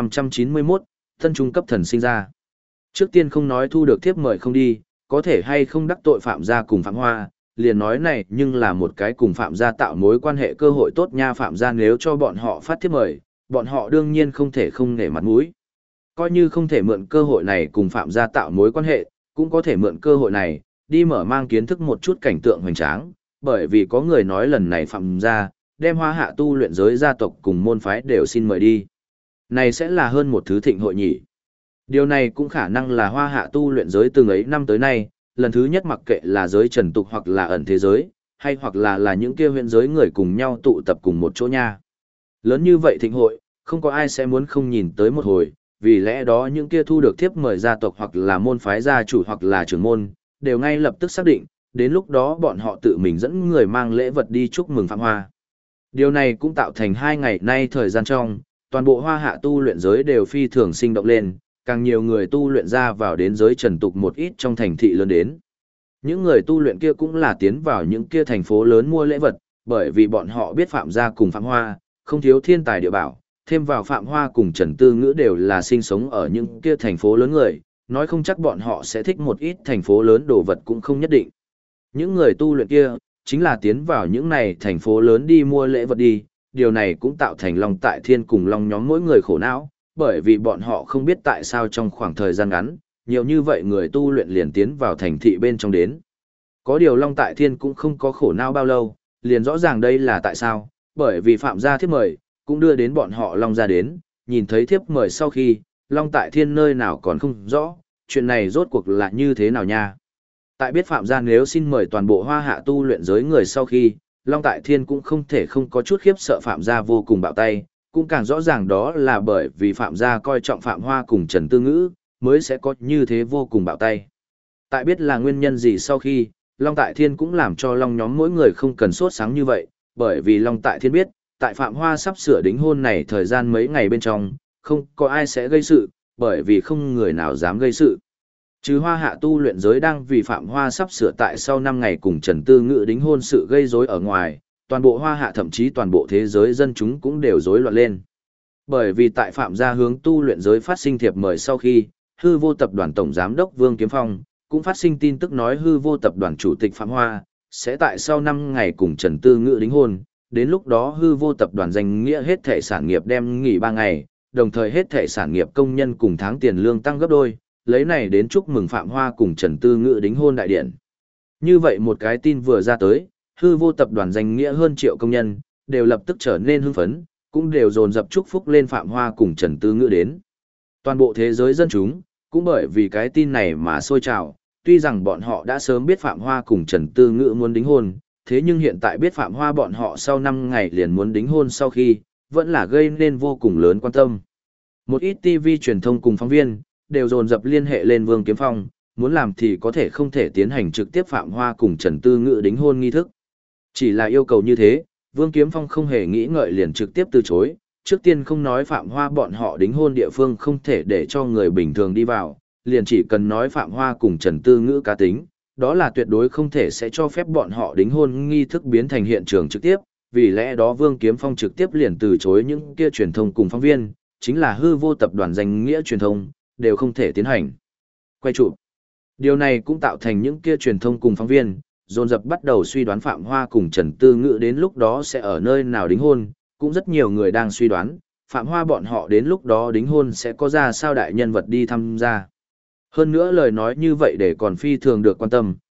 1591, thân trung cấp thần sinh ra. Trước tiên không nói thu được thiếp mời không đi, có thể hay không đắc tội Phạm gia cùng Phạm Hoa, liền nói này nhưng là một cái cùng Phạm gia tạo mối quan hệ cơ hội tốt nha. Phạm gia nếu cho bọn họ phát thiếp mời, bọn họ đương nhiên không thể không nể mặt mũi. Coi như không thể mượn cơ hội này cùng Phạm gia tạo mối quan hệ, cũng có thể mượn cơ hội này, đi mở mang kiến thức một chút cảnh tượng hoành tráng, bởi vì có người nói lần này Phạm gia, đem Hoa Hạ tu luyện giới gia tộc cùng môn phái đều xin mời đi. Này sẽ là hơn một thứ thịnh hội nhỉ. Điều này cũng khả năng là Hoa Hạ tu luyện giới từng ấy năm tới nay, lần thứ nhất mặc kệ là giới trần tục hoặc là ẩn thế giới, hay hoặc là những kia huyện giới người cùng nhau tụ tập cùng một chỗ nha. Lớn như vậy thịnh hội, không có ai sẽ muốn không nhìn tới một hồi, vì lẽ đó những kia thu được thiếp mời gia tộc hoặc là môn phái gia chủ hoặc là trưởng môn, đều ngay lập tức xác định, đến lúc đó bọn họ tự mình dẫn người mang lễ vật đi chúc mừng Phạm Hoa. Điều này cũng tạo thành 2 ngày nay thời gian trong, toàn bộ Hoa Hạ tu luyện giới đều phi thường sinh động lên, càng nhiều người tu luyện ra vào đến giới trần tục một ít trong thành thị lớn đến. Những người tu luyện kia cũng là tiến vào những kia thành phố lớn mua lễ vật, bởi vì bọn họ biết Phạm gia cùng Phạm Hoa, không thiếu thiên tài địa bảo, thêm vào Phạm Hoa cùng Trần Tư Ngữ đều là sinh sống ở những kia thành phố lớn người, nói không chắc bọn họ sẽ thích một ít thành phố lớn đồ vật cũng không nhất định. Những người tu luyện kia, chính là tiến vào những này thành phố lớn đi mua lễ vật đi, điều này cũng tạo thành Long Tại Thiên cùng Long nhóm mỗi người khổ não, bởi vì bọn họ không biết tại sao trong khoảng thời gian ngắn, nhiều như vậy người tu luyện liền tiến vào thành thị bên trong đến. Có điều Long Tại Thiên cũng không có khổ não bao lâu, liền rõ ràng đây là tại sao, bởi vì Phạm gia thiếp mời, cũng đưa đến bọn họ Long gia đến, nhìn thấy thiếp mời sau khi, Long Tại Thiên nơi nào còn không rõ, chuyện này rốt cuộc là như thế nào nha. Tại biết Phạm gia nếu xin mời toàn bộ Hoa Hạ tu luyện giới người sau khi, Long Tại Thiên cũng không thể không có chút khiếp sợ Phạm gia vô cùng bạo tay, cũng càng rõ ràng đó là bởi vì Phạm gia coi trọng Phạm Hoa cùng Trần Tư Ngữ, mới sẽ có như thế vô cùng bạo tay. Tại biết là nguyên nhân gì sau khi, Long Tại Thiên cũng làm cho Long nhóm mỗi người không cần sốt sáng như vậy, bởi vì Long Tại Thiên biết, tại Phạm Hoa sắp sửa đính hôn này thời gian mấy ngày bên trong, không có ai sẽ gây sự, bởi vì không người nào dám gây sự. Trừ Hoa Hạ tu luyện giới đang vì Phạm Hoa sắp sửa tại sau 5 ngày cùng Trần Tư Ngữ đính hôn sự gây rối ở ngoài, toàn bộ Hoa Hạ thậm chí toàn bộ thế giới dân chúng cũng đều rối loạn lên. Bởi vì tại Phạm gia hướng tu luyện giới phát sinh thiệp mời sau khi, Hư Vô tập đoàn tổng giám đốc Vương Kiếm Phong cũng phát sinh tin tức nói Hư Vô tập đoàn chủ tịch Phạm Hoa sẽ tại sau 5 ngày cùng Trần Tư Ngữ đính hôn, đến lúc đó Hư Vô tập đoàn danh nghĩa hết thể sản nghiệp đem nghỉ 3 ngày, đồng thời hết thể sản nghiệp công nhân cùng tháng tiền lương tăng gấp đôi, lấy này đến chúc mừng Phạm Hoa cùng Trần Tư Ngữ đính hôn đại điện. Như vậy một cái tin vừa ra tới, Hư Vô tập đoàn danh nghĩa hơn triệu công nhân, đều lập tức trở nên hưng phấn, cũng đều dồn dập chúc phúc lên Phạm Hoa cùng Trần Tư Ngữ đến. Toàn bộ thế giới dân chúng, cũng bởi vì cái tin này mà sôi trào, tuy rằng bọn họ đã sớm biết Phạm Hoa cùng Trần Tư Ngữ muốn đính hôn, thế nhưng hiện tại biết Phạm Hoa bọn họ sau 5 ngày liền muốn đính hôn sau khi, vẫn là gây nên vô cùng lớn quan tâm. Một ít TV truyền thông cùng phóng viên, đều dồn dập liên hệ lên Vương Kiếm Phong, muốn làm thì có thể không thể tiến hành trực tiếp Phạm Hoa cùng Trần Tư Ngữ đính hôn nghi thức. Chỉ là yêu cầu như thế, Vương Kiếm Phong không hề nghĩ ngợi liền trực tiếp từ chối, trước tiên không nói Phạm Hoa bọn họ đính hôn địa phương không thể để cho người bình thường đi vào, liền chỉ cần nói Phạm Hoa cùng Trần Tư Ngữ cá tính, đó là tuyệt đối không thể sẽ cho phép bọn họ đính hôn nghi thức biến thành hiện trường trực tiếp, vì lẽ đó Vương Kiếm Phong trực tiếp liền từ chối những kia truyền thông cùng phóng viên, chính là Hư Vô tập đoàn danh nghĩa truyền thông, đều không thể tiến hành quay chụp. Điều này cũng tạo thành những kia truyền thông cùng phóng viên, dồn dập bắt đầu suy đoán Phạm Hoa cùng Trần Tư Ngữ đến lúc đó sẽ ở nơi nào đính hôn, cũng rất nhiều người đang suy đoán, Phạm Hoa bọn họ đến lúc đó đính hôn sẽ có ra sao đại nhân vật đi tham gia. Hơn nữa lời nói như vậy để còn phi thường được quan tâm,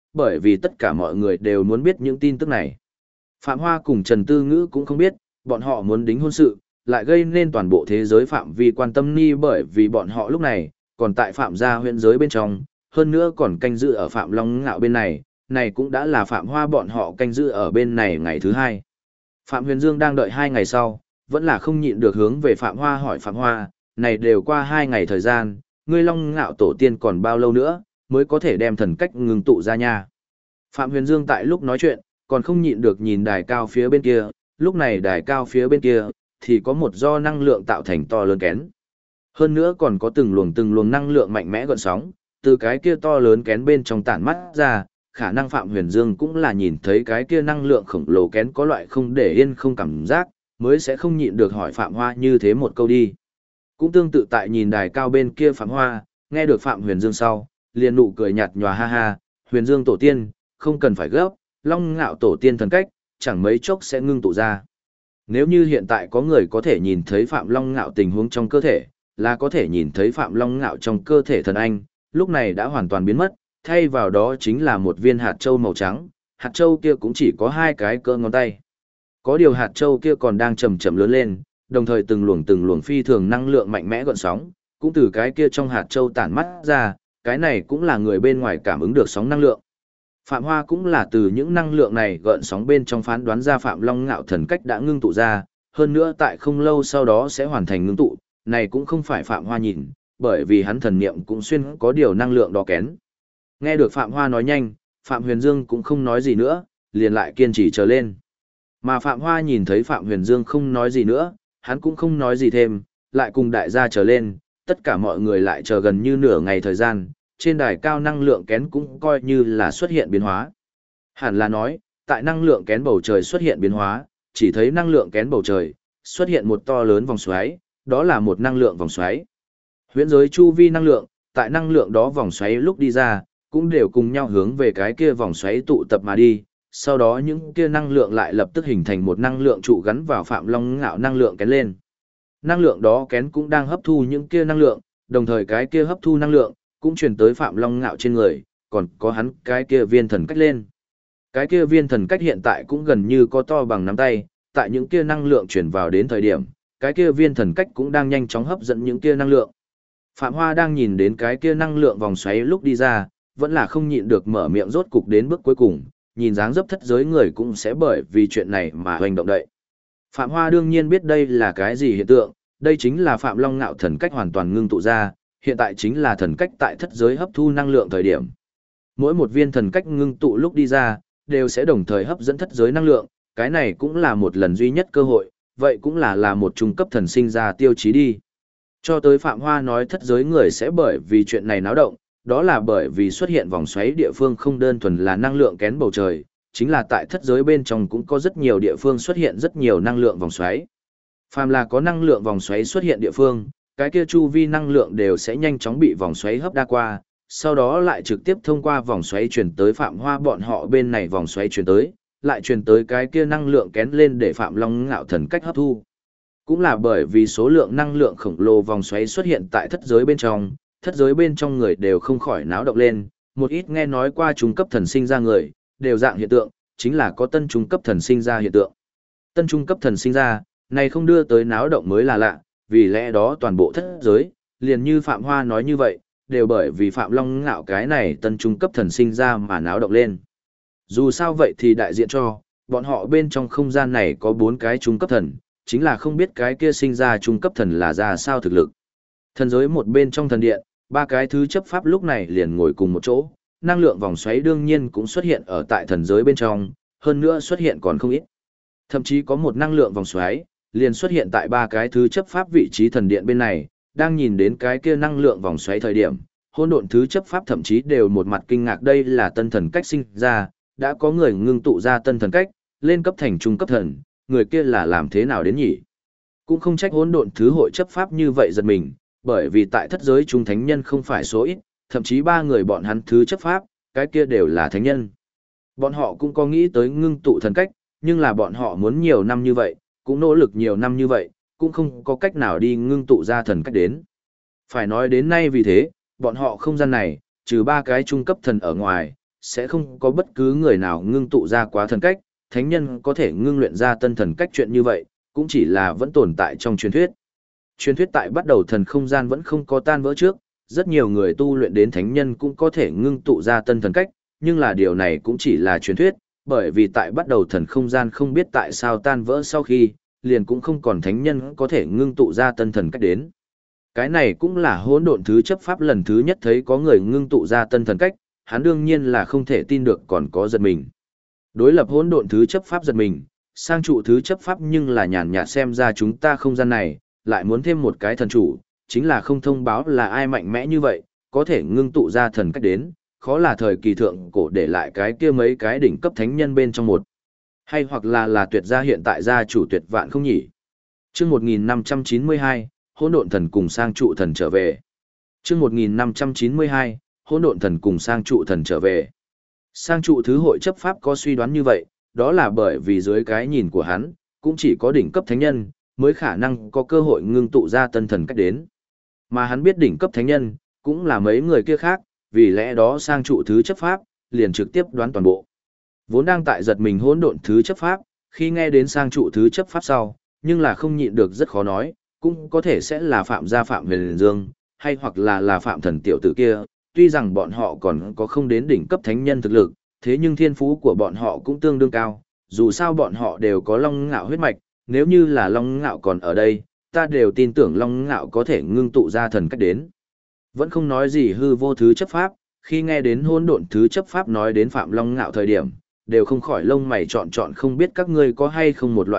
bởi vì tất cả mọi người đều muốn biết những tin tức này. Phạm Hoa cùng Trần Tư Ngữ cũng không biết, bọn họ muốn đính hôn sự, lại gây nên toàn bộ thế giới phạm vi quan tâm ni bởi vì bọn họ lúc này, còn tại Phạm gia huyện giới bên trong, hơn nữa còn canh giữ ở Phạm Long Ngạo bên này, này cũng đã là Phạm Hoa bọn họ canh giữ ở bên này ngày thứ hai. Phạm Huyền Dương đang đợi 2 ngày sau, vẫn là không nhịn được hướng về Phạm Hoa hỏi Phạm Hoa, này đều qua 2 ngày thời gian, ngươi Long Ngạo tổ tiên còn bao lâu nữa, mới có thể đem thần cách ngừng tụ ra nha. Phạm Huyền Dương tại lúc nói chuyện, còn không nhịn được nhìn đài cao phía bên kia, lúc này đài cao phía bên kia, thì có một do năng lượng tạo thành to lớn kén. Hơn nữa còn có từng luồng năng lượng mạnh mẽ gợn sóng, từ cái kia to lớn kén bên trong tản mắt ra, khả năng Phạm Huyền Dương cũng là nhìn thấy cái kia năng lượng khổng lồ kén có loại không để yên không cảm giác, mới sẽ không nhịn được hỏi Phạm Hoa như thế một câu đi. Cũng tương tự tại nhìn đài cao bên kia Phạm Hoa, nghe được Phạm Huyền Dương sau, liền nụ cười nhạt nhòa ha ha, Huyền Dương tổ tiên, không cần phải gấp, Long Ngạo tổ tiên thần cách, chẳng mấy chốc sẽ ngưng tụ ra. Nếu như hiện tại có người có thể nhìn thấy Phạm Long Ngạo tình huống trong cơ thể, là có thể nhìn thấy Phạm Long Ngạo trong cơ thể thần anh, lúc này đã hoàn toàn biến mất, thay vào đó chính là một viên hạt châu màu trắng, hạt châu kia cũng chỉ có 2 cái cỡ ngón tay. Có điều hạt châu kia còn đang chậm chậm lớn lên, đồng thời từng luồng phi thường năng lượng mạnh mẽ gợn sóng, cũng từ cái kia trong hạt châu tản mắt ra, cái này cũng là người bên ngoài cảm ứng được sóng năng lượng. Phạm Hoa cũng là từ những năng lượng này gợn sóng bên trong phán đoán ra Phạm Long Ngạo thần cách đã ngưng tụ ra, hơn nữa tại không lâu sau đó sẽ hoàn thành ngưng tụ, này cũng không phải Phạm Hoa nhìn, bởi vì hắn thần niệm cũng xuyên có điều năng lượng đó kén. Nghe được Phạm Hoa nói nhanh, Phạm Huyền Dương cũng không nói gì nữa, liền lại kiên trì chờ lên. Mà Phạm Hoa nhìn thấy Phạm Huyền Dương không nói gì nữa, hắn cũng không nói gì thêm, lại cùng đại gia chờ lên, tất cả mọi người lại chờ gần như nửa ngày thời gian, trên đài cao năng lượng kén cũng coi như là xuất hiện biến hóa. Hẳn là nói, tại năng lượng kén bầu trời xuất hiện biến hóa, chỉ thấy năng lượng kén bầu trời, xuất hiện một to lớn vòng xoáy, đó là một năng lượng vòng xoáy. Huyễn giới chu vi năng lượng, tại năng lượng đó vòng xoáy lúc đi ra, cũng đều cùng nhau hướng về cái kia vòng xoáy tụ tập mà đi, sau đó những kia năng lượng lại lập tức hình thành một năng lượng trụ gắn vào Phạm Long Ngạo năng lượng kén lên. Năng lượng đó kén cũng đang hấp thu những kia năng lượng, đồng thời cái kia hấp thu năng lượng, cũng truyền tới Phạm Long Ngạo trên người, còn có hắn cái kia viên thần cách lên. Cái kia viên thần cách hiện tại cũng gần như có to bằng nắm tay, tại những kia năng lượng truyền vào đến thời điểm, cái kia viên thần cách cũng đang nhanh chóng hấp dẫn những kia năng lượng. Phạm Hoa đang nhìn đến cái kia năng lượng vòng xoáy lúc đi ra, vẫn là không nhịn được mở miệng rốt cục đến bước cuối cùng, nhìn dáng dấp thất giới người cũng sẽ bởi vì chuyện này mà hoành động đậy. Phạm Hoa đương nhiên biết đây là cái gì hiện tượng, đây chính là Phạm Long Ngạo thần cách hoàn toàn ngưng tụ ra, hiện tại chính là thần cách tại thất giới hấp thu năng lượng thời điểm. Mỗi một viên thần cách ngưng tụ lúc đi ra, đều sẽ đồng thời hấp dẫn thất giới năng lượng, cái này cũng là một lần duy nhất cơ hội, vậy cũng là một trung cấp thần sinh ra tiêu chí đi. Cho tới Phạm Hoa nói thất giới người sẽ bởi vì chuyện này náo động, đó là bởi vì xuất hiện vòng xoáy địa phương không đơn thuần là năng lượng kén bầu trời, chính là tại thất giới bên trong cũng có rất nhiều địa phương xuất hiện rất nhiều năng lượng vòng xoáy. Phàm là có năng lượng vòng xoáy xuất hiện địa phương, cái kia chu vi năng lượng đều sẽ nhanh chóng bị vòng xoáy hấp đa qua, sau đó lại trực tiếp thông qua vòng xoáy truyền tới Phạm Hoa bọn họ bên này vòng xoáy truyền tới, lại truyền tới cái kia năng lượng kén lên để Phạm Long Ngạo thần cách hấp thu. Cũng là bởi vì số lượng năng lượng khổng lồ vòng xoáy xuất hiện tại thất giới bên trong người đều không khỏi náo động lên, một ít nghe nói qua trung cấp thần sinh ra người, đều dạng hiện tượng, chính là có tân trung cấp thần sinh ra hiện tượng. Tân trung cấp thần sinh ra, này không đưa tới náo động mới là lạ, vì lẽ đó toàn bộ thất giới, liền như Phạm Hoa nói như vậy, đều bởi vì Phạm Long Ngạo cái này tân trung cấp thần sinh ra mà náo động lên. Dù sao vậy thì đại diện cho, bọn họ bên trong không gian này có 4 cái trung cấp thần, chính là không biết cái kia sinh ra trung cấp thần là ra sao thực lực. Thần giới một bên trong thần điện, 3 cái thứ chấp pháp lúc này liền ngồi cùng một chỗ, năng lượng vòng xoáy đương nhiên cũng xuất hiện ở tại thần giới bên trong, hơn nữa xuất hiện còn không ít. Thậm chí có một năng lượng vòng xoáy, liền xuất hiện tại 3 cái thứ chấp pháp vị trí thần điện bên này, đang nhìn đến cái kia năng lượng vòng xoáy thời điểm, hỗn độn thứ chấp pháp thậm chí đều một mặt kinh ngạc đây là tân thần cách sinh ra, đã có người ngưng tụ ra tân thần cách, lên cấp thành trung cấp thần, người kia là làm thế nào đến nhỉ? Cũng không trách hỗn độn thứ hội chấp pháp như vậy giật mình, bởi vì tại thất giới trung thánh nhân không phải số ít, thậm chí 3 người bọn hắn thứ chấp pháp, cái kia đều là thánh nhân. Bọn họ cũng có nghĩ tới ngưng tụ thần cách, nhưng là bọn họ muốn nhiều năm như vậy, cũng nỗ lực nhiều năm như vậy, cũng không có cách nào đi ngưng tụ ra thần cách đến. Phải nói đến nay vì thế, bọn họ không gian này, trừ 3 cái trung cấp thần ở ngoài, sẽ không có bất cứ người nào ngưng tụ ra quá thần cách, thánh nhân có thể ngưng luyện ra tân thần cách chuyện như vậy, cũng chỉ là vẫn tồn tại trong truyền thuyết. Truyền thuyết tại bắt đầu thần không gian vẫn không có tan vỡ trước, rất nhiều người tu luyện đến thánh nhân cũng có thể ngưng tụ ra tân thần cách, nhưng là điều này cũng chỉ là truyền thuyết, bởi vì tại bắt đầu thần không gian không biết tại sao tan vỡ sau khi, liền cũng không còn thánh nhân có thể ngưng tụ ra tân thần cách đến. Cái này cũng là hỗn độn thứ chấp pháp lần thứ nhất thấy có người ngưng tụ ra tân thần cách, hắn đương nhiên là không thể tin được còn có giật mình. Đối lập hỗn độn thứ chấp pháp giật mình, sang trụ thứ chấp pháp nhưng là nhàn nhạt xem ra chúng ta không gian này, lại muốn thêm một cái thần chủ, chính là không thông báo là ai mạnh mẽ như vậy, có thể ngưng tụ ra thần cách đến, khó là thời kỳ thượng cổ để lại cái kia mấy cái đỉnh cấp thánh nhân bên trong một. Hay hoặc là tuyệt gia hiện tại gia chủ tuyệt vạn không nhỉ. Chương 1592, hỗn độn thần cùng sang trụ thần trở về. Chương 1592, hỗn độn thần cùng sang trụ thần trở về. Sang trụ thứ hội chấp pháp có suy đoán như vậy, đó là bởi vì dưới cái nhìn của hắn, cũng chỉ có đỉnh cấp thánh nhân, mới khả năng có cơ hội ngưng tụ ra tân thần cách đến. Mà hắn biết đỉnh cấp thánh nhân, cũng là mấy người kia khác, vì lẽ đó sang trụ thứ chấp pháp, liền trực tiếp đoán toàn bộ. Vốn đang tại giật mình hỗn độn thứ chấp pháp, khi nghe đến sang trụ thứ chấp pháp sau, nhưng là không nhịn được rất khó nói, cũng có thể sẽ là Phạm gia Phạm Huyền Dương, hay hoặc là Phạm thần tiểu tử kia, tuy rằng bọn họ còn có không đến đỉnh cấp thánh nhân thực lực, thế nhưng thiên phú của bọn họ cũng tương đương cao, dù sao bọn họ đều có Long Ngạo huyết mạch, nếu như là Long Ngạo còn ở đây, ta đều tin tưởng Long Ngạo có thể ngưng tụ ra thần cách đến. Vẫn không nói gì hư vô thứ chấp pháp, khi nghe đến hỗn độn thứ chấp pháp nói đến Phạm Long Ngạo thời điểm, đều không khỏi lông mày chọn không biết các ngươi có hay không một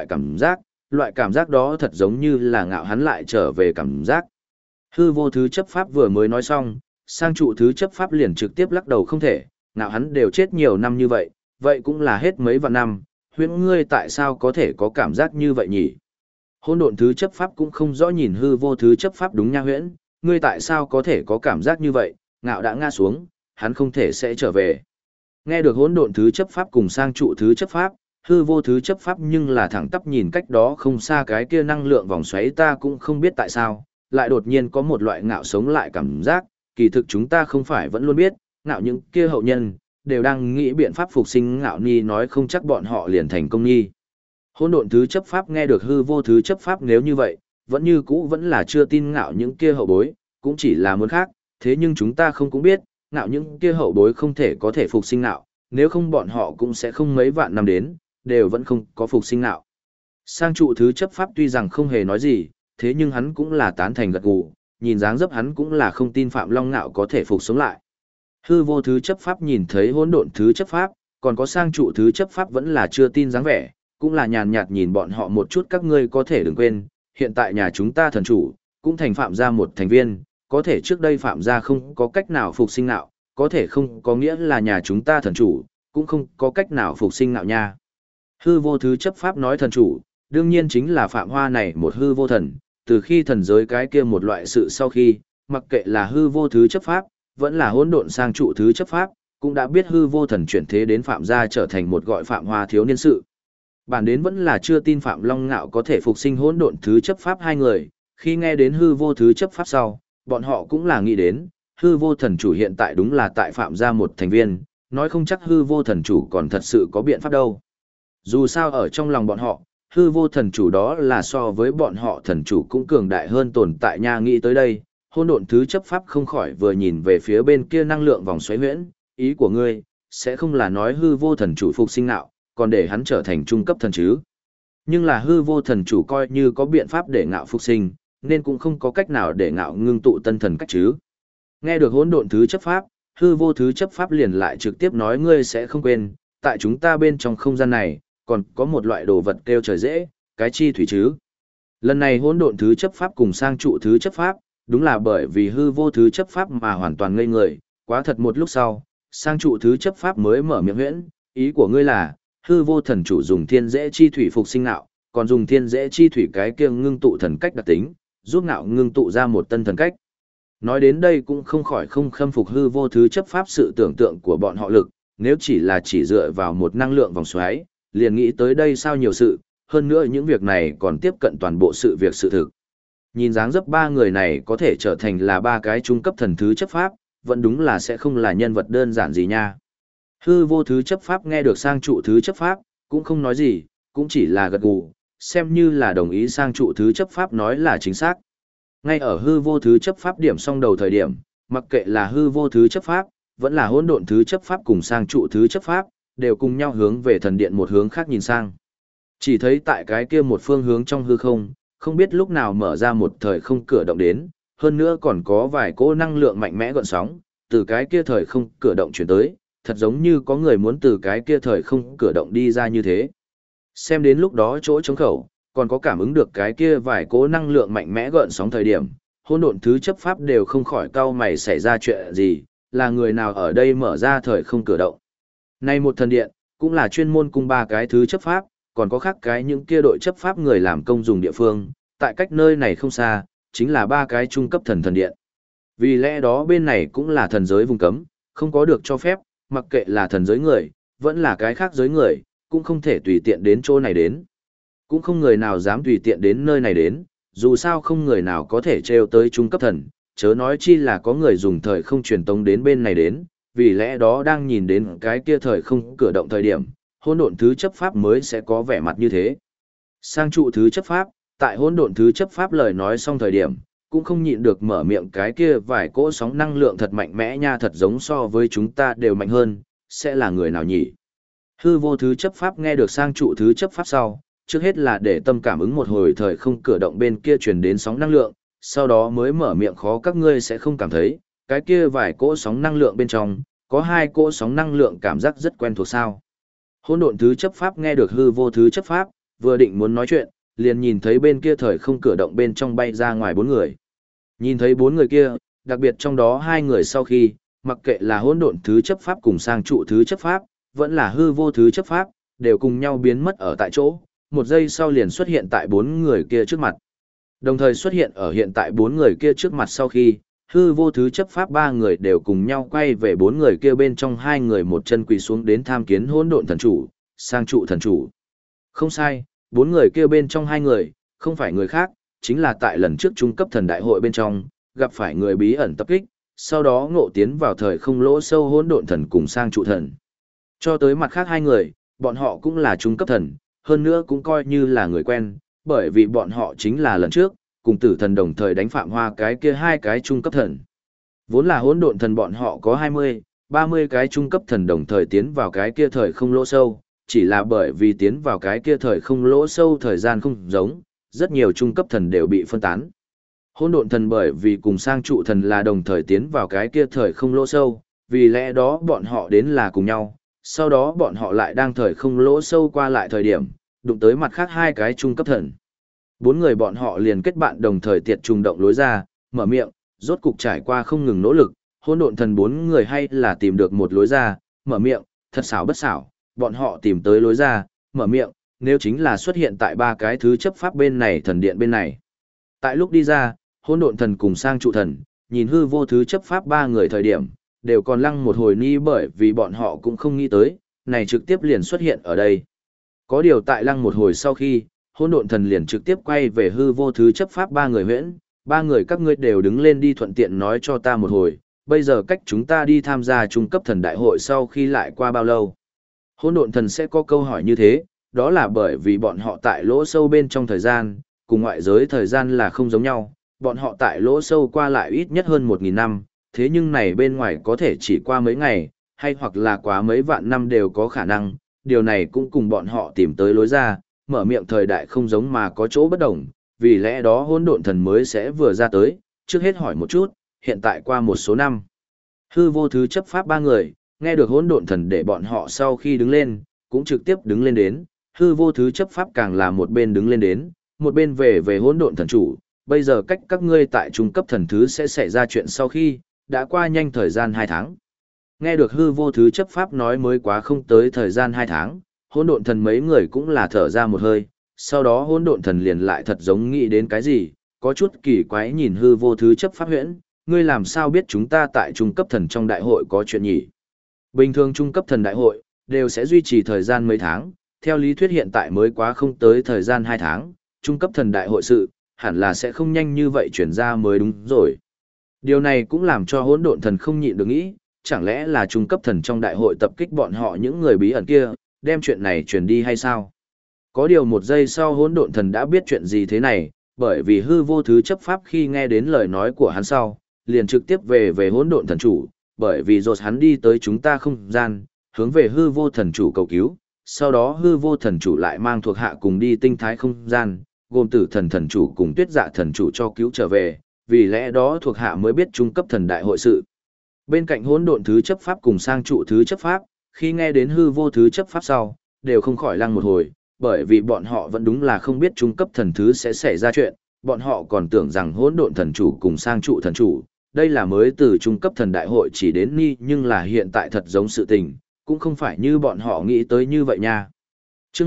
loại cảm giác đó thật giống như là Ngạo hắn lại trở về cảm giác. Hư vô thứ chấp pháp vừa mới nói xong, sang trụ thứ chấp pháp liền trực tiếp lắc đầu không thể, Ngạo hắn đều chết nhiều năm như vậy, vậy cũng là hết mấy vạn năm, huyễn ngươi tại sao có thể có cảm giác như vậy nhỉ? Hỗn độn thứ chấp pháp cũng không rõ nhìn hư vô thứ chấp pháp đúng nha huyễn, ngươi tại sao có thể có cảm giác như vậy, Ngạo đã ngã xuống, hắn không thể sẽ trở về. Nghe được hỗn độn thứ chấp pháp cùng sang trụ thứ chấp pháp, hư vô thứ chấp pháp nhưng là thẳng tắp nhìn cách đó không xa cái kia năng lượng vòng xoáy ta cũng không biết tại sao, lại đột nhiên có một loại Ngạo sống lại cảm giác, kỳ thực chúng ta không phải vẫn luôn biết, Ngạo những kia hậu nhân, đều đang nghĩ biện pháp phục sinh Ngạo Ni nói không chắc bọn họ liền thành công nhi. Hỗn độn thứ chấp pháp nghe được hư vô thứ chấp pháp nếu như vậy, vẫn như cũ vẫn là chưa tin Ngạo những kia hậu bối, cũng chỉ là muốn khác, thế nhưng chúng ta không cũng biết, Ngạo những kia hậu bối không thể có thể phục sinh Ngạo, nếu không bọn họ cũng sẽ không mấy vạn năm đến, đều vẫn không có phục sinh Ngạo. Sang trụ thứ chấp pháp tuy rằng không hề nói gì, thế nhưng hắn cũng là tán thành gật gù, nhìn dáng dấp hắn cũng là không tin Phạm Long Ngạo có thể phục sống lại. Hư vô thứ chấp pháp nhìn thấy hỗn độn thứ chấp pháp, còn có sang trụ thứ chấp pháp vẫn là chưa tin dáng vẻ, cũng là nhàn nhạt nhìn bọn họ một chút các ngươi có thể đừng quên, hiện tại nhà chúng ta thần chủ, cũng thành Phạm gia một thành viên, có thể trước đây Phạm gia không có cách nào phục sinh Ngạo, có thể không có nghĩa là nhà chúng ta thần chủ, cũng không có cách nào phục sinh Ngạo nha. Hư vô thứ chấp pháp nói thần chủ, đương nhiên chính là Phạm Hoa này một hư vô thần, từ khi thần giới cái kia một loại sự sau khi, mặc kệ là hư vô thứ chấp pháp, vẫn là hỗn độn sang trụ thứ chấp pháp, cũng đã biết hư vô thần chuyển thế đến Phạm gia trở thành một gọi Phạm Hoa thiếu niên sự. Bản đến vẫn là chưa tin Phạm Long Ngạo có thể phục sinh hỗn độn thứ chấp pháp hai người, khi nghe đến hư vô thứ chấp pháp sau, bọn họ cũng là nghĩ đến, hư vô thần chủ hiện tại đúng là tại Phạm gia một thành viên, nói không chắc hư vô thần chủ còn thật sự có biện pháp đâu. Dù sao ở trong lòng bọn họ, hư vô thần chủ đó là so với bọn họ thần chủ cũng cường đại hơn tồn tại nha nghĩ tới đây, hỗn độn thứ chấp pháp không khỏi vừa nhìn về phía bên kia năng lượng vòng xoáy huyễn, ý của ngươi, sẽ không là nói hư vô thần chủ phục sinh Ngạo, còn để hắn trở thành trung cấp thần chứ. Nhưng là hư vô thần chủ coi như có biện pháp để Ngạo phục sinh, nên cũng không có cách nào để Ngạo ngưng tụ tân thần cách chứ. Nghe được hỗn độn thứ chấp pháp, hư vô thứ chấp pháp liền lại trực tiếp nói ngươi sẽ không quên, tại chúng ta bên trong không gian này, còn có một loại đồ vật kêu trời dễ, cái chi thủy chứ. Lần này hỗn độn thứ chấp pháp cùng sang trụ thứ chấp pháp, đúng là bởi vì hư vô thứ chấp pháp mà hoàn toàn ngây người, quá thật một lúc sau, sang trụ thứ chấp pháp mới mở miệng huyễn, ý của ngươi là, hư vô thần chủ dùng thiên dễ chi thủy phục sinh Ngạo, còn dùng thiên dễ chi thủy cái kia ngưng tụ thần cách đặc tính, giúp Ngạo ngưng tụ ra một tân thần cách. Nói đến đây cũng không khỏi không khâm phục hư vô thứ chấp pháp sự tưởng tượng của bọn họ lực, nếu chỉ dựa vào một năng lượng vòng xoáy, liền nghĩ tới đây sao nhiều sự, hơn nữa những việc này còn tiếp cận toàn bộ sự việc sự thực. Nhìn dáng dấp ba người này có thể trở thành là ba cái trung cấp thần thứ chấp pháp, vẫn đúng là sẽ không là nhân vật đơn giản gì nha. Hư vô thứ chấp pháp nghe được sang trụ thứ chấp pháp, cũng không nói gì, cũng chỉ là gật gù, xem như là đồng ý sang trụ thứ chấp pháp nói là chính xác. Ngay ở hư vô thứ chấp pháp điểm xong đầu thời điểm, mặc kệ là hư vô thứ chấp pháp, vẫn là hỗn độn thứ chấp pháp cùng sang trụ thứ chấp pháp, đều cùng nhau hướng về thần điện một hướng khác nhìn sang. Chỉ thấy tại cái kia một phương hướng trong hư không, không biết lúc nào mở ra một thời không cửa động đến, hơn nữa còn có vài cỗ năng lượng mạnh mẽ gợn sóng, từ cái kia thời không cửa động chuyển tới, thật giống như có người muốn từ cái kia thời không cửa động đi ra như thế. Xem đến lúc đó chỗ trống khẩu, còn có cảm ứng được cái kia vài cỗ năng lượng mạnh mẽ gợn sóng thời điểm, hỗn độn thứ chấp pháp đều không khỏi cau mày xảy ra chuyện gì, là người nào ở đây mở ra thời không cửa động. Nay một thần điện, cũng là chuyên môn cung ba cái thứ chấp pháp, còn có khác cái những kia đội chấp pháp người làm công dùng địa phương, tại cách nơi này không xa, chính là ba cái trung cấp thần điện. Vì lẽ đó bên này cũng là thần giới vùng cấm, không có được cho phép, mặc kệ là thần giới người, vẫn là cái khác giới người, cũng không thể tùy tiện đến chỗ này đến. Cũng không người nào dám tùy tiện đến nơi này đến, dù sao không người nào có thể treo tới trung cấp thần, chớ nói chi là có người dùng thời không truyền tống đến bên này đến, vì lẽ đó đang nhìn đến cái kia thời không cửa động thời điểm, hỗn độn thứ chấp pháp mới sẽ có vẻ mặt như thế. Sang trụ thứ chấp pháp, tại hỗn độn thứ chấp pháp lời nói xong thời điểm, cũng không nhịn được mở miệng cái kia vài cỗ sóng năng lượng thật mạnh mẽ nha, thật giống so với chúng ta đều mạnh hơn, sẽ là người nào nhỉ? Hư vô thứ chấp pháp nghe được sang trụ thứ chấp pháp sau, trước hết là để tâm cảm ứng một hồi thời không cửa động bên kia truyền đến sóng năng lượng, sau đó mới mở miệng khó các ngươi sẽ không cảm thấy, cái kia vài cỗ sóng năng lượng bên trong, có hai cỗ sóng năng lượng cảm giác rất quen thuộc sao. Hỗn độn thứ chấp pháp nghe được hư vô thứ chấp pháp, vừa định muốn nói chuyện, liền nhìn thấy bên kia thời không cửa động bên trong bay ra ngoài bốn người. Nhìn thấy bốn người kia, đặc biệt trong đó hai người sau khi, mặc kệ là hỗn độn thứ chấp pháp cùng sang trụ thứ chấp pháp, vẫn là hư vô thứ chấp pháp, đều cùng nhau biến mất ở tại chỗ, một giây sau liền xuất hiện tại bốn người kia trước mặt. Đồng thời xuất hiện ở hiện tại bốn người kia trước mặt sau khi, hư vô thứ chấp pháp ba người đều cùng nhau quay về bốn người kia bên trong hai người một chân quỳ xuống đến tham kiến hỗn độn thần chủ, sang trụ thần chủ. Không sai, bốn người kia bên trong hai người, không phải người khác, chính là tại lần trước trung cấp thần đại hội bên trong, gặp phải người bí ẩn tập kích, sau đó ngộ tiến vào thời không lỗ sâu hỗn độn thần cùng sang trụ thần. Cho tới mặt khác hai người, bọn họ cũng là trung cấp thần, hơn nữa cũng coi như là người quen, bởi vì bọn họ chính là lần trước, cùng tử thần đồng thời đánh Phạm Hoa cái kia hai cái trung cấp thần. Vốn là hỗn độn thần bọn họ có 20, 30 cái trung cấp thần đồng thời tiến vào cái kia thời không lỗ sâu, chỉ là bởi vì tiến vào cái kia thời không lỗ sâu thời gian không giống, rất nhiều trung cấp thần đều bị phân tán. Hỗn độn thần bởi vì cùng sang trụ thần là đồng thời tiến vào cái kia thời không lỗ sâu, vì lẽ đó bọn họ đến là cùng nhau, sau đó bọn họ lại đang thời không lỗ sâu qua lại thời điểm, đụng tới mặt khác hai cái trung cấp thần. Bốn người bọn họ liền kết bạn đồng thời tiệt trùng động lối ra, mở miệng, rốt cục trải qua không ngừng nỗ lực, hỗn độn thần bốn người hay là tìm được một lối ra, mở miệng, thật xảo bất xảo, bọn họ tìm tới lối ra, mở miệng, nếu chính là xuất hiện tại ba cái thứ chấp pháp bên này thần điện bên này. Tại lúc đi ra, hỗn độn thần cùng sang trụ thần, nhìn hư vô thứ chấp pháp ba người thời điểm, đều còn lăng một hồi ni bởi vì bọn họ cũng không nghĩ tới, này trực tiếp liền xuất hiện ở đây. Có điều tại lăng một hồi sau khi, hỗn độn thần liền trực tiếp quay về hư vô thứ chấp pháp ba người huyễn, ba người các ngươi đều đứng lên đi thuận tiện nói cho ta một hồi, bây giờ cách chúng ta đi tham gia trung cấp thần đại hội sau khi lại qua bao lâu. Hỗn độn thần sẽ có câu hỏi như thế, đó là bởi vì bọn họ tại lỗ sâu bên trong thời gian, cùng ngoại giới thời gian là không giống nhau, bọn họ tại lỗ sâu qua lại ít nhất hơn 1.000 năm, thế nhưng này bên ngoài có thể chỉ qua mấy ngày, hay hoặc là quá mấy vạn năm đều có khả năng, điều này cũng cùng bọn họ tìm tới lối ra, mở miệng thời đại không giống mà có chỗ bất đồng, vì lẽ đó hỗn độn thần mới sẽ vừa ra tới, trước hết hỏi một chút, hiện tại qua một số năm. Hư vô thứ chấp pháp ba người, nghe được hỗn độn thần để bọn họ sau khi đứng lên, cũng trực tiếp đứng lên đến, hư vô thứ chấp pháp càng là một bên đứng lên đến, một bên về hỗn độn thần chủ, bây giờ cách các ngươi tại trung cấp thần thứ sẽ xảy ra chuyện sau khi, đã qua nhanh thời gian 2 tháng. Nghe được hư vô thứ chấp pháp nói mới quá không tới thời gian 2 tháng, hỗn độn thần mấy người cũng là thở ra một hơi, sau đó hỗn độn thần liền lại thật giống nghĩ đến cái gì, có chút kỳ quái nhìn hư vô thứ chấp pháp huyễn, ngươi làm sao biết chúng ta tại trung cấp thần trong đại hội có chuyện nhỉ? Bình thường trung cấp thần đại hội, đều sẽ duy trì thời gian mấy tháng, theo lý thuyết hiện tại mới quá không tới thời gian 2 tháng, trung cấp thần đại hội sự, hẳn là sẽ không nhanh như vậy chuyển ra mới đúng rồi. Điều này cũng làm cho hỗn độn thần không nhịn được nghĩ, chẳng lẽ là trung cấp thần trong đại hội tập kích bọn họ những người bí ẩn kia, đem chuyện này truyền đi hay sao? Có điều một giây sau hỗn độn thần đã biết chuyện gì thế này, bởi vì hư vô thứ chấp pháp khi nghe đến lời nói của hắn sau, liền trực tiếp về hỗn độn thần chủ, bởi vì rồi hắn đi tới chúng ta không gian, hướng về hư vô thần chủ cầu cứu, sau đó hư vô thần chủ lại mang thuộc hạ cùng đi tinh thái không gian, gồm tử thần thần chủ cùng tuyết dạ thần chủ cho cứu trở về, vì lẽ đó thuộc hạ mới biết trung cấp thần đại hội sự. Bên cạnh hỗn độn thứ chấp pháp cùng sang trụ thứ chấp pháp, khi nghe đến hư vô thứ chấp pháp sau, đều không khỏi lăng một hồi, bởi vì bọn họ vẫn đúng là không biết trung cấp thần thứ sẽ xảy ra chuyện, bọn họ còn tưởng rằng hỗn độn thần chủ cùng sang trụ thần chủ, đây là mới từ trung cấp thần đại hội chỉ đến ni, nhưng là hiện tại thật giống sự tình, cũng không phải như bọn họ nghĩ tới như vậy nha. Chương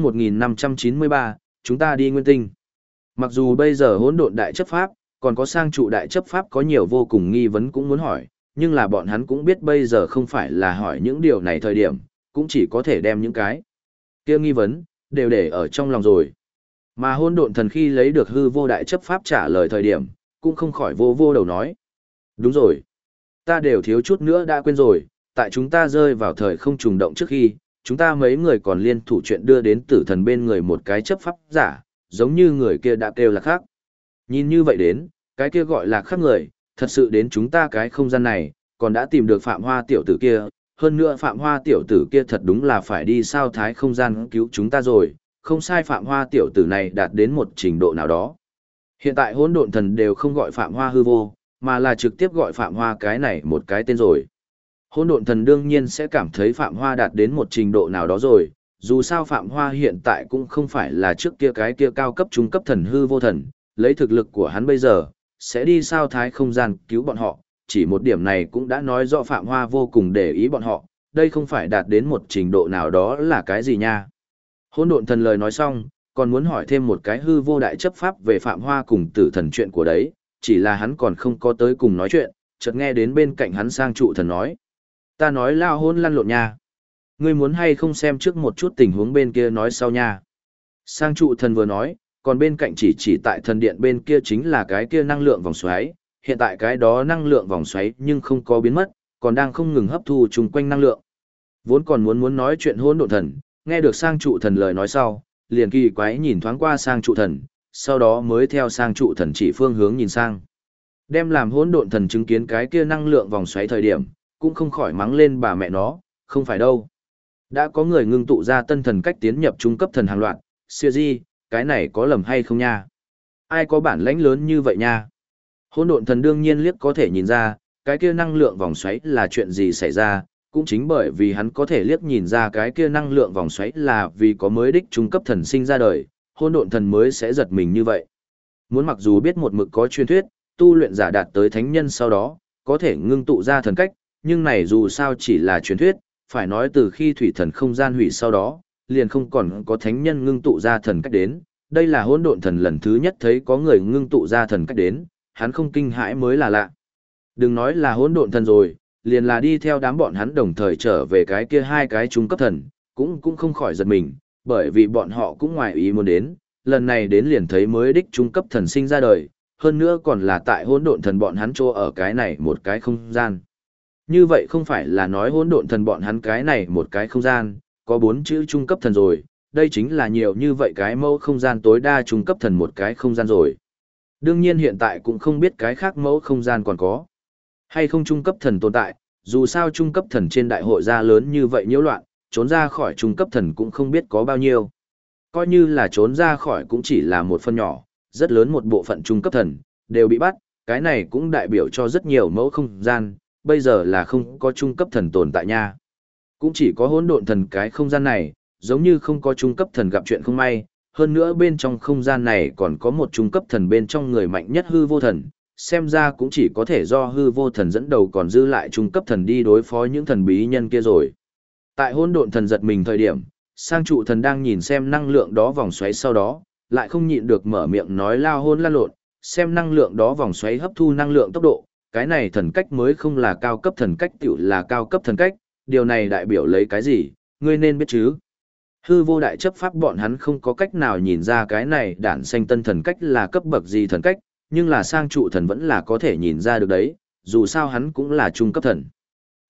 1593, chúng ta đi nguyên tinh. Mặc dù bây giờ hỗn độn đại chấp pháp, còn có sang trụ đại chấp pháp có nhiều vô cùng nghi vấn cũng muốn hỏi, nhưng là bọn hắn cũng biết bây giờ không phải là hỏi những điều này thời điểm, cũng chỉ có thể đem những cái kia nghi vấn đều để ở trong lòng rồi. Mà hỗn độn thần khi lấy được hư vô đại chấp pháp trả lời thời điểm, cũng không khỏi vô vô đầu nói. Đúng rồi. Ta đều thiếu chút nữa đã quên rồi, tại chúng ta rơi vào thời không trùng động trước khi, chúng ta mấy người còn liên thủ chuyện đưa đến tử thần bên người một cái chấp pháp giả, giống như người kia đã kêu là khác. Nhìn như vậy đến, cái kia gọi là khác người, thật sự đến chúng ta cái không gian này, còn đã tìm được Phạm Hoa tiểu tử kia, hơn nữa Phạm Hoa tiểu tử kia thật đúng là phải đi sao thái không gian cứu chúng ta rồi, không sai Phạm Hoa tiểu tử này đạt đến một trình độ nào đó. Hiện tại hỗn độn thần đều không gọi Phạm Hoa hư vô, mà là trực tiếp gọi Phạm Hoa cái này một cái tên rồi. Hỗn độn thần đương nhiên sẽ cảm thấy Phạm Hoa đạt đến một trình độ nào đó rồi, dù sao Phạm Hoa hiện tại cũng không phải là trước kia cái kia cao cấp trung cấp thần hư vô thần, lấy thực lực của hắn bây giờ, sẽ đi sao thái không gian cứu bọn họ, chỉ một điểm này cũng đã nói rõ Phạm Hoa vô cùng để ý bọn họ, đây không phải đạt đến một trình độ nào đó là cái gì nha. Hỗn độn thần lời nói xong, còn muốn hỏi thêm một cái hư vô đại chấp pháp về Phạm Hoa cùng tử thần chuyện của đấy, chỉ là hắn còn không có tới cùng nói chuyện, chợt nghe đến bên cạnh hắn sang trụ thần nói. Ta nói lao hôn lăn lộn nha. Ngươi muốn hay không xem trước một chút tình huống bên kia nói sau nha. Sang trụ thần vừa nói, còn bên cạnh chỉ tại thần điện bên kia chính là cái kia năng lượng vòng xoáy, hiện tại cái đó năng lượng vòng xoáy nhưng không có biến mất, còn đang không ngừng hấp thu chung quanh năng lượng. Vốn còn muốn nói chuyện hỗn độn thần, nghe được sang trụ thần lời nói sau, liền kỳ quái nhìn thoáng qua sang trụ thần, sau đó mới theo sang trụ thần chỉ phương hướng nhìn sang. Đem làm hỗn độn thần chứng kiến cái kia năng lượng vòng xoáy thời điểm, cũng không khỏi mắng lên bà mẹ nó, không phải đâu. Đã có người ngưng tụ ra tân thần cách tiến nhập trung cấp thần hàng loạt, siêu di, cái này có lầm hay không nha? Ai có bản lãnh lớn như vậy nha? Hỗn độn thần đương nhiên liếc có thể nhìn ra, cái kia năng lượng vòng xoáy là chuyện gì xảy ra, cũng chính bởi vì hắn có thể liếc nhìn ra cái kia năng lượng vòng xoáy là vì có mới đích trung cấp thần sinh ra đời, hỗn độn thần mới sẽ giật mình như vậy. Muốn mặc dù biết một mực có truyền thuyết, tu luyện giả đạt tới thánh nhân sau đó, có thể ngưng tụ ra thần cách, nhưng này dù sao chỉ là truyền thuyết, phải nói từ khi thủy thần không gian hủy sau đó, liền không còn có thánh nhân ngưng tụ ra thần cách đến, đây là hỗn độn thần lần thứ nhất thấy có người ngưng tụ ra thần cách đến, hắn không kinh hãi mới là lạ. Đừng nói là hỗn độn thần rồi, liền là đi theo đám bọn hắn đồng thời trở về cái kia hai cái trung cấp thần, cũng không khỏi giật mình, bởi vì bọn họ cũng ngoài ý muốn đến, lần này đến liền thấy mới đích trung cấp thần sinh ra đời, hơn nữa còn là tại hỗn độn thần bọn hắn chỗ ở cái này một cái không gian. Như vậy không phải là nói hỗn độn thần bọn hắn cái này một cái không gian, có 4 chữ trung cấp thần rồi, đây chính là nhiều như vậy cái mẫu không gian tối đa trung cấp thần một cái không gian rồi. Đương nhiên hiện tại cũng không biết cái khác mẫu không gian còn có hay không trung cấp thần tồn tại, dù sao trung cấp thần trên đại hội ra lớn như vậy nhiễu loạn, trốn ra khỏi trung cấp thần cũng không biết có bao nhiêu. Coi như là trốn ra khỏi cũng chỉ là một phần nhỏ, rất lớn một bộ phận trung cấp thần, đều bị bắt, cái này cũng đại biểu cho rất nhiều mẫu không gian, bây giờ là không có trung cấp thần tồn tại nha. Cũng chỉ có hỗn độn thần cái không gian này, giống như không có trung cấp thần gặp chuyện không may, hơn nữa bên trong không gian này còn có một trung cấp thần bên trong người mạnh nhất hư vô thần, xem ra cũng chỉ có thể do hư vô thần dẫn đầu còn dư lại trung cấp thần đi đối phó những thần bí nhân kia rồi. Tại hỗn độn thần giật mình thời điểm, sang trụ thần đang nhìn xem năng lượng đó vòng xoáy sau đó, lại không nhịn được mở miệng nói lao hôn lan lộn, xem năng lượng đó vòng xoáy hấp thu năng lượng tốc độ, cái này thần cách mới không là cao cấp thần cách tiểu là cao cấp thần cách, điều này đại biểu lấy cái gì, ngươi nên biết chứ. Hư vô đại chấp pháp bọn hắn không có cách nào nhìn ra cái này đản xanh tân thần cách là cấp bậc gì thần cách, nhưng là sang trụ thần vẫn là có thể nhìn ra được đấy, dù sao hắn cũng là trung cấp thần.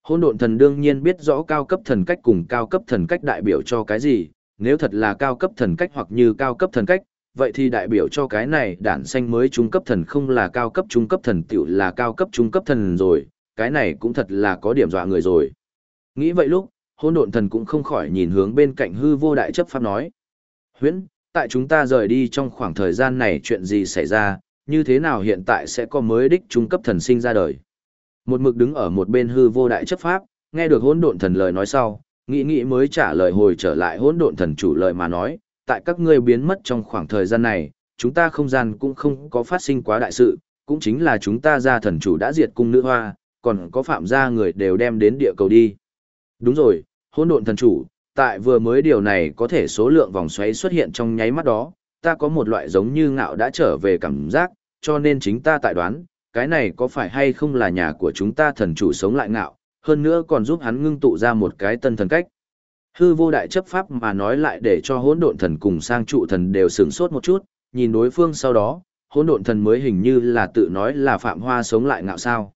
Hỗn độn thần đương nhiên biết rõ cao cấp thần cách cùng cao cấp thần cách đại biểu cho cái gì, nếu thật là cao cấp thần cách hoặc như cao cấp thần cách, vậy thì đại biểu cho cái này đản sanh mới trung cấp thần không là cao cấp trung cấp thần tiểu là cao cấp trung cấp thần rồi, cái này cũng thật là có điểm dọa người rồi. Nghĩ vậy lúc, hỗn độn thần cũng không khỏi nhìn hướng bên cạnh hư vô đại chấp pháp nói. Huyễn, tại chúng ta rời đi trong khoảng thời gian này chuyện gì xảy ra, như thế nào hiện tại sẽ có mới đích trung cấp thần sinh ra đời. Một mực đứng ở một bên hư vô đại chấp pháp, nghe được hỗn độn thần lời nói sau, nghĩ mới trả lời hồi trở lại hỗn độn thần chủ lời mà nói, tại các ngươi biến mất trong khoảng thời gian này, chúng ta không gian cũng không có phát sinh quá đại sự, cũng chính là chúng ta gia thần chủ đã diệt cung nữ hoa, còn có phạm gia người đều đem đến địa cầu đi. Đúng rồi, hỗn độn thần chủ, tại vừa mới điều này có thể số lượng vòng xoáy xuất hiện trong nháy mắt đó, ta có một loại giống như ngạo đã trở về cảm giác, cho nên chính ta tại đoán, cái này có phải hay không là nhà của chúng ta thần chủ sống lại ngạo, hơn nữa còn giúp hắn ngưng tụ ra một cái tân thần cách. Hư vô đại chấp pháp mà nói lại để cho hỗn độn thần cùng sang trụ thần đều sửng sốt một chút, nhìn đối phương sau đó, hỗn độn thần mới hình như là tự nói là Phạm Hoa sống lại ngạo sao.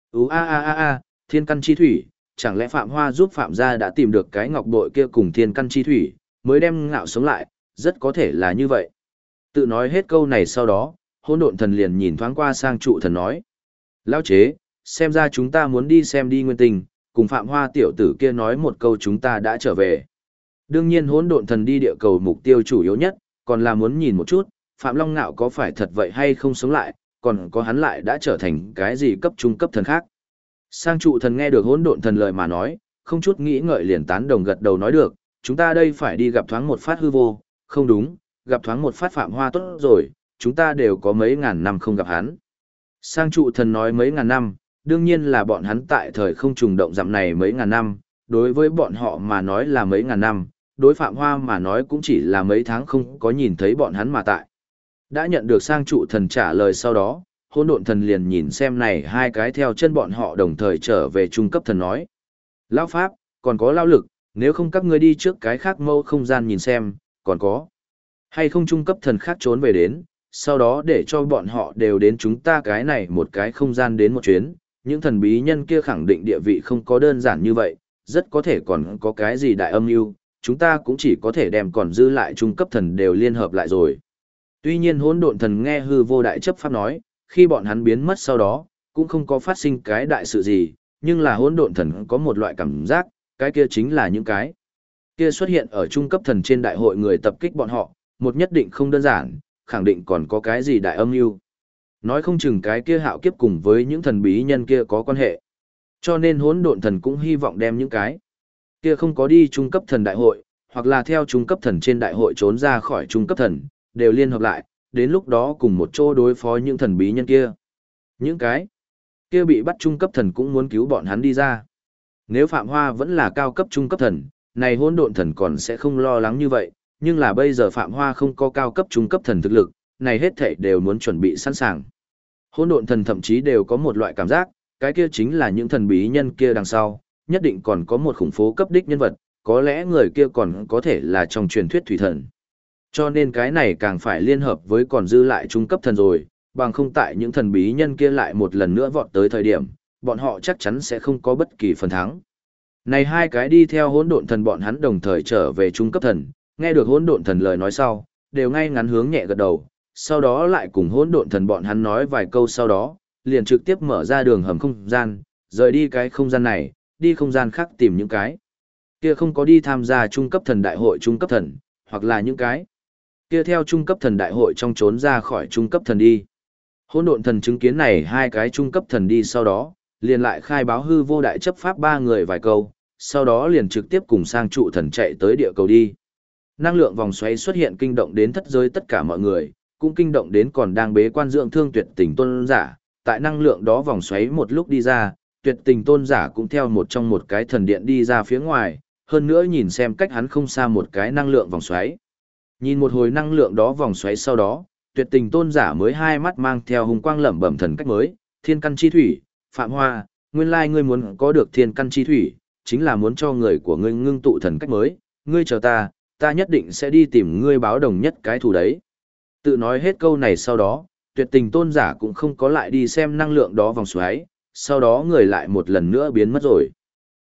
Thiên căn chi thủy, chẳng lẽ Phạm Hoa giúp Phạm gia đã tìm được cái ngọc bội kia cùng thiên căn chi thủy, mới đem ngạo sống lại, rất có thể là như vậy. Tự nói hết câu này sau đó, hỗn độn thần liền nhìn thoáng qua sang trụ thần nói. Lão chế, xem ra chúng ta muốn đi xem đi nguyên tình, cùng Phạm Hoa tiểu tử kia nói một câu chúng ta đã trở về. Đương nhiên hỗn độn thần đi địa cầu mục tiêu chủ yếu nhất, còn là muốn nhìn một chút, Phạm Long Nạo có phải thật vậy hay không sống lại, còn có hắn lại đã trở thành cái gì cấp trung cấp thần khác. Sang trụ thần nghe được hỗn độn thần lời mà nói, không chút nghĩ ngợi liền tán đồng gật đầu nói được, chúng ta đây phải đi gặp thoáng một phát hư vô, không đúng, gặp thoáng một phát Phạm Hoa tốt rồi, chúng ta đều có mấy ngàn năm không gặp hắn. Sang trụ thần nói mấy ngàn năm, đương nhiên là bọn hắn tại thời không trùng động dặm này mấy ngàn năm, đối với bọn họ mà nói là mấy ngàn năm, đối Phạm Hoa mà nói cũng chỉ là mấy tháng không có nhìn thấy bọn hắn mà tại. Đã nhận được sang trụ thần trả lời sau đó, hỗn độn thần liền nhìn xem này hai cái theo chân bọn họ đồng thời trở về trung cấp thần nói. Lão Pháp, còn có lão lực, nếu không các ngươi đi trước cái khác mâu không gian nhìn xem, còn có hay không trung cấp thần khác trốn về đến, sau đó để cho bọn họ đều đến chúng ta cái này một cái không gian đến một chuyến, những thần bí nhân kia khẳng định địa vị không có đơn giản như vậy, rất có thể còn có cái gì đại âm mưu, chúng ta cũng chỉ có thể đem còn dư lại trung cấp thần đều liên hợp lại rồi. Tuy nhiên hỗn độn thần nghe hư vô đại chấp pháp nói, khi bọn hắn biến mất sau đó, cũng không có phát sinh cái đại sự gì, nhưng là hỗn độn thần có một loại cảm giác, cái kia chính là những cái kia xuất hiện ở trung cấp thần trên đại hội người tập kích bọn họ, một nhất định không đơn giản, khẳng định còn có cái gì đại âm mưu. Nói không chừng cái kia hạo kiếp cùng với những thần bí nhân kia có quan hệ. Cho nên hỗn độn thần cũng hy vọng đem những cái kia không có đi trung cấp thần đại hội, hoặc là theo trung cấp thần trên đại hội trốn ra khỏi trung cấp thần, đều liên hợp lại, đến lúc đó cùng một chỗ đối phó những thần bí nhân kia. Những cái kia bị bắt trung cấp thần cũng muốn cứu bọn hắn đi ra. Nếu Phạm Hoa vẫn là cao cấp trung cấp thần, này hỗn độn thần còn sẽ không lo lắng như vậy, nhưng là bây giờ Phạm Hoa không có cao cấp trung cấp thần thực lực, này hết thảy đều muốn chuẩn bị sẵn sàng. Hỗn độn thần thậm chí đều có một loại cảm giác, cái kia chính là những thần bí nhân kia đằng sau, nhất định còn có một khủng phố cấp đích nhân vật, có lẽ người kia còn có thể là trong truyền thuyết thủy thần. Cho nên cái này càng phải liên hợp với còn dư lại trung cấp thần rồi, bằng không tại những thần bí nhân kia lại một lần nữa vọt tới thời điểm, bọn họ chắc chắn sẽ không có bất kỳ phần thắng. Này hai cái đi theo hỗn độn thần bọn hắn đồng thời trở về trung cấp thần, nghe được hỗn độn thần lời nói sau, đều ngay ngắn hướng nhẹ gật đầu, sau đó lại cùng hỗn độn thần bọn hắn nói vài câu sau đó, liền trực tiếp mở ra đường hầm không gian, rời đi cái không gian này, đi không gian khác tìm những cái kia không có đi tham gia trung cấp thần đại hội trung cấp thần, hoặc là những cái kia theo trung cấp thần đại hội trong trốn ra khỏi trung cấp thần đi. Hỗn độn thần chứng kiến này hai cái trung cấp thần đi sau đó, liền lại khai báo hư vô đại chấp pháp ba người vài câu, sau đó liền trực tiếp cùng sang trụ thần chạy tới địa cầu đi. Năng lượng vòng xoáy xuất hiện kinh động đến thất giới tất cả mọi người, cũng kinh động đến còn đang bế quan dưỡng thương tuyệt tình tôn giả, tại năng lượng đó vòng xoáy một lúc đi ra, tuyệt tình tôn giả cũng theo một trong một cái thần điện đi ra phía ngoài, hơn nữa nhìn xem cách hắn không xa một cái năng lượng vòng xoáy. Nhìn một hồi năng lượng đó vòng xoáy sau đó, tuyệt tình tôn giả mới hai mắt mang theo hùng quang lẩm bẩm thần cách mới, thiên căn chi thủy, Phạm Hoa, nguyên lai ngươi muốn có được thiên căn chi thủy, chính là muốn cho người của ngươi ngưng tụ thần cách mới, ngươi chờ ta nhất định sẽ đi tìm ngươi báo đồng nhất cái thù đấy. Tự nói hết câu này sau đó, tuyệt tình tôn giả cũng không có lại đi xem năng lượng đó vòng xoáy, sau đó người lại một lần nữa biến mất rồi.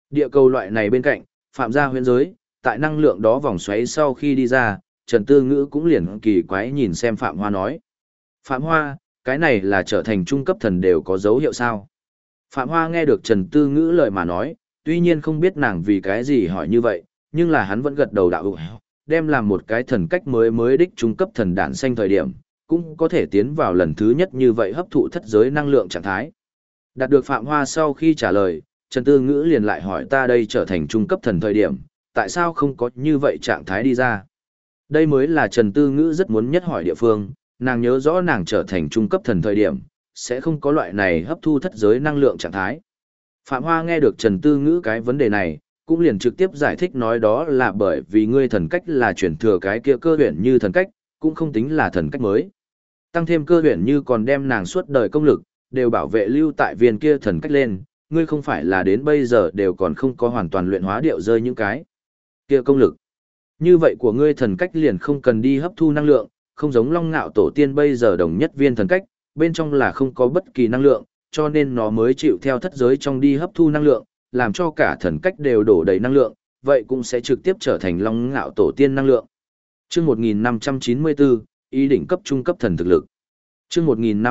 Địa cầu loại này bên cạnh, Phạm gia huyễn giới, tại năng lượng đó vòng xoáy sau khi đi ra, Trần Tư Ngữ cũng liền kỳ quái nhìn xem Phạm Hoa nói. Phạm Hoa, cái này là trở thành trung cấp thần đều có dấu hiệu sao? Phạm Hoa nghe được Trần Tư Ngữ lời mà nói, tuy nhiên không biết nàng vì cái gì hỏi như vậy, nhưng là hắn vẫn gật đầu đạo đem làm một cái thần cách mới đích trung cấp thần đản xanh thời điểm, cũng có thể tiến vào lần thứ nhất như vậy hấp thụ thất giới năng lượng trạng thái. Đạt được Phạm Hoa sau khi trả lời, Trần Tư Ngữ liền lại hỏi ta đây trở thành trung cấp thần thời điểm, tại sao không có như vậy trạng thái đi ra? Đây mới là Trần Tư Ngữ rất muốn nhất hỏi địa phương, nàng nhớ rõ nàng trở thành trung cấp thần thời điểm, sẽ không có loại này hấp thu thất giới năng lượng trạng thái. Phạm Hoa nghe được Trần Tư Ngữ cái vấn đề này, cũng liền trực tiếp giải thích nói đó là bởi vì ngươi thần cách là chuyển thừa cái kia cơ huyền như thần cách, cũng không tính là thần cách mới. Tăng thêm cơ huyền như còn đem nàng suốt đời công lực, đều bảo vệ lưu tại viên kia thần cách lên, ngươi không phải là đến bây giờ đều còn không có hoàn toàn luyện hóa điệu rơi những cái kia công lực. Như vậy của ngươi thần cách liền không cần đi hấp thu năng lượng, không giống Long Ngạo tổ tiên bây giờ đồng nhất viên thần cách, bên trong là không có bất kỳ năng lượng, cho nên nó mới chịu theo thất giới trong đi hấp thu năng lượng, làm cho cả thần cách đều đổ đầy năng lượng, vậy cũng sẽ trực tiếp trở thành Long Ngạo tổ tiên năng lượng. Chương 1594, ý định cấp trung cấp thần thực lực. Chương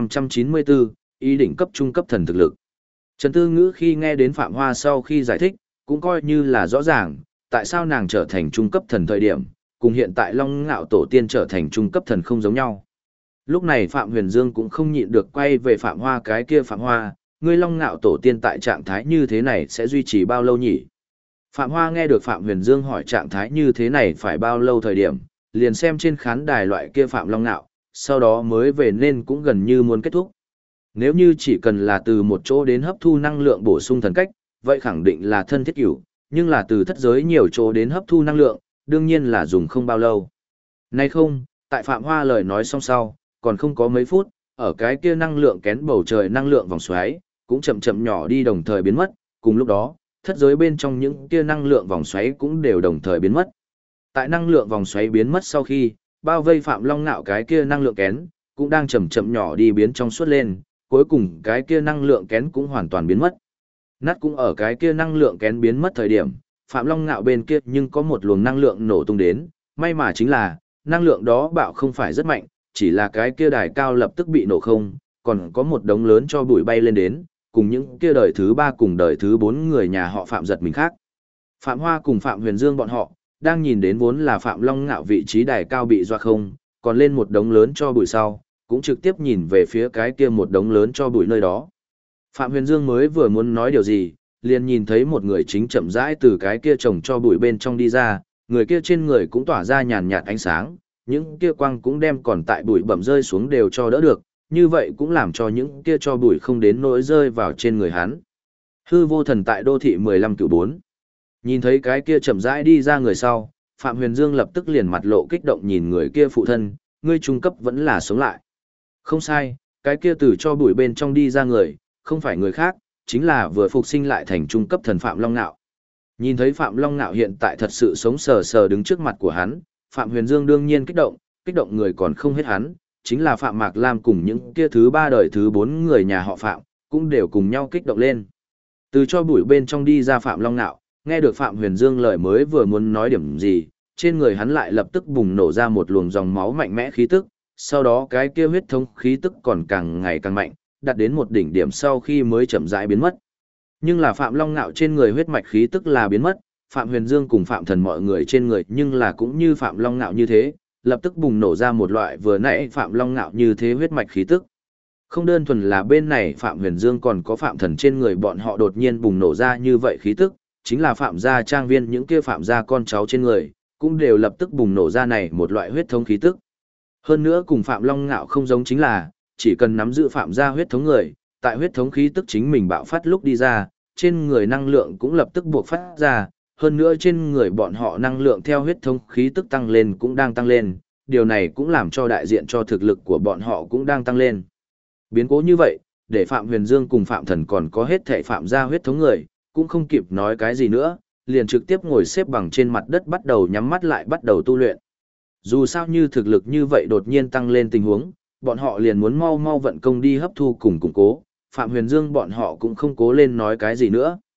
1594, ý định cấp trung cấp thần thực lực. Trần Tư Ngữ khi nghe đến Phạm Hoa sau khi giải thích, cũng coi như là rõ ràng, tại sao nàng trở thành trung cấp thần thời điểm, cùng hiện tại Long Ngạo tổ tiên trở thành trung cấp thần không giống nhau. Lúc này Phạm Huyền Dương cũng không nhịn được quay về Phạm Hoa cái kia Phạm Hoa, ngươi Long Ngạo tổ tiên tại trạng thái như thế này sẽ duy trì bao lâu nhỉ? Phạm Hoa nghe được Phạm Huyền Dương hỏi trạng thái như thế này phải bao lâu thời điểm, liền xem trên khán đài loại kia Phạm Long Ngạo, sau đó mới về nên cũng gần như muốn kết thúc. Nếu như chỉ cần là từ một chỗ đến hấp thu năng lượng bổ sung thần cách, vậy khẳng định là thân thiết cửu, nhưng là từ thất giới nhiều chỗ đến hấp thu năng lượng, đương nhiên là dùng không bao lâu. Nay không, tại Phạm Hoa lời nói xong sau, còn không có mấy phút, ở cái kia năng lượng kén bầu trời năng lượng vòng xoáy, cũng chậm chậm nhỏ đi đồng thời biến mất, cùng lúc đó, thất giới bên trong những kia năng lượng vòng xoáy cũng đều đồng thời biến mất. Tại năng lượng vòng xoáy biến mất sau khi, bao vây Phạm Long Nạo cái kia năng lượng kén, cũng đang chậm chậm nhỏ đi biến trong suốt lên, cuối cùng cái kia năng lượng kén cũng hoàn toàn biến mất. Nát cũng ở cái kia năng lượng kén biến mất thời điểm, Phạm Long Ngạo bên kia nhưng có một luồng năng lượng nổ tung đến, may mà chính là, năng lượng đó bạo không phải rất mạnh, chỉ là cái kia đài cao lập tức bị nổ không, còn có một đống lớn cho bụi bay lên đến, cùng những kia đời thứ 3 cùng đời thứ 4 người nhà họ Phạm giật mình khác. Phạm Hoa cùng Phạm Huyền Dương bọn họ, đang nhìn đến vốn là Phạm Long Ngạo vị trí đài cao bị doa không, còn lên một đống lớn cho bụi sau, cũng trực tiếp nhìn về phía cái kia một đống lớn cho bụi nơi đó. Phạm Huyền Dương mới vừa muốn nói điều gì, liền nhìn thấy một người chính chậm rãi từ cái kia trồng cho bụi bên trong đi ra, người kia trên người cũng tỏa ra nhàn nhạt ánh sáng, những kia quang cũng đem còn tại bụi bẩm rơi xuống đều cho đỡ được, như vậy cũng làm cho những kia cho bụi không đến nỗi rơi vào trên người hắn. Hư vô thần tại đô thị 15/4. Nhìn thấy cái kia chậm rãi đi ra người sau, Phạm Huyền Dương lập tức liền mặt lộ kích động nhìn người kia phụ thân, ngươi trung cấp vẫn là sống lại. Không sai, cái kia từ cho bụi bên trong đi ra người, không phải người khác, chính là vừa phục sinh lại thành trung cấp thần Phạm Long Nạo. Nhìn thấy Phạm Long Nạo hiện tại thật sự sống sờ sờ đứng trước mặt của hắn, Phạm Huyền Dương đương nhiên kích động người còn không hết hắn, chính là Phạm Mạc Lam cùng những kia thứ 3 đời thứ 4 người nhà họ Phạm, cũng đều cùng nhau kích động lên. Từ cho bụi bên trong đi ra Phạm Long Nạo, nghe được Phạm Huyền Dương lời mới vừa muốn nói điểm gì, trên người hắn lại lập tức bùng nổ ra một luồng dòng máu mạnh mẽ khí tức, sau đó cái kia huyết thống khí tức còn càng ngày càng mạnh, đạt đến một đỉnh điểm sau khi mới chậm rãi biến mất. Nhưng là Phạm Long Nạo trên người huyết mạch khí tức là biến mất, Phạm Huyền Dương cùng Phạm Thần mọi người trên người nhưng là cũng như Phạm Long Nạo như thế, lập tức bùng nổ ra một loại vừa nãy Phạm Long Nạo như thế huyết mạch khí tức. Không đơn thuần là bên này Phạm Huyền Dương còn có Phạm Thần trên người bọn họ đột nhiên bùng nổ ra như vậy khí tức, chính là Phạm gia trang viên những kia Phạm gia con cháu trên người, cũng đều lập tức bùng nổ ra này một loại huyết thống khí tức. Hơn nữa cùng Phạm Long Ngạo không giống chính là, chỉ cần nắm giữ Phạm gia huyết thống người, tại huyết thống khí tức chính mình bạo phát lúc đi ra, trên người năng lượng cũng lập tức buộc phát ra, hơn nữa trên người bọn họ năng lượng theo huyết thống khí tức tăng lên cũng đang tăng lên, điều này cũng làm cho đại diện cho thực lực của bọn họ cũng đang tăng lên. Biến cố như vậy, để Phạm Huyền Dương cùng Phạm Thần còn có hết thảy Phạm gia huyết thống người, cũng không kịp nói cái gì nữa, liền trực tiếp ngồi xếp bằng trên mặt đất bắt đầu nhắm mắt lại bắt đầu tu luyện. Dù sao như thực lực như vậy đột nhiên tăng lên tình huống, bọn họ liền muốn mau mau vận công đi hấp thu cùng củng cố, Phạm Huyền Dương bọn họ cũng không cố lên nói cái gì nữa.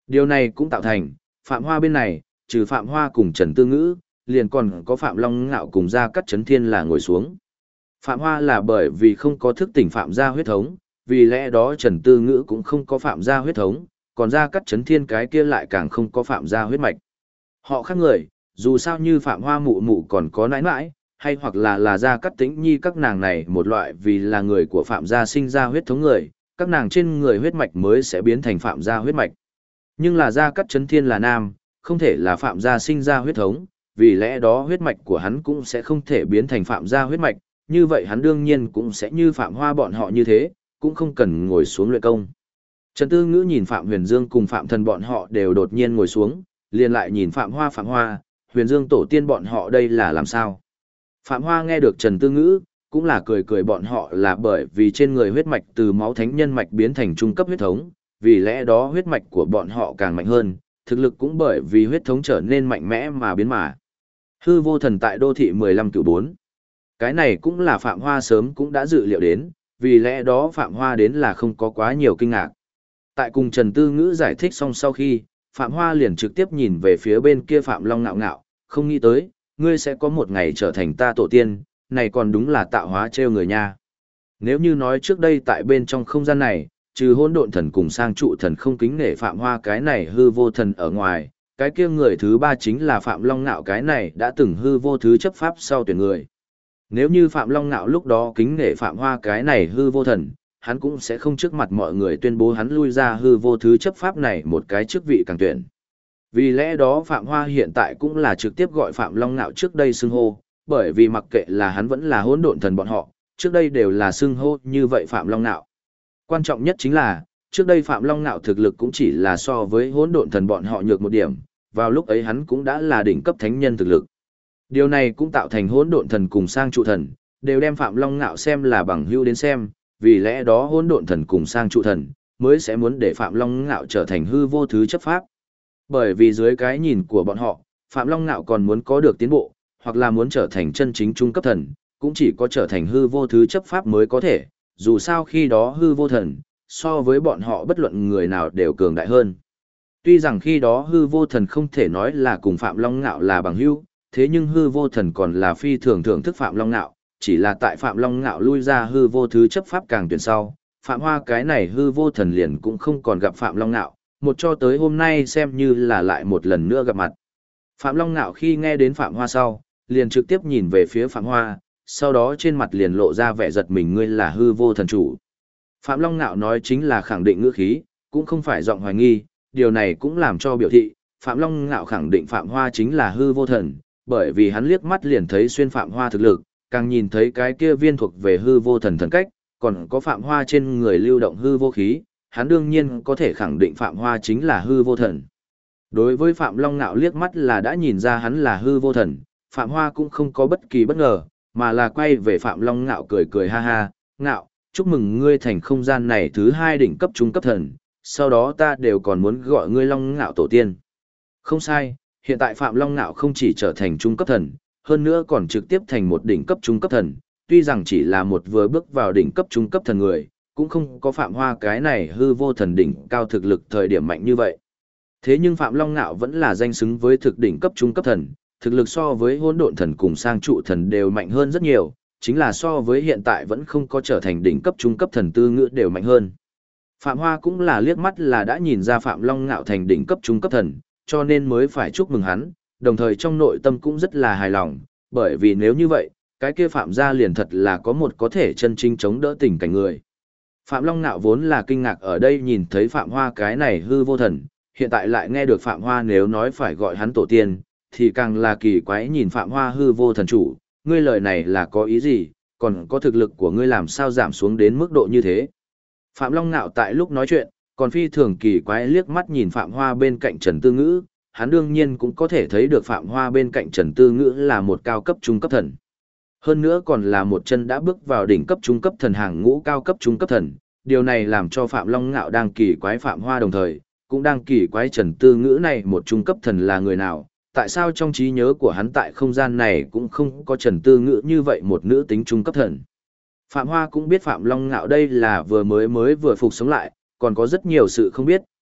Điều này cũng tạo thành, Phạm Hoa bên này, trừ Phạm Hoa cùng Trần Tư Ngữ, liền còn có Phạm Long Ngạo cùng Gia Cát Chấn Thiên là ngồi xuống. Phạm Hoa là bởi vì không có thức tỉnh Phạm gia huyết thống, vì lẽ đó Trần Tư Ngữ cũng không có Phạm gia huyết thống, còn Gia Cát Chấn Thiên cái kia lại càng không có Phạm gia huyết mạch. Họ khác người, dù sao như Phạm Hoa mụ mụ còn có nãi nãi, hay hoặc là Gia Cát Tĩnh Nhi các nàng này một loại vì là người của Phạm gia sinh ra huyết thống người, các nàng trên người huyết mạch mới sẽ biến thành Phạm gia huyết mạch. Nhưng là Gia Cát Chấn Thiên là nam, không thể là Phạm gia sinh ra huyết thống, vì lẽ đó huyết mạch của hắn cũng sẽ không thể biến thành Phạm gia huyết mạch, như vậy hắn đương nhiên cũng sẽ như Phạm Hoa bọn họ như thế, cũng không cần ngồi xuống luyện công. Trần Tư Ngữ nhìn Phạm Huyền Dương cùng Phạm Thần bọn họ đều đột nhiên ngồi xuống, liền lại nhìn Phạm Hoa, Huyền Dương tổ tiên bọn họ đây là làm sao. Phạm Hoa nghe được Trần Tư Ngữ, cũng là cười bọn họ là bởi vì trên người huyết mạch từ máu thánh nhân mạch biến thành trung cấp huyết thống, vì lẽ đó huyết mạch của bọn họ càng mạnh hơn, thực lực cũng bởi vì huyết thống trở nên mạnh mẽ mà biến mà. Hư vô thần tại đô thị 15/4. Cái này cũng là Phạm Hoa sớm cũng đã dự liệu đến, vì lẽ đó Phạm Hoa đến là không có quá nhiều kinh ngạc. Tại cùng Trần Tư Ngữ giải thích xong sau khi, Phạm Hoa liền trực tiếp nhìn về phía bên kia Phạm Long Ngạo, không nghĩ tới, ngươi sẽ có một ngày trở thành ta tổ tiên, này còn đúng là tạo hóa trêu người nha. Nếu như nói trước đây tại bên trong không gian này, trừ hỗn độn thần cùng sang trụ thần không kính nể Phạm Hoa cái này hư vô thần ở ngoài, cái kia người thứ ba chính là Phạm Long Ngạo cái này đã từng hư vô thứ chấp pháp sau tuyển người. Nếu như Phạm Long Ngạo lúc đó kính nể Phạm Hoa cái này hư vô thần, hắn cũng sẽ không trước mặt mọi người tuyên bố hắn lui ra hư vô thứ chấp pháp này một cái chức vị càng tuyển. Vì lẽ đó Phạm Hoa hiện tại cũng là trực tiếp gọi Phạm Long Ngạo trước đây xưng hô, bởi vì mặc kệ là hắn vẫn là hỗn độn thần bọn họ, trước đây đều là xưng hô như vậy Phạm Long Ngạo. Quan trọng nhất chính là, trước đây Phạm Long Ngạo thực lực cũng chỉ là so với hỗn độn thần bọn họ nhược một điểm, vào lúc ấy hắn cũng đã là đỉnh cấp thánh nhân thực lực. Điều này cũng tạo thành hỗn độn thần cùng sang trụ thần, đều đem Phạm Long Ngạo xem là bằng hữu đến xem, vì lẽ đó hỗn độn thần cùng sang trụ thần mới sẽ muốn để Phạm Long Ngạo trở thành hư vô thứ chấp pháp. Bởi vì dưới cái nhìn của bọn họ, Phạm Long Ngạo còn muốn có được tiến bộ, hoặc là muốn trở thành chân chính trung cấp thần, cũng chỉ có trở thành hư vô thứ chấp pháp mới có thể, dù sao khi đó hư vô thần, so với bọn họ bất luận người nào đều cường đại hơn. Tuy rằng khi đó hư vô thần không thể nói là cùng Phạm Long Ngạo là bằng hữu, thế nhưng hư vô thần còn là phi thường thưởng thức Phạm Long Ngạo, chỉ là tại Phạm Long Ngạo lui ra hư vô thứ chấp pháp càng tuyển sau, Phạm Hoa cái này hư vô thần liền cũng không còn gặp Phạm Long Ngạo, một cho tới hôm nay xem như là lại một lần nữa gặp mặt. Phạm Long Ngạo khi nghe đến Phạm Hoa sau, liền trực tiếp nhìn về phía Phạm Hoa, sau đó trên mặt liền lộ ra vẻ giật mình, ngươi là hư vô thần chủ. Phạm Long Ngạo nói chính là khẳng định ngữ khí, cũng không phải giọng hoài nghi, điều này cũng làm cho biểu thị, Phạm Long Ngạo khẳng định Phạm Hoa chính là hư vô thần, bởi vì hắn liếc mắt liền thấy xuyên Phạm Hoa thực lực, càng nhìn thấy cái kia viên thuộc về hư vô thần thần cách, còn có Phạm Hoa trên người lưu động hư vô khí, hắn đương nhiên có thể khẳng định Phạm Hoa chính là hư vô thần. Đối với Phạm Long Ngạo liếc mắt là đã nhìn ra hắn là hư vô thần, Phạm Hoa cũng không có bất kỳ bất ngờ, mà là quay về Phạm Long Ngạo cười ha ha, Ngạo, chúc mừng ngươi thành không gian này thứ 2 đỉnh cấp trung cấp thần, sau đó ta đều còn muốn gọi ngươi Long Ngạo tổ tiên. Không sai, hiện tại Phạm Long Ngạo không chỉ trở thành trung cấp thần, hơn nữa còn trực tiếp thành một đỉnh cấp trung cấp thần, tuy rằng chỉ là một vừa bước vào đỉnh cấp trung cấp thần người, cũng không có Phạm Hoa cái này hư vô thần đỉnh cao thực lực thời điểm mạnh như vậy. Thế nhưng Phạm Long Ngạo vẫn là danh xứng với thực đỉnh cấp trung cấp thần, thực lực so với hỗn độn thần cùng sang trụ thần đều mạnh hơn rất nhiều, chính là so với hiện tại vẫn không có trở thành đỉnh cấp trung cấp thần Tư Ngữ đều mạnh hơn. Phạm Hoa cũng là liếc mắt là đã nhìn ra Phạm Long Ngạo thành đỉnh cấp trung cấp thần, cho nên mới phải chúc mừng hắn, đồng thời trong nội tâm cũng rất là hài lòng, bởi vì nếu như vậy, cái kia Phạm gia liền thật là có một có thể chân chính chống đỡ tình cảnh người. Phạm Long Ngạo vốn là kinh ngạc ở đây nhìn thấy Phạm Hoa cái này hư vô thần, hiện tại lại nghe được Phạm Hoa nếu nói phải gọi hắn tổ tiên, thì càng là kỳ quái nhìn Phạm Hoa hư vô thần chủ, ngươi lời này là có ý gì, còn có thực lực của ngươi làm sao giảm xuống đến mức độ như thế. Phạm Long Ngạo tại lúc nói chuyện, còn phi thường kỳ quái liếc mắt nhìn Phạm Hoa bên cạnh Trần Tư Ngữ, hắn đương nhiên cũng có thể thấy được Phạm Hoa bên cạnh Trần Tư Ngữ là một cao cấp trung cấp thần. Hơn nữa còn là một chân đã bước vào đỉnh cấp trung cấp thần hàng ngũ cao cấp trung cấp thần, điều này làm cho Phạm Long Ngạo đang kỳ quái Phạm Hoa đồng thời, cũng đang kỳ quái Trần Tư Ngữ này một trung cấp thần là người nào, tại sao trong trí nhớ của hắn tại không gian này cũng không có Trần Tư Ngữ như vậy một nữ tính trung cấp thần. Phạm Hoa cũng biết Phạm Long Ngạo đây là vừa mới vừa phục sống lại, còn có rất nhiều sự không biết,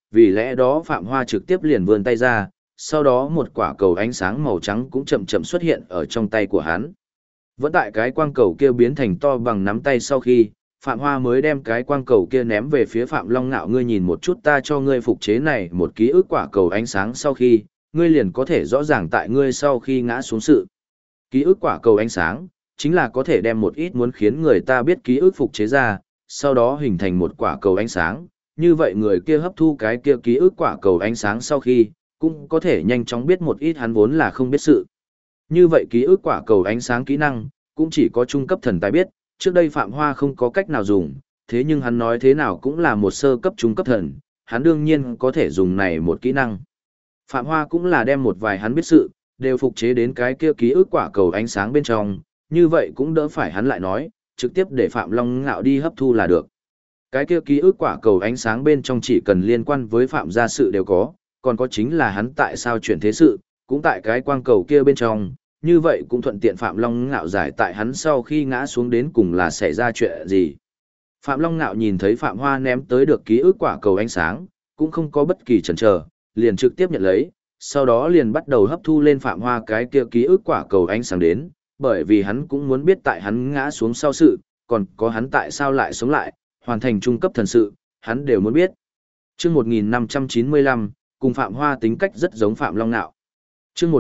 vì lẽ đó Phạm Hoa trực tiếp liền vươn tay ra, sau đó một quả cầu ánh sáng màu trắng cũng chậm chậm xuất hiện ở trong tay của hắn. Vẫn tại cái quang cầu kia biến thành to bằng nắm tay sau khi, Phạm Hoa mới đem cái quang cầu kia ném về phía Phạm Long Nạo, ngươi nhìn một chút ta cho ngươi phục chế này một ký ức quả cầu ánh sáng sau khi, ngươi liền có thể rõ ràng tại ngươi sau khi ngã xuống sự. Ký ức quả cầu ánh sáng, chính là có thể đem một ít muốn khiến người ta biết ký ức phục chế ra, sau đó hình thành một quả cầu ánh sáng, như vậy người kia hấp thu cái kia ký ức quả cầu ánh sáng sau khi, cũng có thể nhanh chóng biết một ít hắn vốn là không biết sự. Như vậy ký ức quả cầu ánh sáng kỹ năng, cũng chỉ có trung cấp thần tài biết, trước đây Phạm Hoa không có cách nào dùng, thế nhưng hắn nói thế nào cũng là một sơ cấp trung cấp thần, hắn đương nhiên có thể dùng này một kỹ năng. Phạm Hoa cũng là đem một vài hắn biết sự, đều phục chế đến cái kia ký ức quả cầu ánh sáng bên trong, như vậy cũng đỡ phải hắn lại nói, trực tiếp để Phạm Long Ngạo đi hấp thu là được. Cái kia ký ức quả cầu ánh sáng bên trong chỉ cần liên quan với Phạm gia sự đều có, còn có chính là hắn tại sao chuyển thế sự, cũng tại cái quang cầu kia bên trong, như vậy cũng thuận tiện Phạm Long Ngạo giải tại hắn sau khi ngã xuống đến cùng là xảy ra chuyện gì. Phạm Long Ngạo nhìn thấy Phạm Hoa ném tới được ký ức quả cầu ánh sáng, cũng không có bất kỳ chần chờ, liền trực tiếp nhận lấy, sau đó liền bắt đầu hấp thu lên Phạm Hoa cái kia ký ức quả cầu ánh sáng đến, bởi vì hắn cũng muốn biết tại hắn ngã xuống sau sự, còn có hắn tại sao lại sống lại, hoàn thành trung cấp thần sự, hắn đều muốn biết. Chương 1595, cùng Phạm Hoa tính cách rất giống Phạm Long Nạo. Chương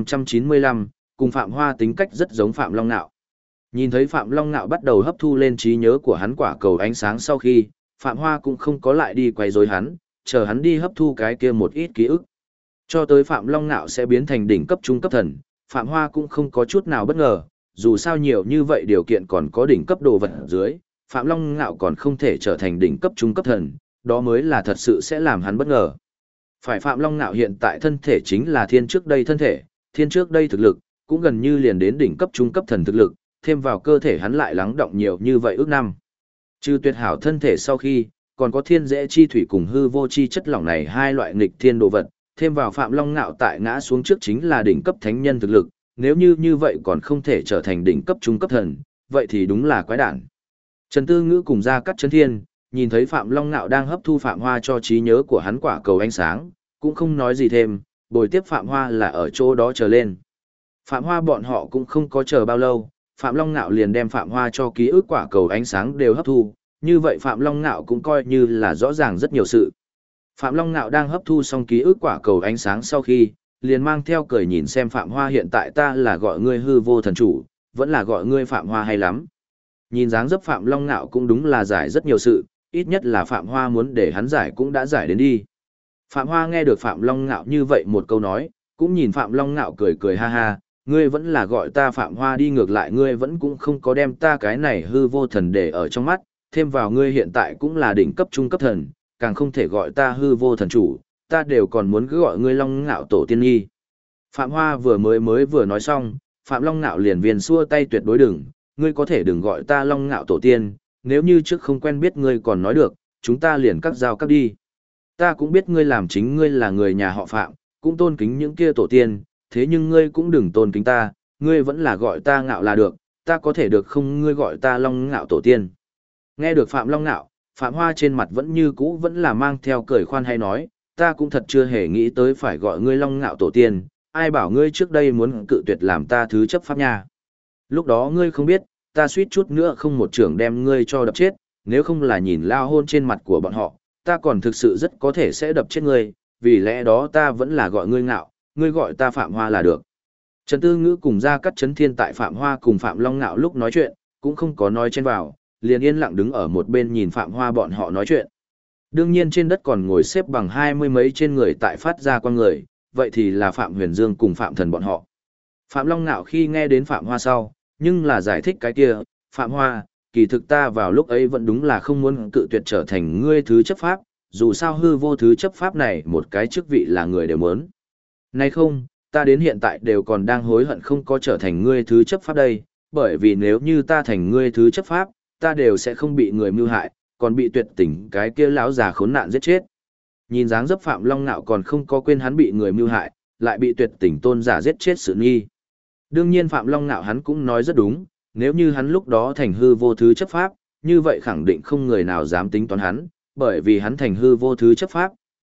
1595, cùng Phạm Hoa tính cách rất giống Phạm Long Nạo. Nhìn thấy Phạm Long Nạo bắt đầu hấp thu lên trí nhớ của hắn quả cầu ánh sáng sau khi, Phạm Hoa cũng không có lại đi quấy rối hắn, chờ hắn đi hấp thu cái kia một ít ký ức. Cho tới Phạm Long Nạo sẽ biến thành đỉnh cấp trung cấp thần, Phạm Hoa cũng không có chút nào bất ngờ, dù sao nhiều như vậy điều kiện còn có đỉnh cấp đồ vật ở dưới, Phạm Long Ngạo còn không thể trở thành đỉnh cấp trung cấp thần, đó mới là thật sự sẽ làm hắn bất ngờ. Phải Phạm Long Ngạo hiện tại thân thể chính là thiên trước đây thân thể, thiên trước đây thực lực, cũng gần như liền đến đỉnh cấp trung cấp thần thực lực, thêm vào cơ thể hắn lại lắng động nhiều như vậy ước năm. Trừ tuyệt hảo thân thể sau khi, còn có thiên dễ chi thủy cùng hư vô chi chất lỏng này hai loại nghịch thiên đồ vật, thêm vào Phạm Long Ngạo tại ngã xuống trước chính là đỉnh cấp thánh nhân thực lực, nếu như vậy còn không thể trở thành đỉnh cấp trung cấp thần, vậy thì đúng là quái đản. Trần Tư Ngữ cùng Gia Cát Chấn Thiên, nhìn thấy Phạm Long Nạo đang hấp thu Phạm Hoa cho trí nhớ của hắn quả cầu ánh sáng, cũng không nói gì thêm, bồi tiếp Phạm Hoa là ở chỗ đó chờ lên. Phạm Hoa bọn họ cũng không có chờ bao lâu, Phạm Long Nạo liền đem Phạm Hoa cho ký ức quả cầu ánh sáng đều hấp thu, như vậy Phạm Long Nạo cũng coi như là rõ ràng rất nhiều sự. Phạm Long Nạo đang hấp thu xong ký ức quả cầu ánh sáng sau khi, liền mang theo cười nhìn xem Phạm Hoa hiện tại ta là gọi ngươi hư vô thần chủ, vẫn là gọi ngươi Phạm Hoa hay lắm. Nhìn dáng dấp Phạm Long Nạo cũng đúng là giải rất nhiều sự, ít nhất là Phạm Hoa muốn để hắn giải cũng đã giải đến đi. Phạm Hoa nghe được Phạm Long Nạo như vậy một câu nói, cũng nhìn Phạm Long Nạo cười cười ha ha, ngươi vẫn là gọi ta Phạm Hoa đi, ngược lại ngươi vẫn cũng không có đem ta cái này hư vô thần để ở trong mắt, thêm vào ngươi hiện tại cũng là đỉnh cấp trung cấp thần, càng không thể gọi ta hư vô thần chủ, ta đều còn muốn cứ gọi ngươi Long Nạo tổ tiên nghi. Phạm Hoa vừa nói xong, Phạm Long Nạo liền viên xua tay tuyệt đối đừng, ngươi có thể đừng gọi ta Long Ngạo tổ tiên, nếu như trước không quen biết ngươi còn nói được, chúng ta liền cắt giao cắt đi. Ta cũng biết ngươi làm chính ngươi là người nhà họ Phạm, cũng tôn kính những kia tổ tiên, thế nhưng ngươi cũng đừng tôn kính ta, ngươi vẫn là gọi ta Ngạo là được, ta có thể được không ngươi gọi ta Long Ngạo tổ tiên. Nghe được Phạm Long Ngạo, Phạm Hoa trên mặt vẫn như cũ vẫn là mang theo cười khoan hay nói, ta cũng thật chưa hề nghĩ tới phải gọi ngươi Long Ngạo tổ tiên, ai bảo ngươi trước đây muốn cự tuyệt làm ta thứ chấp pháp nha. Lúc đó ngươi không biết, ta suýt chút nữa không một trưởng đem ngươi cho đập chết, nếu không là nhìn lao hôn trên mặt của bọn họ, ta còn thực sự rất có thể sẽ đập chết ngươi, vì lẽ đó ta vẫn là gọi ngươi Ngạo, ngươi gọi ta Phạm Hoa là được. Trần Tư Ngữ cùng Gia Cát Chấn Thiên tại Phạm Hoa cùng Phạm Long Ngạo lúc nói chuyện, cũng không có nói chen vào, liền yên lặng đứng ở một bên nhìn Phạm Hoa bọn họ nói chuyện. Đương nhiên trên đất còn ngồi xếp bằng 20 mấy trên người tại phát ra con người, vậy thì là Phạm Huyền Dương cùng Phạm Thần bọn họ. Phạm Long Ngạo khi nghe đến Phạm Hoa sau, nhưng là giải thích cái kia, Phạm Hoa, kỳ thực ta vào lúc ấy vẫn đúng là không muốn cự tuyệt trở thành ngươi thứ chấp pháp, dù sao hư vô thứ chấp pháp này một cái chức vị là người đều muốn. Nay không, ta đến hiện tại đều còn đang hối hận không có trở thành ngươi thứ chấp pháp đây, bởi vì nếu như ta thành ngươi thứ chấp pháp, ta đều sẽ không bị người mưu hại, còn bị tuyệt tình cái kia lão già khốn nạn giết chết. Nhìn dáng dấp Phạm Long Nạo còn không có quên hắn bị người mưu hại, lại bị tuyệt tình tôn giả giết chết sự nghi. Đương nhiên Phạm Long Nạo hắn cũng nói rất đúng, nếu như hắn lúc đó thành hư vô thứ chấp pháp, như vậy khẳng định không người nào dám tính toán hắn, bởi vì hắn thành hư vô thứ chấp pháp,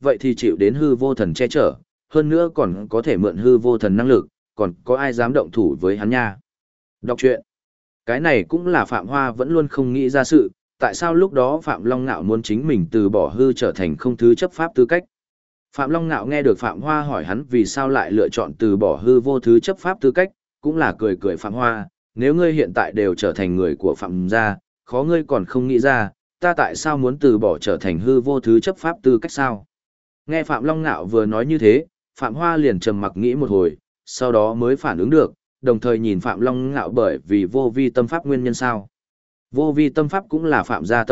vậy thì chịu đến hư vô thần che chở, hơn nữa còn có thể mượn hư vô thần năng lực, còn có ai dám động thủ với hắn nha. Đọc truyện. Cái này cũng là Phạm Hoa vẫn luôn không nghĩ ra sự, tại sao lúc đó Phạm Long Nạo muốn chính mình từ bỏ hư trở thành không thứ chấp pháp tư cách. Phạm Long Nạo nghe được Phạm Hoa hỏi hắn vì sao lại lựa chọn từ bỏ hư vô thứ chấp pháp tư cách, cũng là cười cười Phạm Hoa, nếu ngươi hiện tại đều trở thành người của Phạm gia, khó ngươi còn không nghĩ ra, ta tại sao muốn từ bỏ trở thành hư vô thứ chấp pháp tư cách sao? Nghe Phạm Long Nạo vừa nói như thế, Phạm Hoa liền trầm mặc nghĩ một hồi, sau đó mới phản ứng được, đồng thời nhìn Phạm Long Nạo bởi vì vô vi tâm pháp nguyên nhân sao. Vô vi tâm pháp cũng là Phạm gia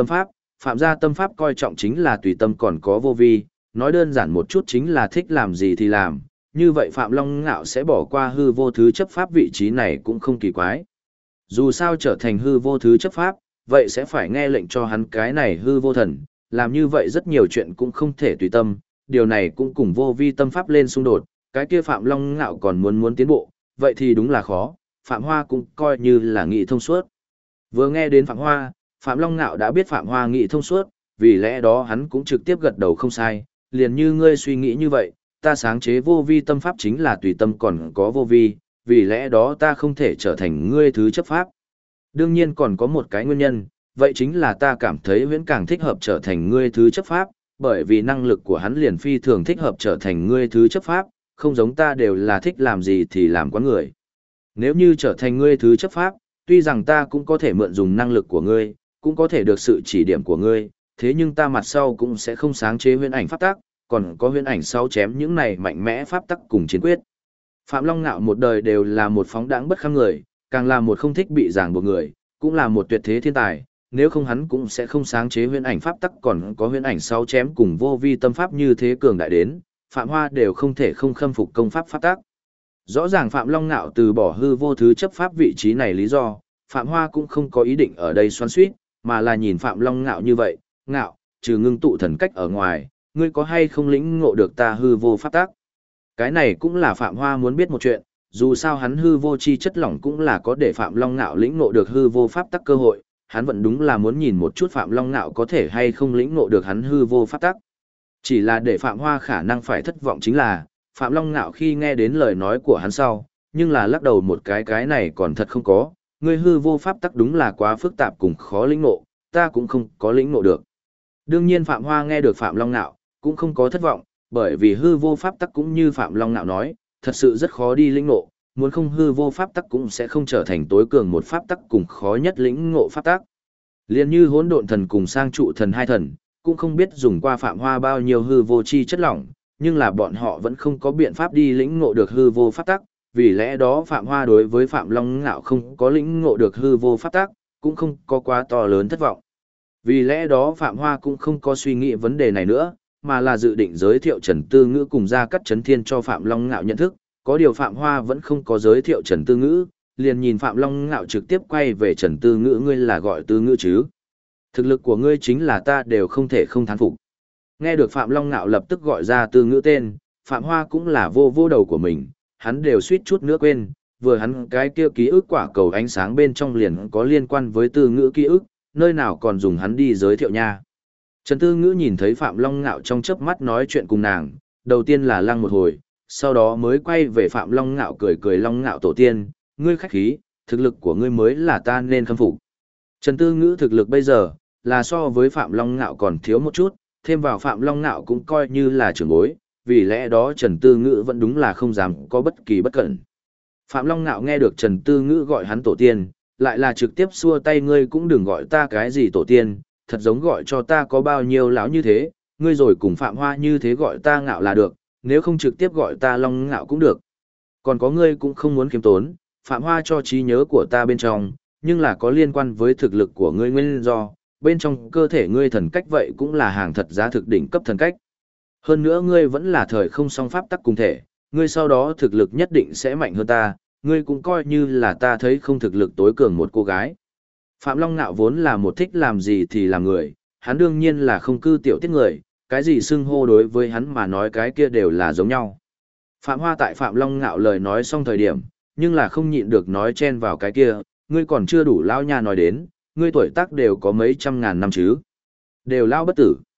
tâm pháp coi trọng chính là tùy tâm còn có vô vi, nói đơn giản một chút chính là thích làm gì thì làm, như vậy Phạm Long Nạo sẽ bỏ qua hư vô thứ chấp pháp vị trí này cũng không kỳ quái. Dù sao trở thành hư vô thứ chấp pháp, vậy sẽ phải nghe lệnh cho hắn cái này hư vô thần, làm như vậy rất nhiều chuyện cũng không thể tùy tâm, điều này cũng cùng vô vi tâm pháp lên xung đột, cái kia Phạm Long Ngạo còn muốn tiến bộ, vậy thì đúng là khó, Phạm Hoa cũng coi như là nghị thông suốt. Vừa nghe đến Phạm Hoa, Phạm Long Ngạo đã biết Phạm Hoa nghị thông suốt, vì lẽ đó hắn cũng trực tiếp gật đầu không sai, liền như ngươi suy nghĩ như vậy, ta sáng chế vô vi tâm pháp chính là tùy tâm còn có vô vi, vì lẽ đó ta không thể trở thành ngươi thứ chấp pháp. Đương nhiên còn có một cái nguyên nhân, vậy chính là ta cảm thấy Huyễn càng thích hợp trở thành ngươi thứ chấp pháp, bởi vì năng lực của hắn liền phi thường thích hợp trở thành ngươi thứ chấp pháp, không giống ta đều là thích làm gì thì làm quán người. Nếu như trở thành ngươi thứ chấp pháp, tuy rằng ta cũng có thể mượn dùng năng lực của ngươi, cũng có thể được sự chỉ điểm của ngươi, thế nhưng ta mặt sau cũng sẽ không sáng chế huyễn ảnh pháp tắc, còn có huyễn ảnh sau chém những này mạnh mẽ pháp tắc cùng chiến quyết. Phạm Long Ngạo một đời đều là một phóng đãng bất kham người, càng là một không thích bị ràng buộc người, cũng là một tuyệt thế thiên tài, nếu không hắn cũng sẽ không sáng chế huyễn ảnh pháp tắc còn có huyễn ảnh sau chém cùng vô vi tâm pháp như thế cường đại đến, Phạm Hoa đều không thể không khâm phục công pháp pháp tắc. Rõ ràng Phạm Long Ngạo từ bỏ hư vô thứ chấp pháp vị trí này lý do, Phạm Hoa cũng không có ý định ở đây xoắn xuýt, mà là nhìn Phạm Long Ngạo như vậy, Ngạo, trừ ngưng tụ thần cách ở ngoài, ngươi có hay không lĩnh ngộ được ta hư vô pháp tắc? Cái này cũng là Phạm Hoa muốn biết một chuyện, dù sao hắn hư vô chi chất lỏng cũng là có để Phạm Long Ngạo lĩnh ngộ được hư vô pháp tắc cơ hội, hắn vẫn đúng là muốn nhìn một chút Phạm Long Ngạo có thể hay không lĩnh ngộ được hắn hư vô pháp tắc. Chỉ là để Phạm Hoa khả năng phải thất vọng chính là, Phạm Long Ngạo khi nghe đến lời nói của hắn sau, nhưng là lắc đầu một cái này còn thật không có, ngươi hư vô pháp tắc đúng là quá phức tạp cùng khó lĩnh ngộ, ta cũng không có lĩnh ngộ được. Đương nhiên Phạm Hoa nghe được Phạm Long Ngạo, cũng không có thất vọng, bởi vì hư vô pháp tắc cũng như Phạm Long Ngạo nói, thật sự rất khó đi lĩnh ngộ, muốn không hư vô pháp tắc cũng sẽ không trở thành tối cường một pháp tắc cùng khó nhất lĩnh ngộ pháp tắc. Liên như hỗn độn thần cùng sang trụ thần hai thần, cũng không biết dùng qua Phạm Hoa bao nhiêu hư vô chi chất lỏng, nhưng là bọn họ vẫn không có biện pháp đi lĩnh ngộ được hư vô pháp tắc, vì lẽ đó Phạm Hoa đối với Phạm Long Ngạo không có lĩnh ngộ được hư vô pháp tắc, cũng không có quá to lớn thất vọng. Vì lẽ đó Phạm Hoa cũng không có suy nghĩ vấn đề này nữa, mà là dự định giới thiệu Trần Tư Ngữ cùng Gia Cát Chấn Thiên cho Phạm Long Ngạo nhận thức, có điều Phạm Hoa vẫn không có giới thiệu Trần Tư Ngữ, liền nhìn Phạm Long Ngạo trực tiếp quay về Trần Tư Ngữ, ngươi là gọi Tư Ngữ chứ? Thực lực của ngươi chính là ta đều không thể không thán phục. Nghe được Phạm Long Ngạo lập tức gọi ra Tư Ngữ tên, Phạm Hoa cũng là vô đầu của mình, hắn đều suýt chút nữa quên, vừa hắn cái kia ký ức quả cầu ánh sáng bên trong liền có liên quan với Tư Ngữ ký ức, nơi nào còn dùng hắn đi giới thiệu nha. Trần Tư Ngữ nhìn thấy Phạm Long Ngạo trong chớp mắt nói chuyện cùng nàng, đầu tiên là lăng một hồi, sau đó mới quay về Phạm Long Ngạo cười Long Ngạo tổ tiên, ngươi khách khí, thực lực của ngươi mới là ta nên khâm phục. Trần Tư Ngữ thực lực bây giờ, là so với Phạm Long Ngạo còn thiếu một chút, thêm vào Phạm Long Ngạo cũng coi như là trưởng bối, vì lẽ đó Trần Tư Ngữ vẫn đúng là không dám có bất kỳ bất cẩn. Phạm Long Ngạo nghe được Trần Tư Ngữ gọi hắn tổ tiên, lại là trực tiếp xua tay, ngươi cũng đừng gọi ta cái gì tổ tiên, thật giống gọi cho ta có bao nhiêu lão như thế, ngươi rồi cùng Phạm Hoa như thế gọi ta Ngạo là được, nếu không trực tiếp gọi ta Long Ngạo cũng được. Còn có ngươi cũng không muốn kiêm tốn, Phạm Hoa cho trí nhớ của ta bên trong, nhưng là có liên quan với thực lực của ngươi nguyên do, bên trong cơ thể ngươi thần cách vậy cũng là hàng thật giá thực đỉnh cấp thần cách. Hơn nữa ngươi vẫn là thời không song pháp tắc cùng thể, ngươi sau đó thực lực nhất định sẽ mạnh hơn ta, ngươi cũng coi như là ta thấy không thực lực tối cường một cô gái. Phạm Long Ngạo vốn là một thích làm gì thì làm người, hắn đương nhiên là không cư tiểu tiết người, cái gì xưng hô đối với hắn mà nói cái kia đều là giống nhau. Phạm Hoa tại Phạm Long Ngạo lời nói xong thời điểm, nhưng là không nhịn được nói chen vào cái kia, ngươi còn chưa đủ lão nha nói đến, ngươi tuổi tác đều có mấy trăm ngàn năm chứ. Đều lao bất tử.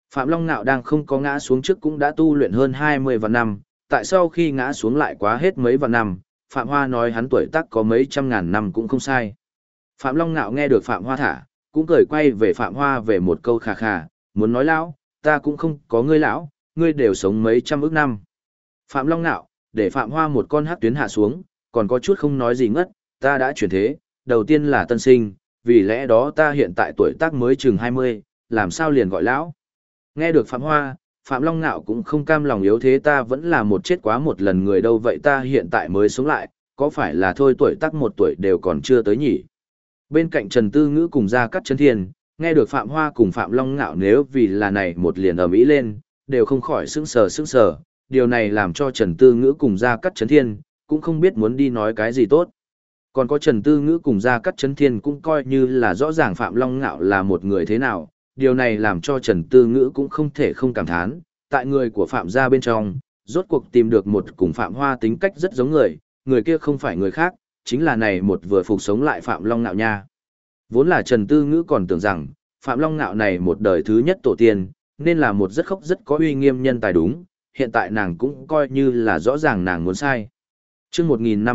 Phạm Long Nạo đang không có ngã xuống trước cũng đã tu luyện hơn 20 vạn năm, tại sau khi ngã xuống lại quá hết mấy vạn năm, Phạm Hoa nói hắn tuổi tác có mấy trăm ngàn năm cũng không sai. Phạm Long Nạo nghe được Phạm Hoa thả, cũng cười quay về Phạm Hoa về một câu khà khà, muốn nói lão, ta cũng không có ngươi lão, ngươi đều sống mấy trăm ức năm. Phạm Long Nạo, để Phạm Hoa một con hắc tuyến hạ xuống, còn có chút không nói gì ngất, ta đã chuyển thế, đầu tiên là tân sinh, vì lẽ đó ta hiện tại tuổi tác mới chừng 20, làm sao liền gọi lão. Nghe được Phạm Hoa, Phạm Long Nạo cũng không cam lòng yếu thế, ta vẫn là một chết quá một lần người đâu vậy, ta hiện tại mới sống lại, có phải là thôi tuổi tác một tuổi đều còn chưa tới nhỉ. Bên cạnh Trần Tư Ngữ cùng Gia Cát Chấn Thiên, nghe được Phạm Hoa cùng Phạm Long Ngạo nếu vì là này một liền ầm ĩ lên, đều không khỏi sững sờ, điều này làm cho Trần Tư Ngữ cùng Gia Cát Chấn Thiên, cũng không biết muốn đi nói cái gì tốt. Còn có Trần Tư Ngữ cùng Gia Cát Chấn Thiên cũng coi như là rõ ràng Phạm Long Ngạo là một người thế nào, điều này làm cho Trần Tư Ngữ cũng không thể không cảm thán, tại người của Phạm gia bên trong, rốt cuộc tìm được một cùng Phạm Hoa tính cách rất giống người kia không phải người khác, chính là này một vừa phục sống lại Phạm Long Nạo nha. Vốn là Trần Tư Ngữ còn tưởng rằng, Phạm Long Nạo này một đời thứ nhất tổ tiên, nên là một rất khốc rất có uy nghiêm nhân tài đúng, hiện tại nàng cũng coi như là rõ ràng nàng muốn sai. Chương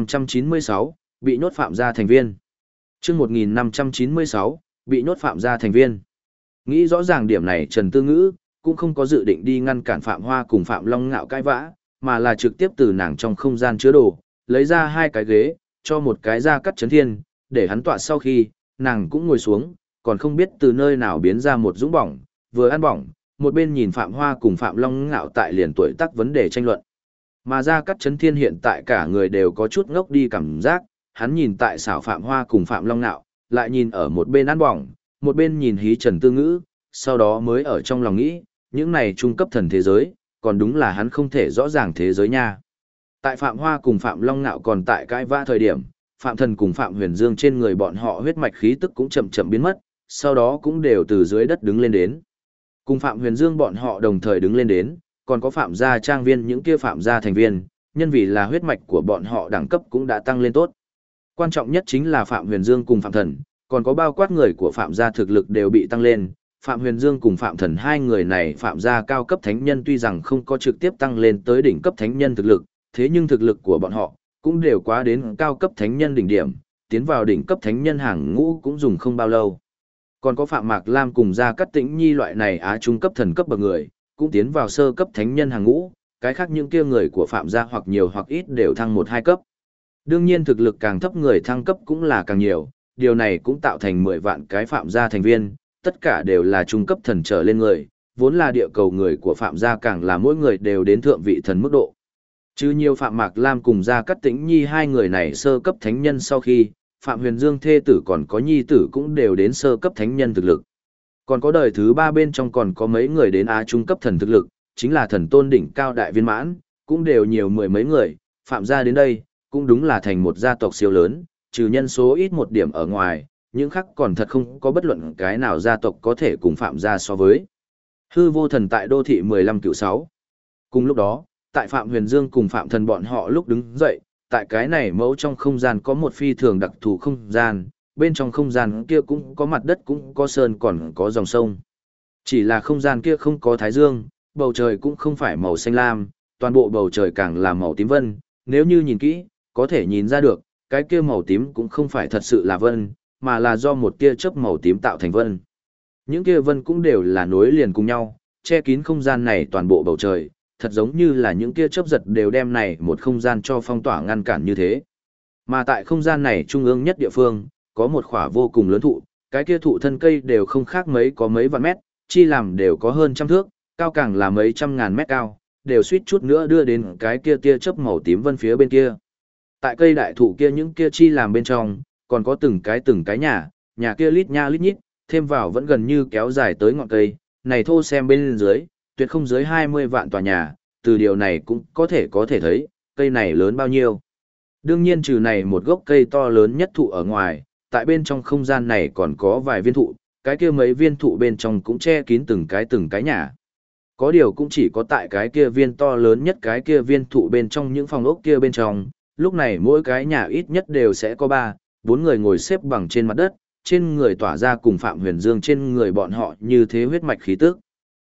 1596, bị nhốt Phạm gia thành viên. Chương 1596, bị nhốt Phạm gia thành viên. Nghĩ rõ ràng điểm này Trần Tư Ngữ, cũng không có dự định đi ngăn cản Phạm Hoa cùng Phạm Long Ngạo cãi vã, mà là trực tiếp từ nàng trong không gian chứa đồ, lấy ra hai cái ghế, cho một cái Gia Cát Chấn Thiên, để hắn tọa sau khi, nàng cũng ngồi xuống, còn không biết từ nơi nào biến ra một dũng bỏng, vừa ăn bỏng, một bên nhìn Phạm Hoa cùng Phạm Long Ngạo tại liền tuổi tác vấn đề tranh luận. Mà Gia Cát Chấn Thiên hiện tại cả người đều có chút ngốc đi cảm giác, hắn nhìn tại xảo Phạm Hoa cùng Phạm Long Ngạo, lại nhìn ở một bên ăn bỏng, một bên nhìn hí Trần Tư Ngữ, sau đó mới ở trong lòng nghĩ, những này trung cấp thần thế giới, còn đúng là hắn không thể rõ ràng thế giới nha. Tại Phạm Hoa cùng Phạm Long Nạo còn tại cãi vã thời điểm, Phạm Thần cùng Phạm Huyền Dương trên người bọn họ huyết mạch khí tức cũng chậm chậm biến mất, sau đó cũng đều từ dưới đất đứng lên đến. Cùng Phạm Huyền Dương bọn họ đồng thời đứng lên đến, còn có Phạm gia trang viên những kia Phạm gia thành viên, nhân vì là huyết mạch của bọn họ đẳng cấp cũng đã tăng lên tốt. Quan trọng nhất chính là Phạm Huyền Dương cùng Phạm Thần, còn có bao quát người của Phạm gia thực lực đều bị tăng lên. Phạm Huyền Dương cùng Phạm Thần hai người này Phạm gia cao cấp thánh nhân tuy rằng không có trực tiếp tăng lên tới đỉnh cấp thánh nhân thực lực, thế nhưng thực lực của bọn họ cũng đều quá đến cao cấp thánh nhân đỉnh điểm, tiến vào đỉnh cấp thánh nhân hàng ngũ cũng dùng không bao lâu. Còn có Phạm Mạc Lam cùng Gia Cát Tĩnh Nhi loại này á trung cấp thần cấp bậc người, cũng tiến vào sơ cấp thánh nhân hàng ngũ, cái khác những kia người của Phạm gia hoặc nhiều hoặc ít đều thăng 1-2 cấp. Đương nhiên thực lực càng thấp người thăng cấp cũng là càng nhiều, điều này cũng tạo thành 10 vạn cái Phạm gia thành viên, tất cả đều là trung cấp thần trở lên người, vốn là địa cầu người của Phạm gia càng là mỗi người đều đến thượng vị thần mức độ. Chứ nhiều Phạm Mạc Lam cùng Gia Cát Tĩnh Nhi hai người này sơ cấp thánh nhân sau khi, Phạm Huyền Dương thê tử còn có nhi tử cũng đều đến sơ cấp thánh nhân thực lực. Còn có đời thứ 3 bên trong còn có mấy người đến á trung cấp thần thực lực, chính là thần tôn đỉnh cao đại viên mãn, cũng đều nhiều mười mấy người, Phạm gia đến đây, cũng đúng là thành một gia tộc siêu lớn, trừ nhân số ít một điểm ở ngoài, những khác còn thật không có bất luận cái nào gia tộc có thể cùng Phạm gia so với. Hư vô thần tại đô thị 15-6. Cùng lúc đó, tại Phạm Huyền Dương cùng Phạm Thần bọn họ lúc đứng dậy, tại cái này mẫu trong không gian có một phi thường đặc thù không gian, bên trong không gian kia cũng có mặt đất cũng có sơn còn có dòng sông. Chỉ là không gian kia không có thái dương, bầu trời cũng không phải màu xanh lam, toàn bộ bầu trời càng là màu tím vân, nếu như nhìn kỹ, có thể nhìn ra được, cái kia màu tím cũng không phải thật sự là vân, mà là do một tia chớp màu tím tạo thành vân. Những kia vân cũng đều là nối liền cùng nhau, che kín không gian này toàn bộ bầu trời, thật giống như là những kia chớp giật đều đem này một không gian cho phong tỏa ngăn cản như thế. Mà tại không gian này trung ương nhất địa phương, có một khỏa vô cùng lớn thụ, cái kia thụ thân cây đều không khác mấy có mấy vạn mét, chi làm đều có hơn trăm thước, cao càng là mấy trăm ngàn mét cao, đều suýt chút nữa đưa đến cái kia tia chớp màu tím vân phía bên kia. Tại cây đại thụ kia những kia chi làm bên trong, còn có từng cái nhà kia lít nha lít nhít, thêm vào vẫn gần như kéo dài tới ngọn cây, này thô xem bên dưới, tuyệt không dưới 20 vạn tòa nhà, từ điều này cũng có thể thấy, cây này lớn bao nhiêu. Đương nhiên trừ này một gốc cây to lớn nhất thụ ở ngoài, tại bên trong không gian này còn có vài viên thụ, cái kia mấy viên thụ bên trong cũng che kín từng cái nhà. Có điều cũng chỉ có tại cái kia viên to lớn nhất cái kia viên thụ bên trong những phòng ốc kia bên trong, lúc này mỗi cái nhà ít nhất đều sẽ có 3-4 người ngồi xếp bằng trên mặt đất, trên người tỏa ra cùng Phạm Huyền Dương trên người bọn họ như thế huyết mạch khí tức.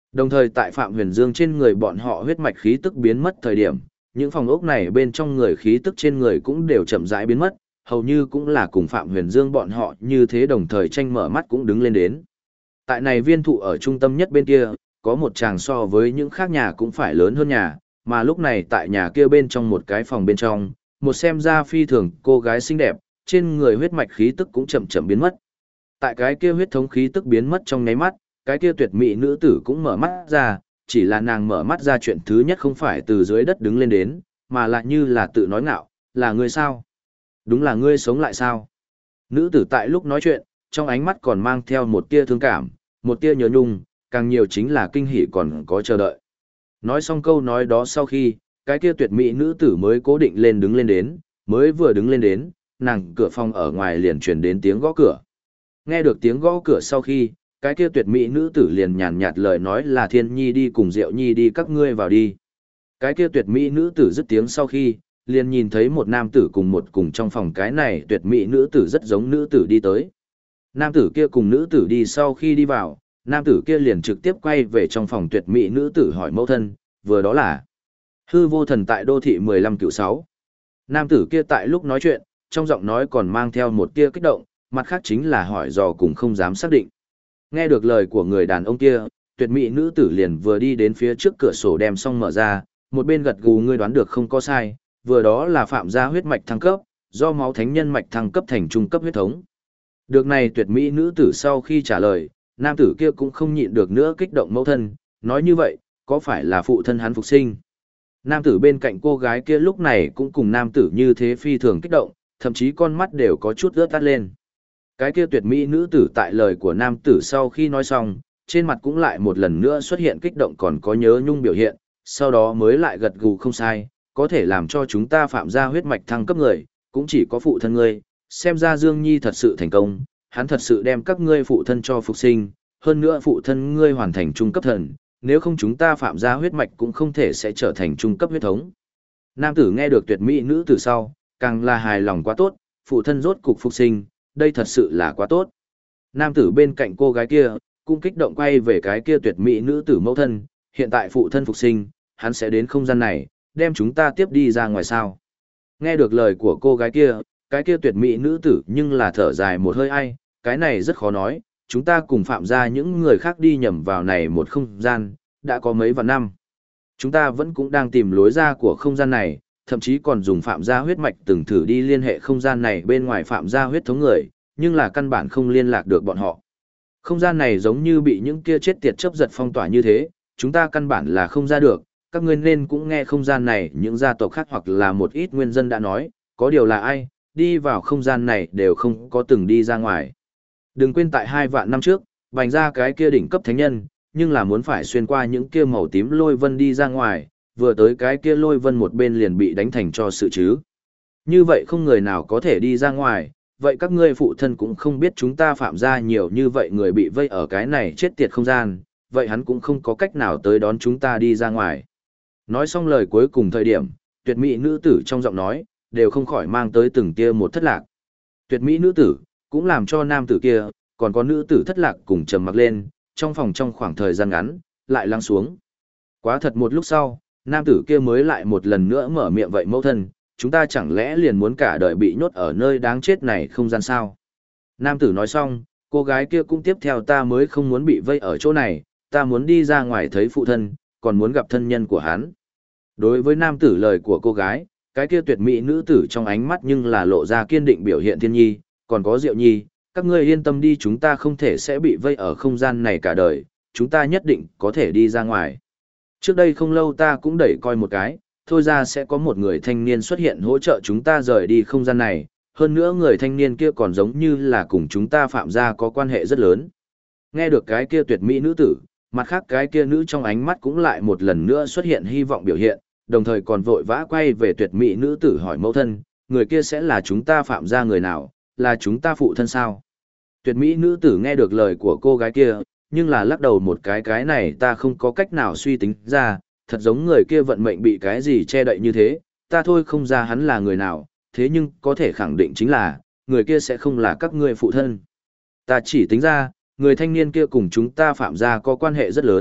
Đồng thời tại Phạm Huyền Dương trên người bọn họ huyết mạch khí tức biến mất thời điểm, những phòng ốc này bên trong người khí tức trên người cũng đều chậm rãi biến mất, hầu như cũng là cùng Phạm Huyền Dương bọn họ như thế đồng thời tranh mở mắt cũng đứng lên đến. Tại này viên thụ ở trung tâm nhất bên kia, có một tràng so với những khác nhà cũng phải lớn hơn nhà, mà lúc này tại nhà kia bên trong một cái phòng bên trong, một xem ra phi thường cô gái xinh đẹp, trên người huyết mạch khí tức cũng chậm chậm biến mất. Tại cái kia huyết thống khí tức biến mất trong nháy mắt, cái kia tuyệt mỹ nữ tử cũng mở mắt ra, chỉ là nàng mở mắt ra chuyện thứ nhất không phải từ dưới đất đứng lên đến, mà lại như là tự nói ngạo, là ngươi sao? Đúng là ngươi sống lại sao? Nữ tử tại lúc nói chuyện, trong ánh mắt còn mang theo một tia thương cảm, một tia nhớ nhung, càng nhiều chính là kinh hỉ còn có chờ đợi. Nói xong câu nói đó sau khi, cái kia tuyệt mỹ nữ tử mới cố định lên đứng lên đến, mới vừa đứng lên đến, nàng cửa phòng ở ngoài liền truyền đến tiếng gõ cửa. Nghe được tiếng gõ cửa sau khi, cái kia tuyệt mỹ nữ tử liền nhàn nhạt lời nói là Thiên Nhi đi cùng Diệu Nhi đi các ngươi vào đi. Cái kia tuyệt mỹ nữ tử dứt tiếng sau khi, liền nhìn thấy một nam tử cùng trong phòng cái này tuyệt mỹ nữ tử rất giống nữ tử đi tới. Nam tử kia cùng nữ tử đi sau khi đi vào, nam tử kia liền trực tiếp quay về trong phòng tuyệt mỹ nữ tử hỏi mẫu thân, vừa đó là Hư Vô Thần tại đô thị 15-6. Nam tử kia tại lúc nói chuyện, trong giọng nói còn mang theo một tia kích động, mặt khác chính là hỏi dò cũng không dám xác định. Nghe được lời của người đàn ông kia, tuyệt mỹ nữ tử liền vừa đi đến phía trước cửa sổ đem xong mở ra, một bên gật gù ngươi đoán được không có sai, vừa đó là phạm gia huyết mạch thăng cấp, do máu thánh nhân mạch thăng cấp thành trung cấp huyết thống. Được này tuyệt mỹ nữ tử sau khi trả lời, nam tử kia cũng không nhịn được nữa kích động mẫu thân, nói như vậy, có phải là phụ thân hắn phục sinh? Nam tử bên cạnh cô gái kia lúc này cũng cùng nam tử như thế phi thường kích động, thậm chí con mắt đều có chút ướt át lên. Cái kia tuyệt mỹ nữ tử tại lời của nam tử sau khi nói xong, trên mặt cũng lại một lần nữa xuất hiện kích động còn có nhớ nhung biểu hiện, sau đó mới lại gật gù không sai, có thể làm cho chúng ta phạm ra huyết mạch thăng cấp người, cũng chỉ có phụ thân ngươi, xem ra Dương Nhi thật sự thành công, hắn thật sự đem các ngươi phụ thân cho phục sinh, hơn nữa phụ thân ngươi hoàn thành trung cấp thần, nếu không chúng ta phạm ra huyết mạch cũng không thể sẽ trở thành trung cấp huyết thống. Nam tử nghe được tuyệt mỹ nữ tử sau, càng là hài lòng quá tốt, phụ thân rốt cục phục sinh, đây thật sự là quá tốt. Nam tử bên cạnh cô gái kia, cũng kích động quay về cái kia tuyệt mỹ nữ tử mẫu thân, hiện tại phụ thân phục sinh, hắn sẽ đến không gian này, đem chúng ta tiếp đi ra ngoài sao. Nghe được lời của cô gái kia, cái kia tuyệt mỹ nữ tử nhưng là thở dài một hơi ai, cái này rất khó nói, chúng ta cùng phạm ra những người khác đi nhầm vào này một không gian, đã có mấy vạn năm. Chúng ta vẫn cũng đang tìm lối ra của không gian này, thậm chí còn dùng phạm gia huyết mạch từng thử đi liên hệ không gian này bên ngoài phạm gia huyết thống người, nhưng là căn bản không liên lạc được bọn họ. Không gian này giống như bị những kia chết tiệt chấp giật phong tỏa như thế, chúng ta căn bản là không ra được, các ngươi nên cũng nghe không gian này những gia tộc khác hoặc là một ít nguyên dân đã nói, có điều là ai, đi vào không gian này đều không có từng đi ra ngoài. Đừng quên tại 2 vạn năm trước, bành ra cái kia đỉnh cấp thánh nhân, nhưng là muốn phải xuyên qua những kia màu tím lôi vân đi ra ngoài, vừa tới cái kia lôi vân một bên liền bị đánh thành cho sự chứ. Như vậy không người nào có thể đi ra ngoài, vậy các ngươi phụ thân cũng không biết chúng ta phạm ra nhiều như vậy người bị vây ở cái này chết tiệt không gian, vậy hắn cũng không có cách nào tới đón chúng ta đi ra ngoài. Nói xong lời cuối cùng thời điểm, tuyệt mỹ nữ tử trong giọng nói, đều không khỏi mang tới từng tia một thất lạc. Tuyệt mỹ nữ tử, cũng làm cho nam tử kia, còn có nữ tử thất lạc cùng trầm mặc lên, trong phòng trong khoảng thời gian ngắn, lại lắng xuống. Quá thật một lúc sau, nam tử kia mới lại một lần nữa mở miệng vậy mẫu thân, chúng ta chẳng lẽ liền muốn cả đời bị nhốt ở nơi đáng chết này không gian sao? Nam tử nói xong, cô gái kia cũng tiếp theo ta mới không muốn bị vây ở chỗ này, ta muốn đi ra ngoài thấy phụ thân, còn muốn gặp thân nhân của hắn. Đối với nam tử lời của cô gái, cái kia tuyệt mỹ nữ tử trong ánh mắt nhưng là lộ ra kiên định biểu hiện Thiên Nhi, còn có Diệu Nhi, các ngươi yên tâm đi chúng ta không thể sẽ bị vây ở không gian này cả đời, chúng ta nhất định có thể đi ra ngoài. Trước đây không lâu ta cũng đẩy coi một cái, thôi ra sẽ có một người thanh niên xuất hiện hỗ trợ chúng ta rời đi không gian này, hơn nữa người thanh niên kia còn giống như là cùng chúng ta phạm gia có quan hệ rất lớn. Nghe được cái kia tuyệt mỹ nữ tử, mặt khác cái kia nữ trong ánh mắt cũng lại một lần nữa xuất hiện hy vọng biểu hiện, đồng thời còn vội vã quay về tuyệt mỹ nữ tử hỏi mẫu thân, người kia sẽ là chúng ta phạm gia người nào, là chúng ta phụ thân sao? Tuyệt mỹ nữ tử nghe được lời của cô gái kia, nhưng là lắc đầu một cái này ta không có cách nào suy tính ra, thật giống người kia vận mệnh bị cái gì che đậy như thế, ta thôi không ra hắn là người nào, thế nhưng có thể khẳng định chính là, người kia sẽ không là các ngươi phụ thân. Ta chỉ tính ra, người thanh niên kia cùng chúng ta phạm gia có quan hệ rất lớn,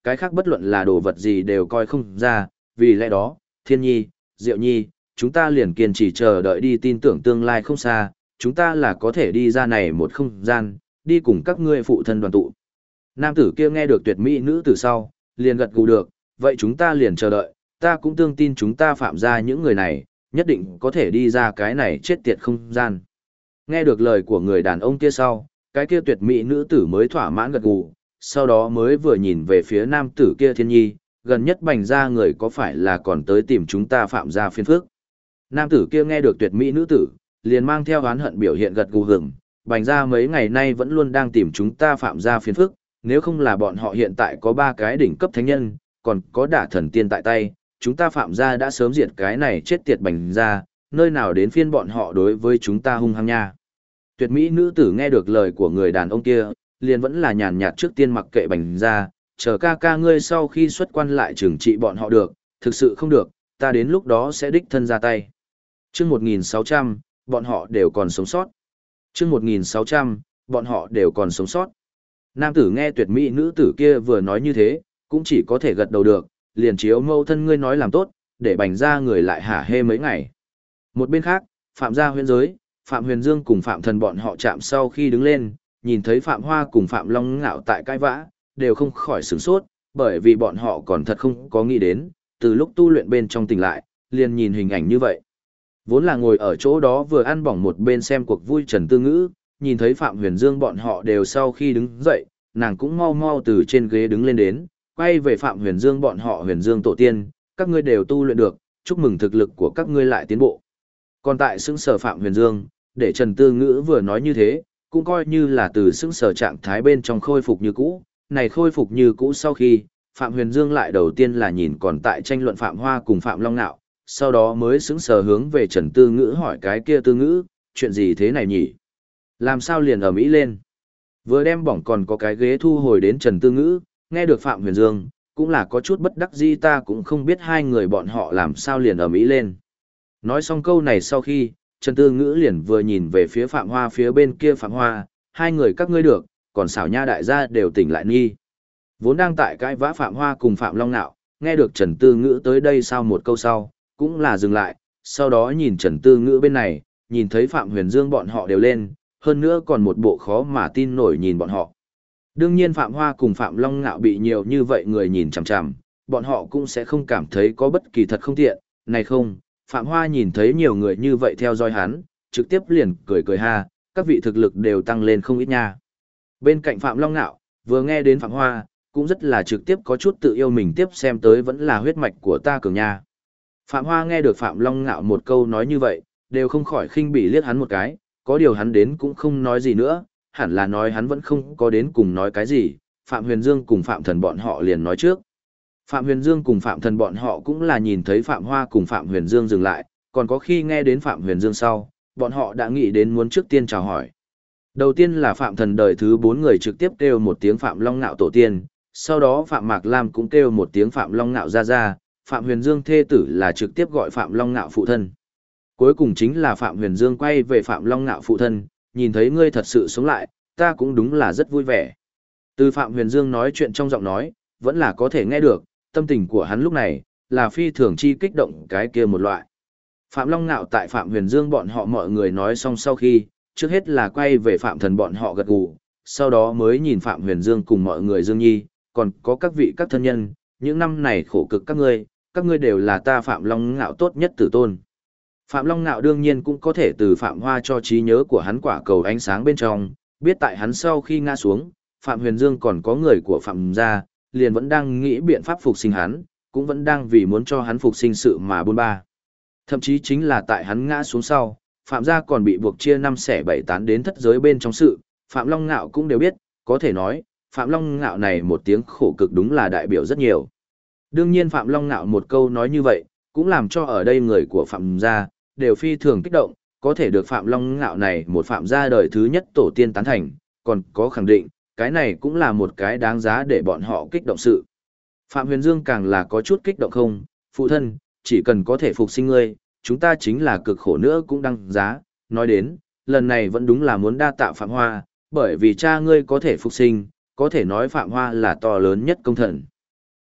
cái khác bất luận là đồ vật gì đều coi không ra, vì lẽ đó, Thiên Nhi, Diệu Nhi, chúng ta liền kiên trì chờ đợi đi tin tưởng tương lai không xa, chúng ta là có thể đi ra này một không gian, đi cùng các ngươi phụ thân đoàn tụ. Nam tử kia nghe được tuyệt mỹ nữ tử sau, liền gật gù được, vậy chúng ta liền chờ đợi, ta cũng tương tin chúng ta phạm ra những người này, nhất định có thể đi ra cái này chết tiệt không gian. Nghe được lời của người đàn ông kia sau, cái kia tuyệt mỹ nữ tử mới thỏa mãn gật gù, sau đó mới vừa nhìn về phía nam tử kia Thiên Nhi, gần nhất bành ra người có phải là còn tới tìm chúng ta phạm ra phiền phức. Nam tử kia nghe được tuyệt mỹ nữ tử, liền mang theo oán hận biểu hiện gật gù hưởng, bành ra mấy ngày nay vẫn luôn đang tìm chúng ta phạm ra phiền phức, nếu không là bọn họ hiện tại có 3 cái đỉnh cấp thánh nhân, còn có đả thần tiên tại tay, chúng ta phạm ra đã sớm diệt cái này chết tiệt bành ra, nơi nào đến phiên bọn họ đối với chúng ta hung hăng nha. Tuyệt mỹ nữ tử nghe được lời của người đàn ông kia, liền vẫn là nhàn nhạt trước tiên mặc kệ bành ra, chờ ca ca ngươi sau khi xuất quan lại trừng trị bọn họ được, thực sự không được, ta đến lúc đó sẽ đích thân ra tay. Chương 1600, bọn họ đều còn sống sót. Chương 1600, bọn họ đều còn sống sót. Nam tử nghe tuyệt mỹ nữ tử kia vừa nói như thế, cũng chỉ có thể gật đầu được, liền chiếu mâu thân ngươi nói làm tốt, để bành ra người lại hả hê mấy ngày. Một bên khác, Phạm gia huyễn giới, Phạm Huyền Dương cùng Phạm Thần bọn họ chạm sau khi đứng lên, nhìn thấy Phạm Hoa cùng Phạm Long Ngạo tại cãi vã, đều không khỏi sửng sốt, bởi vì bọn họ còn thật không có nghĩ đến, từ lúc tu luyện bên trong tỉnh lại, liền nhìn hình ảnh như vậy. Vốn là ngồi ở chỗ đó vừa ăn bỏng một bên xem cuộc vui Trần Tư Ngữ, nhìn thấy Phạm Huyền Dương bọn họ đều sau khi đứng dậy, nàng cũng mau mau từ trên ghế đứng lên đến, quay về Phạm Huyền Dương bọn họ Huyền Dương tổ tiên, các ngươi đều tu luyện được, chúc mừng thực lực của các ngươi lại tiến bộ. Còn tại xứng sở Phạm Huyền Dương, để Trần Tư Ngữ vừa nói như thế, cũng coi như là từ xứng sở trạng thái bên trong khôi phục như cũ, này khôi phục như cũ sau khi, Phạm Huyền Dương lại đầu tiên là nhìn còn tại tranh luận Phạm Hoa cùng Phạm Long Nạo, sau đó mới xứng sở hướng về Trần Tư Ngữ hỏi cái kia Tư Ngữ, chuyện gì thế này nhỉ? Làm sao liền ầm ĩ lên? Vừa đem bỏng còn có cái ghế thu hồi đến Trần Tư Ngữ, nghe được Phạm Huyền Dương, cũng là có chút bất đắc dĩ, ta cũng không biết hai người bọn họ làm sao liền ầm ĩ lên. Nói xong câu này sau khi, Trần Tư Ngữ liền vừa nhìn về phía Phạm Hoa phía bên kia Phạm Hoa, hai người các ngươi được, còn xảo nha đại gia đều tỉnh lại nghi. Vốn đang tại cãi vã Phạm Hoa cùng Phạm Long Nạo, nghe được Trần Tư Ngữ tới đây sau một câu sau, cũng là dừng lại, sau đó nhìn Trần Tư Ngữ bên này, nhìn thấy Phạm Huyền Dương bọn họ đều lên, hơn nữa còn một bộ khó mà tin nổi nhìn bọn họ. Đương nhiên Phạm Hoa cùng Phạm Long Ngạo bị nhiều như vậy người nhìn chằm chằm, bọn họ cũng sẽ không cảm thấy có bất kỳ thật không tiện, này không, Phạm Hoa nhìn thấy nhiều người như vậy theo dõi hắn, trực tiếp liền cười cười ha, các vị thực lực đều tăng lên không ít nha. Bên cạnh Phạm Long Ngạo, vừa nghe đến Phạm Hoa, cũng rất là trực tiếp có chút tự yêu mình tiếp xem tới vẫn là huyết mạch của ta cường nha. Phạm Hoa nghe được Phạm Long Ngạo một câu nói như vậy, đều không khỏi khinh bỉ liếc hắn một cái, có điều hắn đến cũng không nói gì nữa, hẳn là nói hắn vẫn không có đến cùng nói cái gì, Phạm Huyền Dương cùng Phạm Thần bọn họ liền nói trước. Phạm Huyền Dương cùng Phạm Thần bọn họ cũng là nhìn thấy Phạm Hoa cùng Phạm Huyền Dương dừng lại, còn có khi nghe đến Phạm Huyền Dương sau, bọn họ đã nghĩ đến muốn trước tiên chào hỏi. Đầu tiên là Phạm Thần đời thứ 4 người trực tiếp kêu một tiếng Phạm Long Ngạo tổ tiên, sau đó Phạm Mạc Lam cũng kêu một tiếng Phạm Long Ngạo ra ra, Phạm Huyền Dương thê tử là trực tiếp gọi Phạm Long Ngạo phụ thân. Cuối cùng chính là Phạm Huyền Dương quay về Phạm Long Ngạo phụ thân, nhìn thấy ngươi thật sự sống lại, ta cũng đúng là rất vui vẻ. Từ Phạm Huyền Dương nói chuyện trong giọng nói, vẫn là có thể nghe được, tâm tình của hắn lúc này, là phi thường chi kích động cái kia một loại. Phạm Long Ngạo tại Phạm Huyền Dương bọn họ mọi người nói xong sau khi, trước hết là quay về Phạm Thần bọn họ gật gù, sau đó mới nhìn Phạm Huyền Dương cùng mọi người Dương Nhi, còn có các vị các thân nhân, những năm này khổ cực các ngươi đều là ta Phạm Long Ngạo tốt nhất tử tôn. Phạm Long Ngạo đương nhiên cũng có thể từ Phạm Hoa cho trí nhớ của hắn quả cầu ánh sáng bên trong, biết tại hắn sau khi ngã xuống, Phạm Huyền Dương còn có người của Phạm gia, liền vẫn đang nghĩ biện pháp phục sinh hắn, cũng vẫn đang vì muốn cho hắn phục sinh sự mà bôn ba. Thậm chí chính là tại hắn ngã xuống sau, Phạm gia còn bị buộc chia 5 xẻ 7 tán đến thất giới bên trong sự, Phạm Long Ngạo cũng đều biết, có thể nói, Phạm Long Ngạo này một tiếng khổ cực đúng là đại biểu rất nhiều. Đương nhiên Phạm Long Ngạo một câu nói như vậy, cũng làm cho ở đây người của Phạm gia đều phi thường kích động, có thể được Phạm Long Ngạo này một Phạm gia đời thứ nhất tổ tiên tán thành, còn có khẳng định, cái này cũng là một cái đáng giá để bọn họ kích động sự. Phạm Huyền Dương càng là có chút kích động không, phụ thân, chỉ cần có thể phục sinh ngươi, chúng ta chính là cực khổ nữa cũng đăng giá, nói đến, lần này vẫn đúng là muốn đa tạ Phạm Hoa, bởi vì cha ngươi có thể phục sinh, có thể nói Phạm Hoa là to lớn nhất công thần.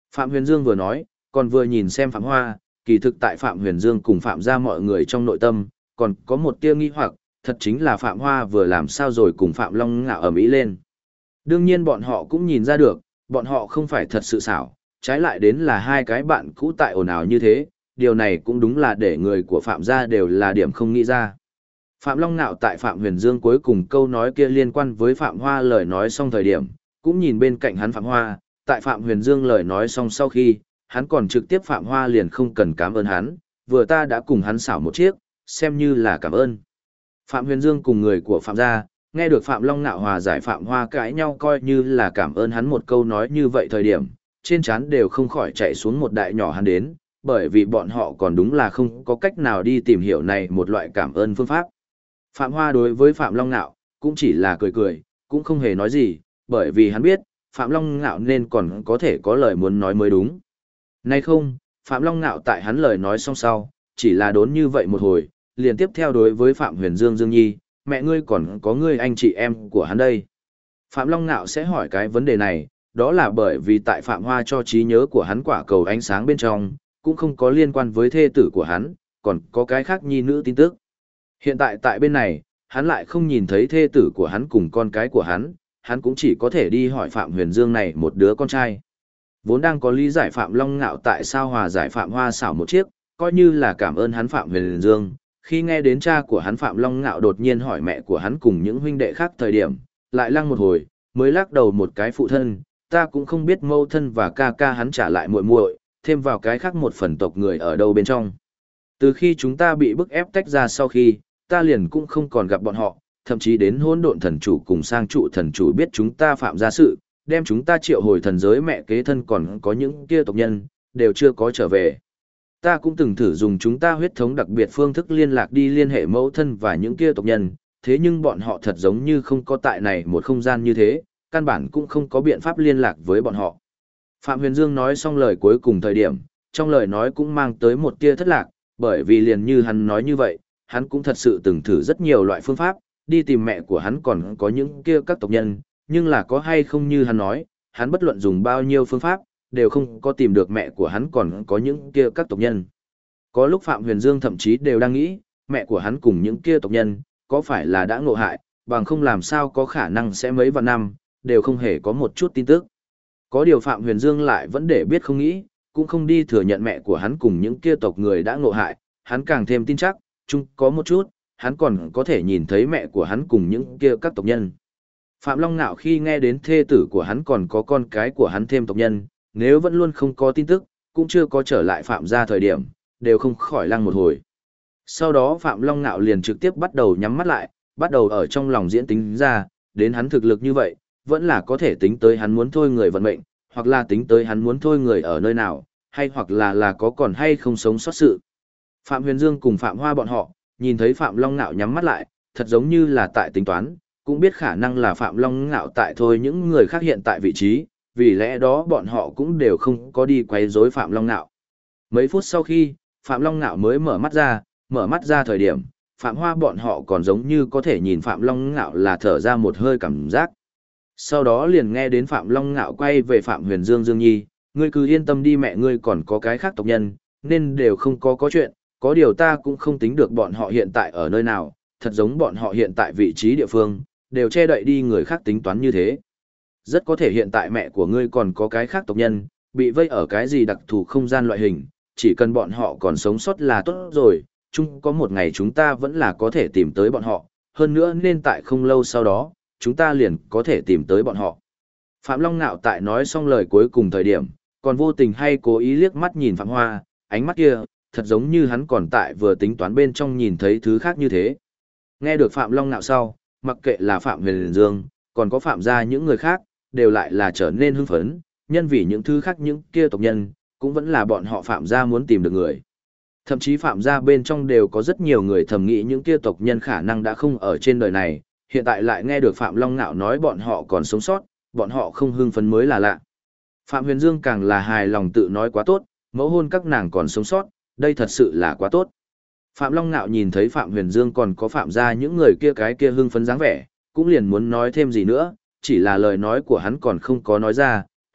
Phạm Huyền Dương vừa nói, còn vừa nhìn xem Phạm Hoa, kỳ thực tại Phạm Huyền Dương cùng Phạm gia mọi người trong nội tâm, còn có một tia nghi hoặc, thật chính là Phạm Hoa vừa làm sao rồi cùng Phạm Long Ngạo ầm ĩ lên. Đương nhiên bọn họ cũng nhìn ra được, bọn họ không phải thật sự xảo, trái lại đến là hai cái bạn cũ tại ồn ào như thế, điều này cũng đúng là để người của Phạm gia đều là điểm không nghĩ ra. Phạm Long Nạo tại Phạm Huyền Dương cuối cùng câu nói kia liên quan với Phạm Hoa lời nói xong thời điểm, cũng nhìn bên cạnh hắn Phạm Hoa, tại Phạm Huyền Dương lời nói xong sau khi, hắn còn trực tiếp Phạm Hoa liền không cần cảm ơn hắn, vừa ta đã cùng hắn xảo một chiếc, xem như là cảm ơn. Phạm Huyền Dương cùng người của Phạm gia, nghe được Phạm Long Nạo hòa giải Phạm Hoa cãi nhau coi như là cảm ơn hắn một câu nói như vậy thời điểm, trên trán đều không khỏi chạy xuống một đại nhỏ hắn đến, bởi vì bọn họ còn đúng là không có cách nào đi tìm hiểu này một loại cảm ơn phương pháp. Phạm Hoa đối với Phạm Long Nạo, cũng chỉ là cười cười, cũng không hề nói gì, bởi vì hắn biết, Phạm Long Nạo nên còn có thể có lời muốn nói mới đúng. Nay không, Phạm Long Nạo tại hắn lời nói xong sau, chỉ là đốn như vậy một hồi, liền tiếp theo đối với Phạm Huyền Dương Dương Nhi, mẹ ngươi còn có ngươi anh chị em của hắn đây. Phạm Long Nạo sẽ hỏi cái vấn đề này, đó là bởi vì tại Phạm Hoa cho trí nhớ của hắn quả cầu ánh sáng bên trong, cũng không có liên quan với thê tử của hắn, còn có cái khác nhi nữ tin tức. Hiện tại tại bên này, hắn lại không nhìn thấy thê tử của hắn cùng con cái của hắn cũng chỉ có thể đi hỏi Phạm Huyền Dương này một đứa con trai. Vốn đang có lý giải Phạm Long Ngạo tại sao hòa giải Phạm Hoa xảo một chiếc, coi như là cảm ơn hắn Phạm Huyền Dương, khi nghe đến cha của hắn Phạm Long Ngạo đột nhiên hỏi mẹ của hắn cùng những huynh đệ khác thời điểm, lại lăng một hồi, mới lắc đầu một cái phụ thân, ta cũng không biết mâu thân và ca ca hắn trả lại muội muội, thêm vào cái khác một phần tộc người ở đâu bên trong. Từ khi chúng ta bị bức ép tách ra sau khi, ta liền cũng không còn gặp bọn họ, thậm chí đến hỗn độn thần chủ cùng sang trụ thần chủ biết chúng ta phạm ra sự, đem chúng ta triệu hồi thần giới mẹ kế thân còn có những kia tộc nhân, đều chưa có trở về. Ta cũng từng thử dùng chúng ta huyết thống đặc biệt phương thức liên lạc đi liên hệ mẫu thân và những kia tộc nhân, thế nhưng bọn họ thật giống như không có tại này một không gian như thế, căn bản cũng không có biện pháp liên lạc với bọn họ. Phạm Huyền Dương nói xong lời cuối cùng thời điểm, trong lời nói cũng mang tới một tia thất lạc, bởi vì liền như hắn nói như vậy, hắn cũng thật sự từng thử rất nhiều loại phương pháp, đi tìm mẹ của hắn còn có những kia các tộc nhân, nhưng là có hay không như hắn nói, hắn bất luận dùng bao nhiêu phương pháp, đều không có tìm được mẹ của hắn còn có những kia các tộc nhân. Có lúc Phạm Huyền Dương thậm chí đều đang nghĩ, mẹ của hắn cùng những kia tộc nhân, có phải là đã ngộ hại, bằng không làm sao có khả năng sẽ mấy vạn năm, đều không hề có một chút tin tức. Có điều Phạm Huyền Dương lại vẫn để biết không nghĩ, cũng không đi thừa nhận mẹ của hắn cùng những kia tộc người đã ngộ hại, hắn càng thêm tin chắc, chung có một chút, hắn còn có thể nhìn thấy mẹ của hắn cùng những kia các tộc nhân. Phạm Long Nạo khi nghe đến thê tử của hắn còn có con cái của hắn thêm tộc nhân, nếu vẫn luôn không có tin tức, cũng chưa có trở lại Phạm ra thời điểm, đều không khỏi lăng một hồi. Sau đó Phạm Long Nạo liền trực tiếp bắt đầu nhắm mắt lại, bắt đầu ở trong lòng diễn tính ra, đến hắn thực lực như vậy, vẫn là có thể tính tới hắn muốn thôi người vận mệnh, hoặc là tính tới hắn muốn thôi người ở nơi nào, hay hoặc là có còn hay không sống sót sự. Phạm Huyền Dương cùng Phạm Hoa bọn họ, nhìn thấy Phạm Long Nạo nhắm mắt lại, thật giống như là tại tính toán, cũng biết khả năng là Phạm Long Nạo tại thôi những người khác hiện tại vị trí, vì lẽ đó bọn họ cũng đều không có đi quấy rối Phạm Long Nạo. Mấy phút sau khi, Phạm Long Nạo mới mở mắt ra thời điểm, Phạm Hoa bọn họ còn giống như có thể nhìn Phạm Long Nạo là thở ra một hơi cảm giác. Sau đó liền nghe đến Phạm Long Ngạo quay về Phạm Huyền Dương Dương Nhi, ngươi cứ yên tâm đi mẹ ngươi còn có cái khác tộc nhân, nên đều không có chuyện, có điều ta cũng không tính được bọn họ hiện tại ở nơi nào, thật giống bọn họ hiện tại vị trí địa phương, đều che đậy đi người khác tính toán như thế. Rất có thể hiện tại mẹ của ngươi còn có cái khác tộc nhân, bị vây ở cái gì đặc thù không gian loại hình, chỉ cần bọn họ còn sống sót là tốt rồi, chung có một ngày chúng ta vẫn là có thể tìm tới bọn họ, hơn nữa nên tại không lâu sau đó, chúng ta liền có thể tìm tới bọn họ. Phạm Long Nạo tại nói xong lời cuối cùng thời điểm, còn vô tình hay cố ý liếc mắt nhìn Phạm Hoa, ánh mắt kia, thật giống như hắn còn tại vừa tính toán bên trong nhìn thấy thứ khác như thế. Nghe được Phạm Long Nạo sau, mặc kệ là Phạm Huyền Dương, còn có Phạm gia những người khác, đều lại là trở nên hưng phấn, nhân vì những thứ khác những kia tộc nhân, cũng vẫn là bọn họ Phạm gia muốn tìm được người. Thậm chí Phạm gia bên trong đều có rất nhiều người thầm nghĩ những kia tộc nhân khả năng đã không ở trên đời này, hiện tại lại nghe được Phạm Long Nạo nói bọn họ còn sống sót, bọn họ không hưng phấn mới là lạ. Phạm Huyền Dương càng là hài lòng tự nói quá tốt, mẫu hôn các nàng còn sống sót, đây thật sự là quá tốt. Phạm Long Nạo nhìn thấy Phạm Huyền Dương còn có Phạm gia những người kia cái kia hưng phấn dáng vẻ, cũng liền muốn nói thêm gì nữa, chỉ là lời nói của hắn còn không có nói ra,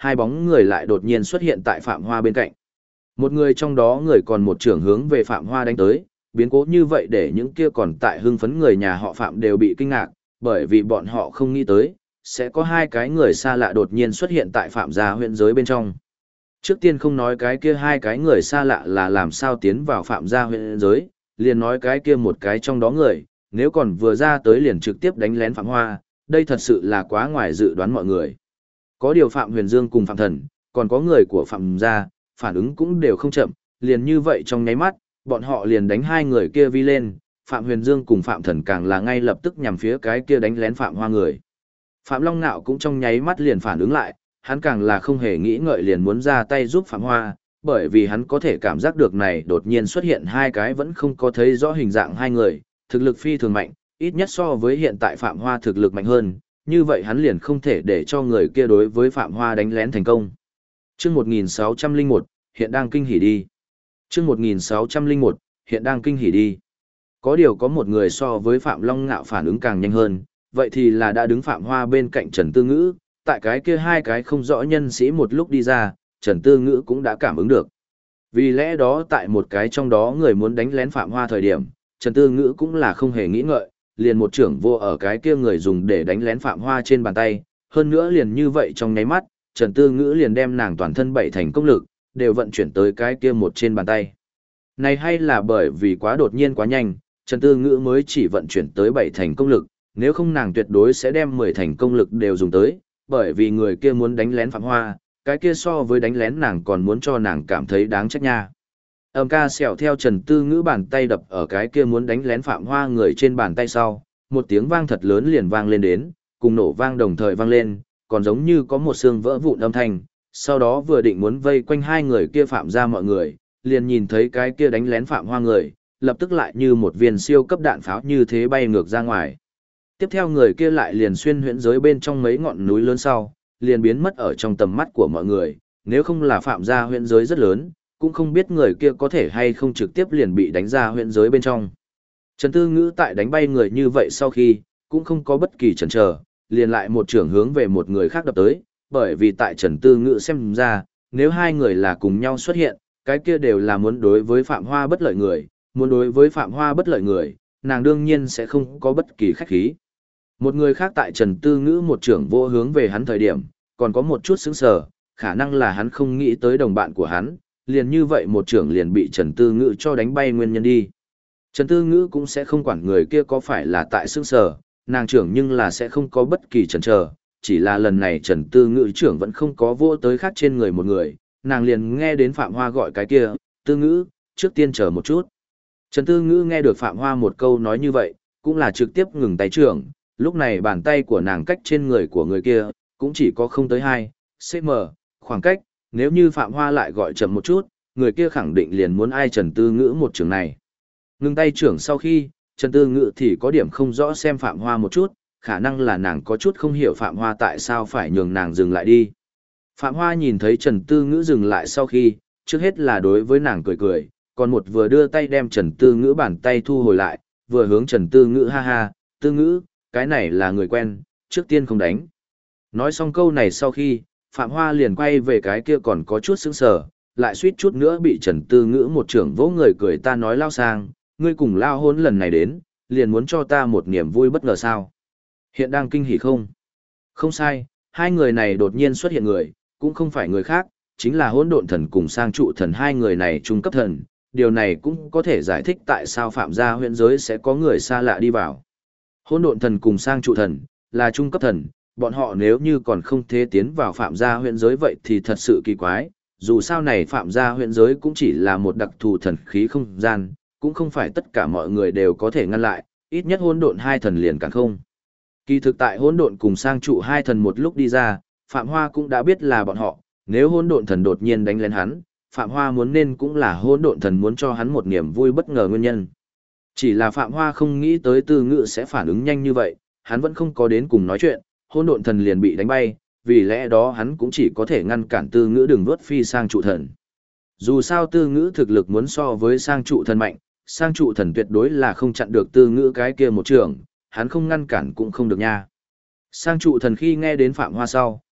hai bóng người lại đột nhiên xuất hiện tại Phạm Hoa bên cạnh. Một người trong đó người còn một trưởng hướng về Phạm Hoa đánh tới, biến cố như vậy để những kia còn tại hưng phấn người nhà họ Phạm đều bị kinh ngạc, bởi vì bọn họ không nghĩ tới, sẽ có hai cái người xa lạ đột nhiên xuất hiện tại Phạm gia huyện giới bên trong. Trước tiên không nói cái kia hai cái người xa lạ là làm sao tiến vào Phạm gia huyện giới, liền nói cái kia một cái trong đó người, nếu còn vừa ra tới liền trực tiếp đánh lén Phạm Hoa, đây thật sự là quá ngoài dự đoán mọi người. Có điều Phạm Huyền Dương cùng Phạm Thần, còn có người của Phạm gia, phản ứng cũng đều không chậm, liền như vậy trong nháy mắt, bọn họ liền đánh hai người kia vi lên, Phạm Huyền Dương cùng Phạm Thần càng là ngay lập tức nhằm phía cái kia đánh lén Phạm Hoa người. Phạm Long Nạo cũng trong nháy mắt liền phản ứng lại, hắn càng là không hề nghĩ ngợi liền muốn ra tay giúp Phạm Hoa, bởi vì hắn có thể cảm giác được này đột nhiên xuất hiện hai cái vẫn không có thấy rõ hình dạng hai người, thực lực phi thường mạnh, ít nhất so với hiện tại Phạm Hoa thực lực mạnh hơn, như vậy hắn liền không thể để cho người kia đối với Phạm Hoa đánh lén thành công. Chương 1601, hiện đang kinh hỉ đi. Chương 1601, hiện đang kinh hỉ đi. Có điều có một người so với Phạm Long Ngạo phản ứng càng nhanh hơn, vậy thì là đã đứng Phạm Hoa bên cạnh Trần Tư Ngữ, tại cái kia hai cái không rõ nhân sĩ một lúc đi ra, Trần Tư Ngữ cũng đã cảm ứng được. Vì lẽ đó tại một cái trong đó người muốn đánh lén Phạm Hoa thời điểm, Trần Tư Ngữ cũng là không hề nghĩ ngợi, liền một trưởng vô ở cái kia người dùng để đánh lén Phạm Hoa trên bàn tay, hơn nữa liền như vậy trong nháy mắt, Trần Tư Ngữ liền đem nàng toàn thân bảy thành công lực, đều vận chuyển tới cái kia một trên bàn tay. Này hay là bởi vì quá đột nhiên quá nhanh, Trần Tư Ngữ mới chỉ vận chuyển tới 7 thành công lực, nếu không nàng tuyệt đối sẽ đem 10 thành công lực đều dùng tới, bởi vì người kia muốn đánh lén Phạm Hoa, cái kia so với đánh lén nàng còn muốn cho nàng cảm thấy đáng trách nha. Âm ca xẻo theo Trần Tư Ngữ bàn tay đập ở cái kia muốn đánh lén Phạm Hoa người trên bàn tay sau, một tiếng vang thật lớn liền vang lên đến, cùng nổ vang đồng thời vang lên, còn giống như có một xương vỡ vụn âm thanh, sau đó vừa định muốn vây quanh hai người kia Phạm ra mọi người, liền nhìn thấy cái kia đánh lén Phạm Hoa người, lập tức lại như một viên siêu cấp đạn pháo như thế bay ngược ra ngoài. Tiếp theo người kia lại liền xuyên huyễn giới bên trong mấy ngọn núi lớn sau, liền biến mất ở trong tầm mắt của mọi người, nếu không là Phạm gia huyễn giới rất lớn, cũng không biết người kia có thể hay không trực tiếp liền bị đánh ra huyễn giới bên trong. Trần Tư Ngữ tại đánh bay người như vậy sau khi, cũng không có bất kỳ chần chờ, liền lại một trưởng hướng về một người khác đập tới, bởi vì tại Trần Tư Ngữ xem ra, nếu hai người là cùng nhau xuất hiện, cái kia đều là muốn đối với Phạm Hoa bất lợi người, muốn đối với Phạm Hoa bất lợi người, nàng đương nhiên sẽ không có bất kỳ khách khí. Một người khác tại Trần Tư Ngữ một trưởng vô hướng về hắn thời điểm, còn có một chút sững sờ, khả năng là hắn không nghĩ tới đồng bạn của hắn, liền như vậy một trưởng liền bị Trần Tư Ngữ cho đánh bay nguyên nhân đi. Trần Tư Ngữ cũng sẽ không quản người kia có phải là tại sững sờ, nàng trưởng nhưng là sẽ không có bất kỳ chần chờ, chỉ là lần này Trần Tư Ngữ trưởng vẫn không có vô tới khác trên người một người, nàng liền nghe đến Phạm Hoa gọi cái kia, Tư Ngữ, trước tiên chờ một chút. Trần Tư Ngữ nghe được Phạm Hoa một câu nói như vậy, cũng là trực tiếp ngừng tay trưởng, lúc này bàn tay của nàng cách trên người của người kia, cũng chỉ có không tới 2 cm, khoảng cách, nếu như Phạm Hoa lại gọi chậm một chút, người kia khẳng định liền muốn ai Trần Tư Ngữ một trường này. Ngừng tay trưởng sau khi, Trần Tư Ngữ thì có điểm không rõ xem Phạm Hoa một chút, khả năng là nàng có chút không hiểu Phạm Hoa tại sao phải nhường nàng dừng lại đi. Phạm Hoa nhìn thấy Trần Tư Ngữ dừng lại sau khi, trước hết là đối với nàng cười cười, còn một vừa đưa tay đem Trần Tư Ngữ bàn tay thu hồi lại, vừa hướng Trần Tư Ngữ ha ha, Tư Ngữ, cái này là người quen, trước tiên không đánh. Nói xong câu này sau khi, Phạm Hoa liền quay về cái kia còn có chút sững sờ, lại suýt chút nữa bị Trần Tư Ngữ một trưởng vỗ người cười ta nói lao sang, ngươi cùng lao hôn lần này đến, liền muốn cho ta một niềm vui bất ngờ sao. Hiện đang kinh hỉ không? Không sai, hai người này đột nhiên xuất hiện người, cũng không phải người khác, chính là hỗn độn thần cùng sang trụ thần hai người này trung cấp thần, điều này cũng có thể giải thích tại sao phạm gia huyễn giới sẽ có người xa lạ đi vào. Hỗn độn thần cùng sang trụ thần là trung cấp thần, bọn họ nếu như còn không thế tiến vào phạm gia huyễn giới vậy thì thật sự kỳ quái, dù sao này phạm gia huyễn giới cũng chỉ là một đặc thù thần khí không gian, cũng không phải tất cả mọi người đều có thể ngăn lại, ít nhất hỗn độn hai thần liền càng không. Kỳ thực tại hỗn độn cùng sang trụ hai thần một lúc đi ra, Phạm Hoa cũng đã biết là bọn họ, nếu hỗn độn thần đột nhiên đánh lên hắn, Phạm Hoa muốn nên cũng là hỗn độn thần muốn cho hắn một niềm vui bất ngờ nguyên nhân. Chỉ là Phạm Hoa không nghĩ tới Tư Ngữ sẽ phản ứng nhanh như vậy, hắn vẫn không có đến cùng nói chuyện, hỗn độn thần liền bị đánh bay, vì lẽ đó hắn cũng chỉ có thể ngăn cản Tư Ngữ đừng vớt phi sang trụ thần. Dù sao Tư Ngữ thực lực muốn so với sang trụ thần mạnh, sang trụ thần tuyệt đối là không chặn được Tư Ngữ cái kia một trường, hắn không ngăn cản cũng không được nha. Sang trụ thần khi nghe đến Phạm Hoa sau,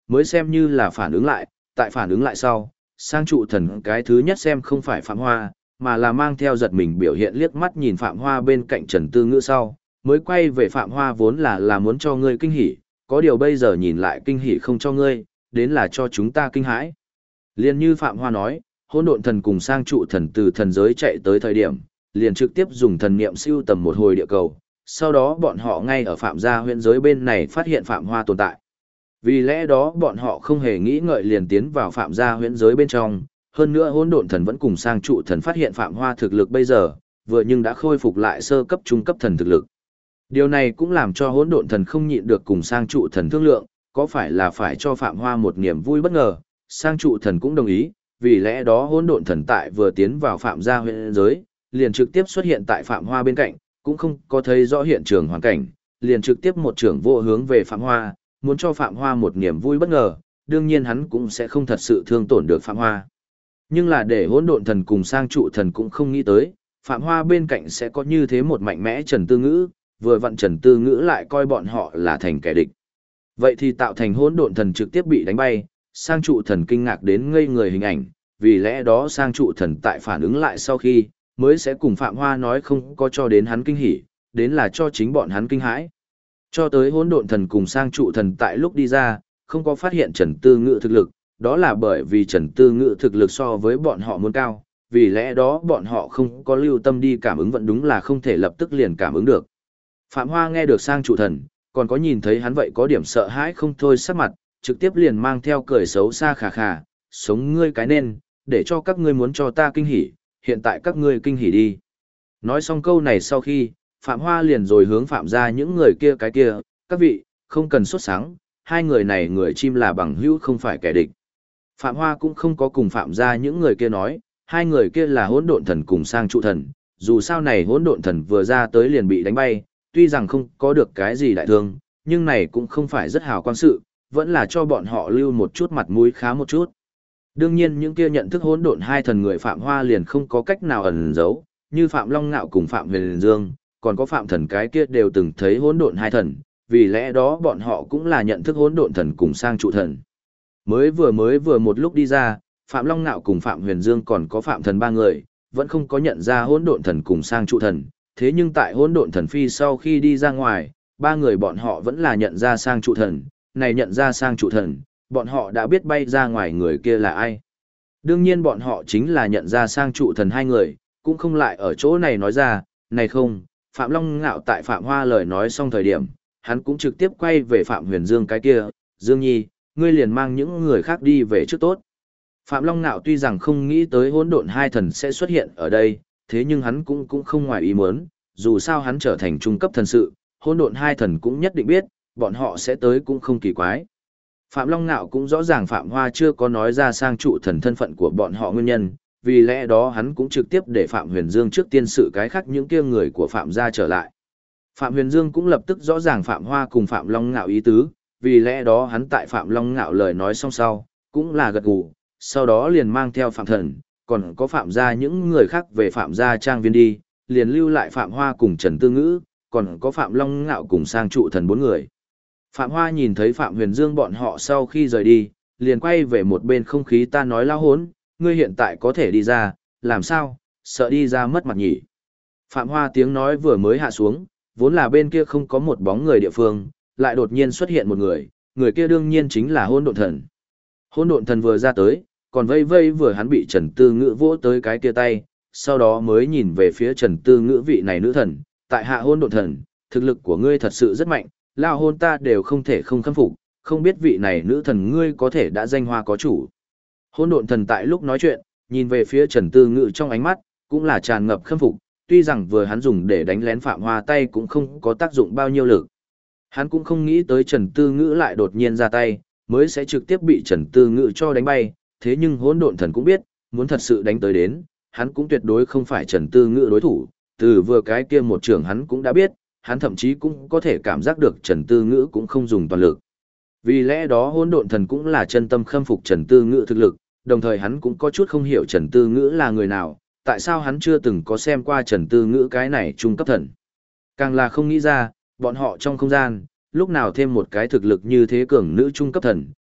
mới xem như là phản ứng lại, tại phản ứng lại sau, sang trụ thần cái thứ nhất xem không phải Phạm Hoa, mà là mang theo giật mình biểu hiện liếc mắt nhìn Phạm Hoa bên cạnh Trần Tư Ngữ sau, mới quay về Phạm Hoa vốn là muốn cho ngươi kinh hỉ, có điều bây giờ nhìn lại kinh hỉ không cho ngươi, đến là cho chúng ta kinh hãi. Liên như Phạm Hoa nói, hỗn độn thần cùng sang trụ thần từ thần giới chạy tới thời điểm, liền trực tiếp dùng thần niệm siêu tầm một hồi địa cầu, sau đó bọn họ ngay ở Phạm gia huyện giới bên này phát hiện Phạm Hoa tồn tại. Vì lẽ đó bọn họ không hề nghĩ ngợi liền tiến vào Phạm gia huyễn giới bên trong, hơn nữa hỗn độn thần vẫn cùng sang trụ thần phát hiện Phạm Hoa thực lực bây giờ, vừa nhưng đã khôi phục lại sơ cấp trung cấp thần thực lực. Điều này cũng làm cho hỗn độn thần không nhịn được cùng sang trụ thần thương lượng, có phải là phải cho Phạm Hoa một niềm vui bất ngờ, sang trụ thần cũng đồng ý, vì lẽ đó hỗn độn thần tại vừa tiến vào Phạm gia huyễn giới, liền trực tiếp xuất hiện tại Phạm Hoa bên cạnh, cũng không có thấy rõ hiện trường hoàn cảnh, liền trực tiếp một trưởng vô hướng về Phạm Hoa, muốn cho Phạm Hoa một niềm vui bất ngờ, đương nhiên hắn cũng sẽ không thật sự thương tổn được Phạm Hoa. Nhưng là để hỗn độn thần cùng sang trụ thần cũng không nghĩ tới, Phạm Hoa bên cạnh sẽ có như thế một mạnh mẽ Trần Tư Ngữ, vừa vặn Trần Tư Ngữ lại coi bọn họ là thành kẻ địch. Vậy thì tạo thành hỗn độn thần trực tiếp bị đánh bay, sang trụ thần kinh ngạc đến ngây người hình ảnh, vì lẽ đó sang trụ thần tại phản ứng lại sau khi, mới sẽ cùng Phạm Hoa nói không có cho đến hắn kinh hỉ, đến là cho chính bọn hắn kinh hãi. Cho tới hỗn độn thần cùng sang trụ thần tại lúc đi ra, không có phát hiện Trần Tư Ngữ thực lực, đó là bởi vì Trần Tư Ngữ thực lực so với bọn họ muốn cao, vì lẽ đó bọn họ không có lưu tâm đi cảm ứng vẫn đúng là không thể lập tức liền cảm ứng được. Phạm Hoa nghe được sang trụ thần, còn có nhìn thấy hắn vậy có điểm sợ hãi không thôi sắc mặt, trực tiếp liền mang theo cười xấu xa khà khà, sống ngươi cái nên, để cho các ngươi muốn cho ta kinh hỉ, hiện tại các ngươi kinh hỉ đi. Nói xong câu này sau khi, Phạm Hoa liền rồi hướng Phạm ra những người kia cái kia, các vị, không cần sốt sáng, hai người này người chim là bằng hữu không phải kẻ địch. Phạm Hoa cũng không có cùng Phạm ra những người kia nói, hai người kia là hỗn độn thần cùng sang trụ thần, dù sao này hỗn độn thần vừa ra tới liền bị đánh bay, tuy rằng không có được cái gì đại thương, nhưng này cũng không phải rất hào quang sự, vẫn là cho bọn họ lưu một chút mặt mũi khá một chút. Đương nhiên những kia nhận thức hỗn độn hai thần người Phạm Hoa liền không có cách nào ẩn giấu, như Phạm Long Ngạo cùng Phạm Huyền Dương, còn có Phạm Thần cái kia đều từng thấy hỗn độn hai thần, vì lẽ đó bọn họ cũng là nhận thức hỗn độn thần cùng sang trụ thần. Mới vừa một lúc đi ra, Phạm Long Ngạo cùng Phạm Huyền Dương còn có Phạm Thần ba người, vẫn không có nhận ra hỗn độn thần cùng sang trụ thần, thế nhưng tại hỗn độn thần phi sau khi đi ra ngoài, ba người bọn họ vẫn là nhận ra sang trụ thần, này nhận ra sang trụ thần, bọn họ đã biết bay ra ngoài người kia là ai. Đương nhiên bọn họ chính là nhận ra sang trụ thần hai người, cũng không lại ở chỗ này nói ra, này không, Phạm Long Ngạo tại Phạm Hoa lời nói xong thời điểm, hắn cũng trực tiếp quay về Phạm Huyền Dương cái kia, Dương Nhi, ngươi liền mang những người khác đi về trước tốt. Phạm Long Ngạo tuy rằng không nghĩ tới hỗn độn hai thần sẽ xuất hiện ở đây, thế nhưng hắn cũng không ngoài ý muốn, dù sao hắn trở thành trung cấp thần sự, hỗn độn hai thần cũng nhất định biết, bọn họ sẽ tới cũng không kỳ quái. Phạm Long Nạo cũng rõ ràng Phạm Hoa chưa có nói ra sang trụ thần thân phận của bọn họ nguyên nhân, vì lẽ đó hắn cũng trực tiếp để Phạm Huyền Dương trước tiên sự cái khác những kia người của Phạm gia trở lại. Phạm Huyền Dương cũng lập tức rõ ràng Phạm Hoa cùng Phạm Long Nạo ý tứ, vì lẽ đó hắn tại Phạm Long Nạo lời nói xong sau, cũng là gật gù, sau đó liền mang theo Phạm Thần, còn có Phạm gia những người khác về Phạm gia trang viên đi, liền lưu lại Phạm Hoa cùng Trần Tư Ngữ, còn có Phạm Long Nạo cùng sang trụ thần bốn người. Phạm Hoa nhìn thấy Phạm Huyền Dương bọn họ sau khi rời đi, liền quay về một bên không khí ta nói lao hốn, ngươi hiện tại có thể đi ra, làm sao, sợ đi ra mất mặt nhỉ. Phạm Hoa tiếng nói vừa mới hạ xuống, vốn là bên kia không có một bóng người địa phương, lại đột nhiên xuất hiện một người kia đương nhiên chính là hôn độn thần. Hôn độn thần vừa ra tới, còn vây vây vừa hắn bị Trần Tư Ngữ vỗ tới cái kia tay, sau đó mới nhìn về phía Trần Tư Ngữ vị này nữ thần, tại hạ hôn độn thần, thực lực của ngươi thật sự rất mạnh, lao hôn ta đều không thể không khâm phục, không biết vị này nữ thần ngươi có thể đã danh hoa có chủ. Hôn độn thần tại lúc nói chuyện, nhìn về phía Trần Tư Ngữ trong ánh mắt, cũng là tràn ngập khâm phục, tuy rằng vừa hắn dùng để đánh lén Phạm Hoa tay cũng không có tác dụng bao nhiêu lực. Hắn cũng không nghĩ tới Trần Tư Ngữ lại đột nhiên ra tay, mới sẽ trực tiếp bị Trần Tư Ngữ cho đánh bay, thế nhưng hỗn độn thần cũng biết, muốn thật sự đánh tới đến, hắn cũng tuyệt đối không phải Trần Tư Ngữ đối thủ, từ vừa cái kia một trường hắn cũng đã biết, hắn thậm chí cũng có thể cảm giác được Trần Tư Ngữ cũng không dùng toàn lực. Vì lẽ đó hỗn độn thần cũng là chân tâm khâm phục Trần Tư Ngữ thực lực, đồng thời hắn cũng có chút không hiểu Trần Tư Ngữ là người nào, tại sao hắn chưa từng có xem qua Trần Tư Ngữ cái này trung cấp thần. Càng là không nghĩ ra, bọn họ trong không gian, lúc nào thêm một cái thực lực như thế cường nữ trung cấp thần,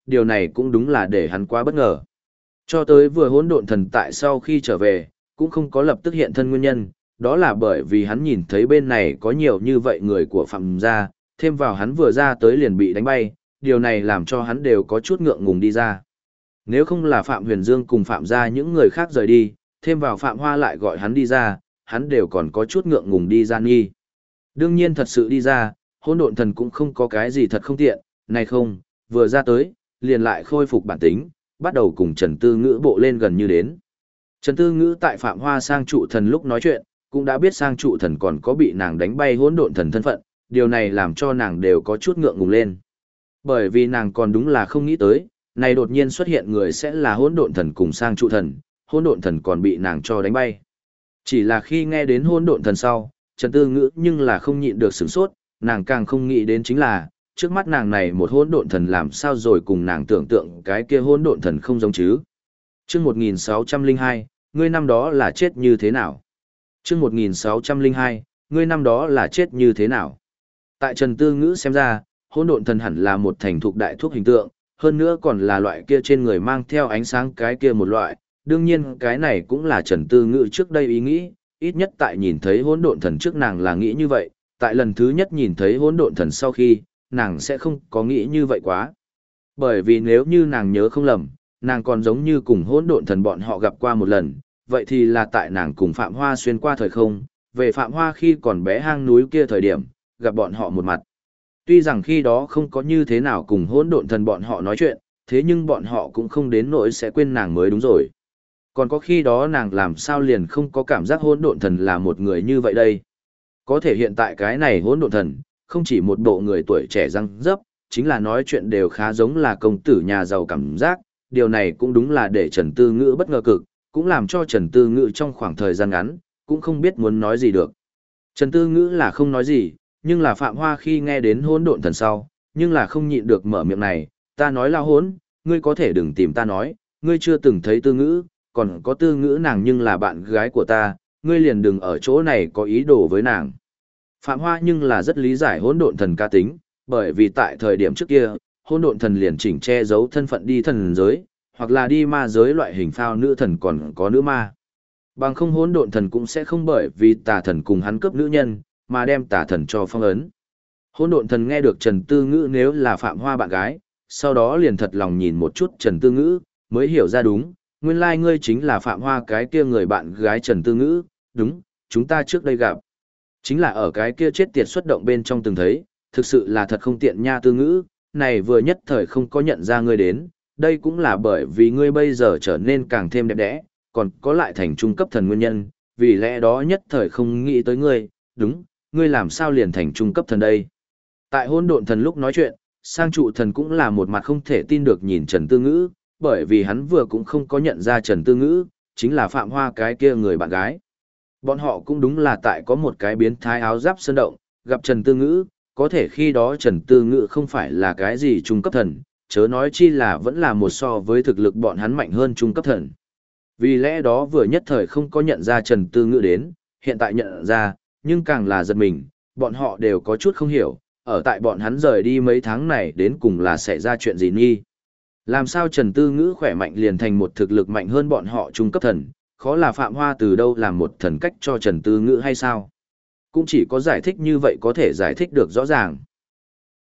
điều này cũng đúng là để hắn quá bất ngờ. Cho tới vừa hỗn độn thần tại sau khi trở về, cũng không có lập tức hiện thân nguyên nhân, đó là bởi vì hắn nhìn thấy bên này có nhiều như vậy người của Phạm gia, thêm vào hắn vừa ra tới liền bị đánh bay, điều này làm cho hắn đều có chút ngượng ngùng đi ra. Nếu không là Phạm Huyền Dương cùng Phạm gia những người khác rời đi, thêm vào Phạm Hoa lại gọi hắn đi ra, hắn đều còn có chút ngượng ngùng đi ra nghi. Đương nhiên thật sự đi ra, hỗn độn thần cũng không có cái gì thật không tiện, này không, vừa ra tới, liền lại khôi phục bản tính, bắt đầu cùng Trần Tư Ngữ bộ lên gần như đến. Trần Tư Ngữ tại Phạm Hoa sang trụ thần lúc nói chuyện, cũng đã biết sang trụ thần còn có bị nàng đánh bay hỗn độn thần thân phận, điều này làm cho nàng đều có chút ngượng ngùng lên. Bởi vì nàng còn đúng là không nghĩ tới, này đột nhiên xuất hiện người sẽ là hỗn độn thần cùng sang trụ thần, hỗn độn thần còn bị nàng cho đánh bay. Chỉ là khi nghe đến hỗn độn thần sau, Trần Tư Ngữ nhưng là không nhịn được sửng sốt, nàng càng không nghĩ đến chính là, trước mắt nàng này một hỗn độn thần làm sao rồi cùng nàng tưởng tượng cái kia hỗn độn thần không giống chứ. Chương 1602, ngươi năm đó là chết như thế nào? Chương 1602, ngươi năm đó là chết như thế nào? Tại Trần Tư Ngữ xem ra, hỗn độn thần hẳn là một thành thục đại thuốc hình tượng, hơn nữa còn là loại kia trên người mang theo ánh sáng cái kia một loại, đương nhiên cái này cũng là Trần Tư Ngữ trước đây ý nghĩ, ít nhất tại nhìn thấy hỗn độn thần trước nàng là nghĩ như vậy, tại lần thứ nhất nhìn thấy hỗn độn thần sau khi, nàng sẽ không có nghĩ như vậy quá. Bởi vì nếu như nàng nhớ không lầm, nàng còn giống như cùng hỗn độn thần bọn họ gặp qua một lần, vậy thì là tại nàng cùng Phạm Hoa xuyên qua thời không, về Phạm Hoa khi còn bé hang núi kia thời điểm, gặp bọn họ một mặt. Tuy rằng khi đó không có như thế nào cùng hỗn độn thần bọn họ nói chuyện, thế nhưng bọn họ cũng không đến nỗi sẽ quên nàng mới đúng rồi. Còn có khi đó nàng làm sao liền không có cảm giác hỗn độn thần là một người như vậy đây. Có thể hiện tại cái này hỗn độn thần, không chỉ một bộ người tuổi trẻ răng dấp, chính là nói chuyện đều khá giống là công tử nhà giàu cảm giác, điều này cũng đúng là để Trần Tư Ngữ bất ngờ cực, cũng làm cho Trần Tư Ngữ trong khoảng thời gian ngắn, cũng không biết muốn nói gì được. Trần Tư Ngữ là không nói gì, nhưng là Phạm Hoa khi nghe đến hỗn độn thần sau, nhưng là không nhịn được mở miệng này, ta nói là hỗn, ngươi có thể đừng tìm ta nói, ngươi chưa từng thấy Tư Ngữ, còn có Tư Ngữ nàng nhưng là bạn gái của ta, ngươi liền đừng ở chỗ này có ý đồ với nàng. Phạm Hoa nhưng là rất lý giải hỗn độn thần cá tính, bởi vì tại thời điểm trước kia, hỗn độn thần liền chỉnh che giấu thân phận đi thần giới, hoặc là đi ma giới loại hình phao nữ thần còn có nữ ma. Bằng không hỗn độn thần cũng sẽ không bởi vì tà thần cùng hắn cướp nữ nhân, mà đem tà thần cho phong ấn. Hỗn độn thần nghe được Trần Tư Ngữ nếu là Phạm Hoa bạn gái, sau đó liền thật lòng nhìn một chút Trần Tư Ngữ, mới hiểu ra đúng, nguyên lai ngươi chính là Phạm Hoa cái kia người bạn gái Trần Tư Ngữ, đúng, chúng ta trước đây gặp. Chính là ở cái kia chết tiệt xuất động bên trong từng thấy, thực sự là thật không tiện nha Tư Ngữ, này vừa nhất thời không có nhận ra ngươi đến, đây cũng là bởi vì ngươi bây giờ trở nên càng thêm đẹp đẽ, còn có lại thành trung cấp thần nguyên nhân, vì lẽ đó nhất thời không nghĩ tới ngươi, đúng, ngươi làm sao liền thành trung cấp thần đây. Tại hỗn độn thần lúc nói chuyện, sang trụ thần cũng là một mặt không thể tin được nhìn Trần Tư Ngữ, bởi vì hắn vừa cũng không có nhận ra Trần Tư Ngữ, chính là Phạm Hoa cái kia người bạn gái. Bọn họ cũng đúng là tại có một cái biến thái áo giáp sơn động, gặp Trần Tư Ngữ, có thể khi đó Trần Tư Ngữ không phải là cái gì trung cấp thần, chớ nói chi là vẫn là một so với thực lực bọn hắn mạnh hơn trung cấp thần. Vì lẽ đó vừa nhất thời không có nhận ra Trần Tư Ngữ đến, hiện tại nhận ra, nhưng càng là giật mình, bọn họ đều có chút không hiểu, ở tại bọn hắn rời đi mấy tháng này đến cùng là xảy ra chuyện gì nghi. Làm sao Trần Tư Ngữ khỏe mạnh liền thành một thực lực mạnh hơn bọn họ trung cấp thần, khó là Phạm Hoa từ đâu làm một thần cách cho Trần Tư Ngữ hay sao? Cũng chỉ có giải thích như vậy có thể giải thích được rõ ràng.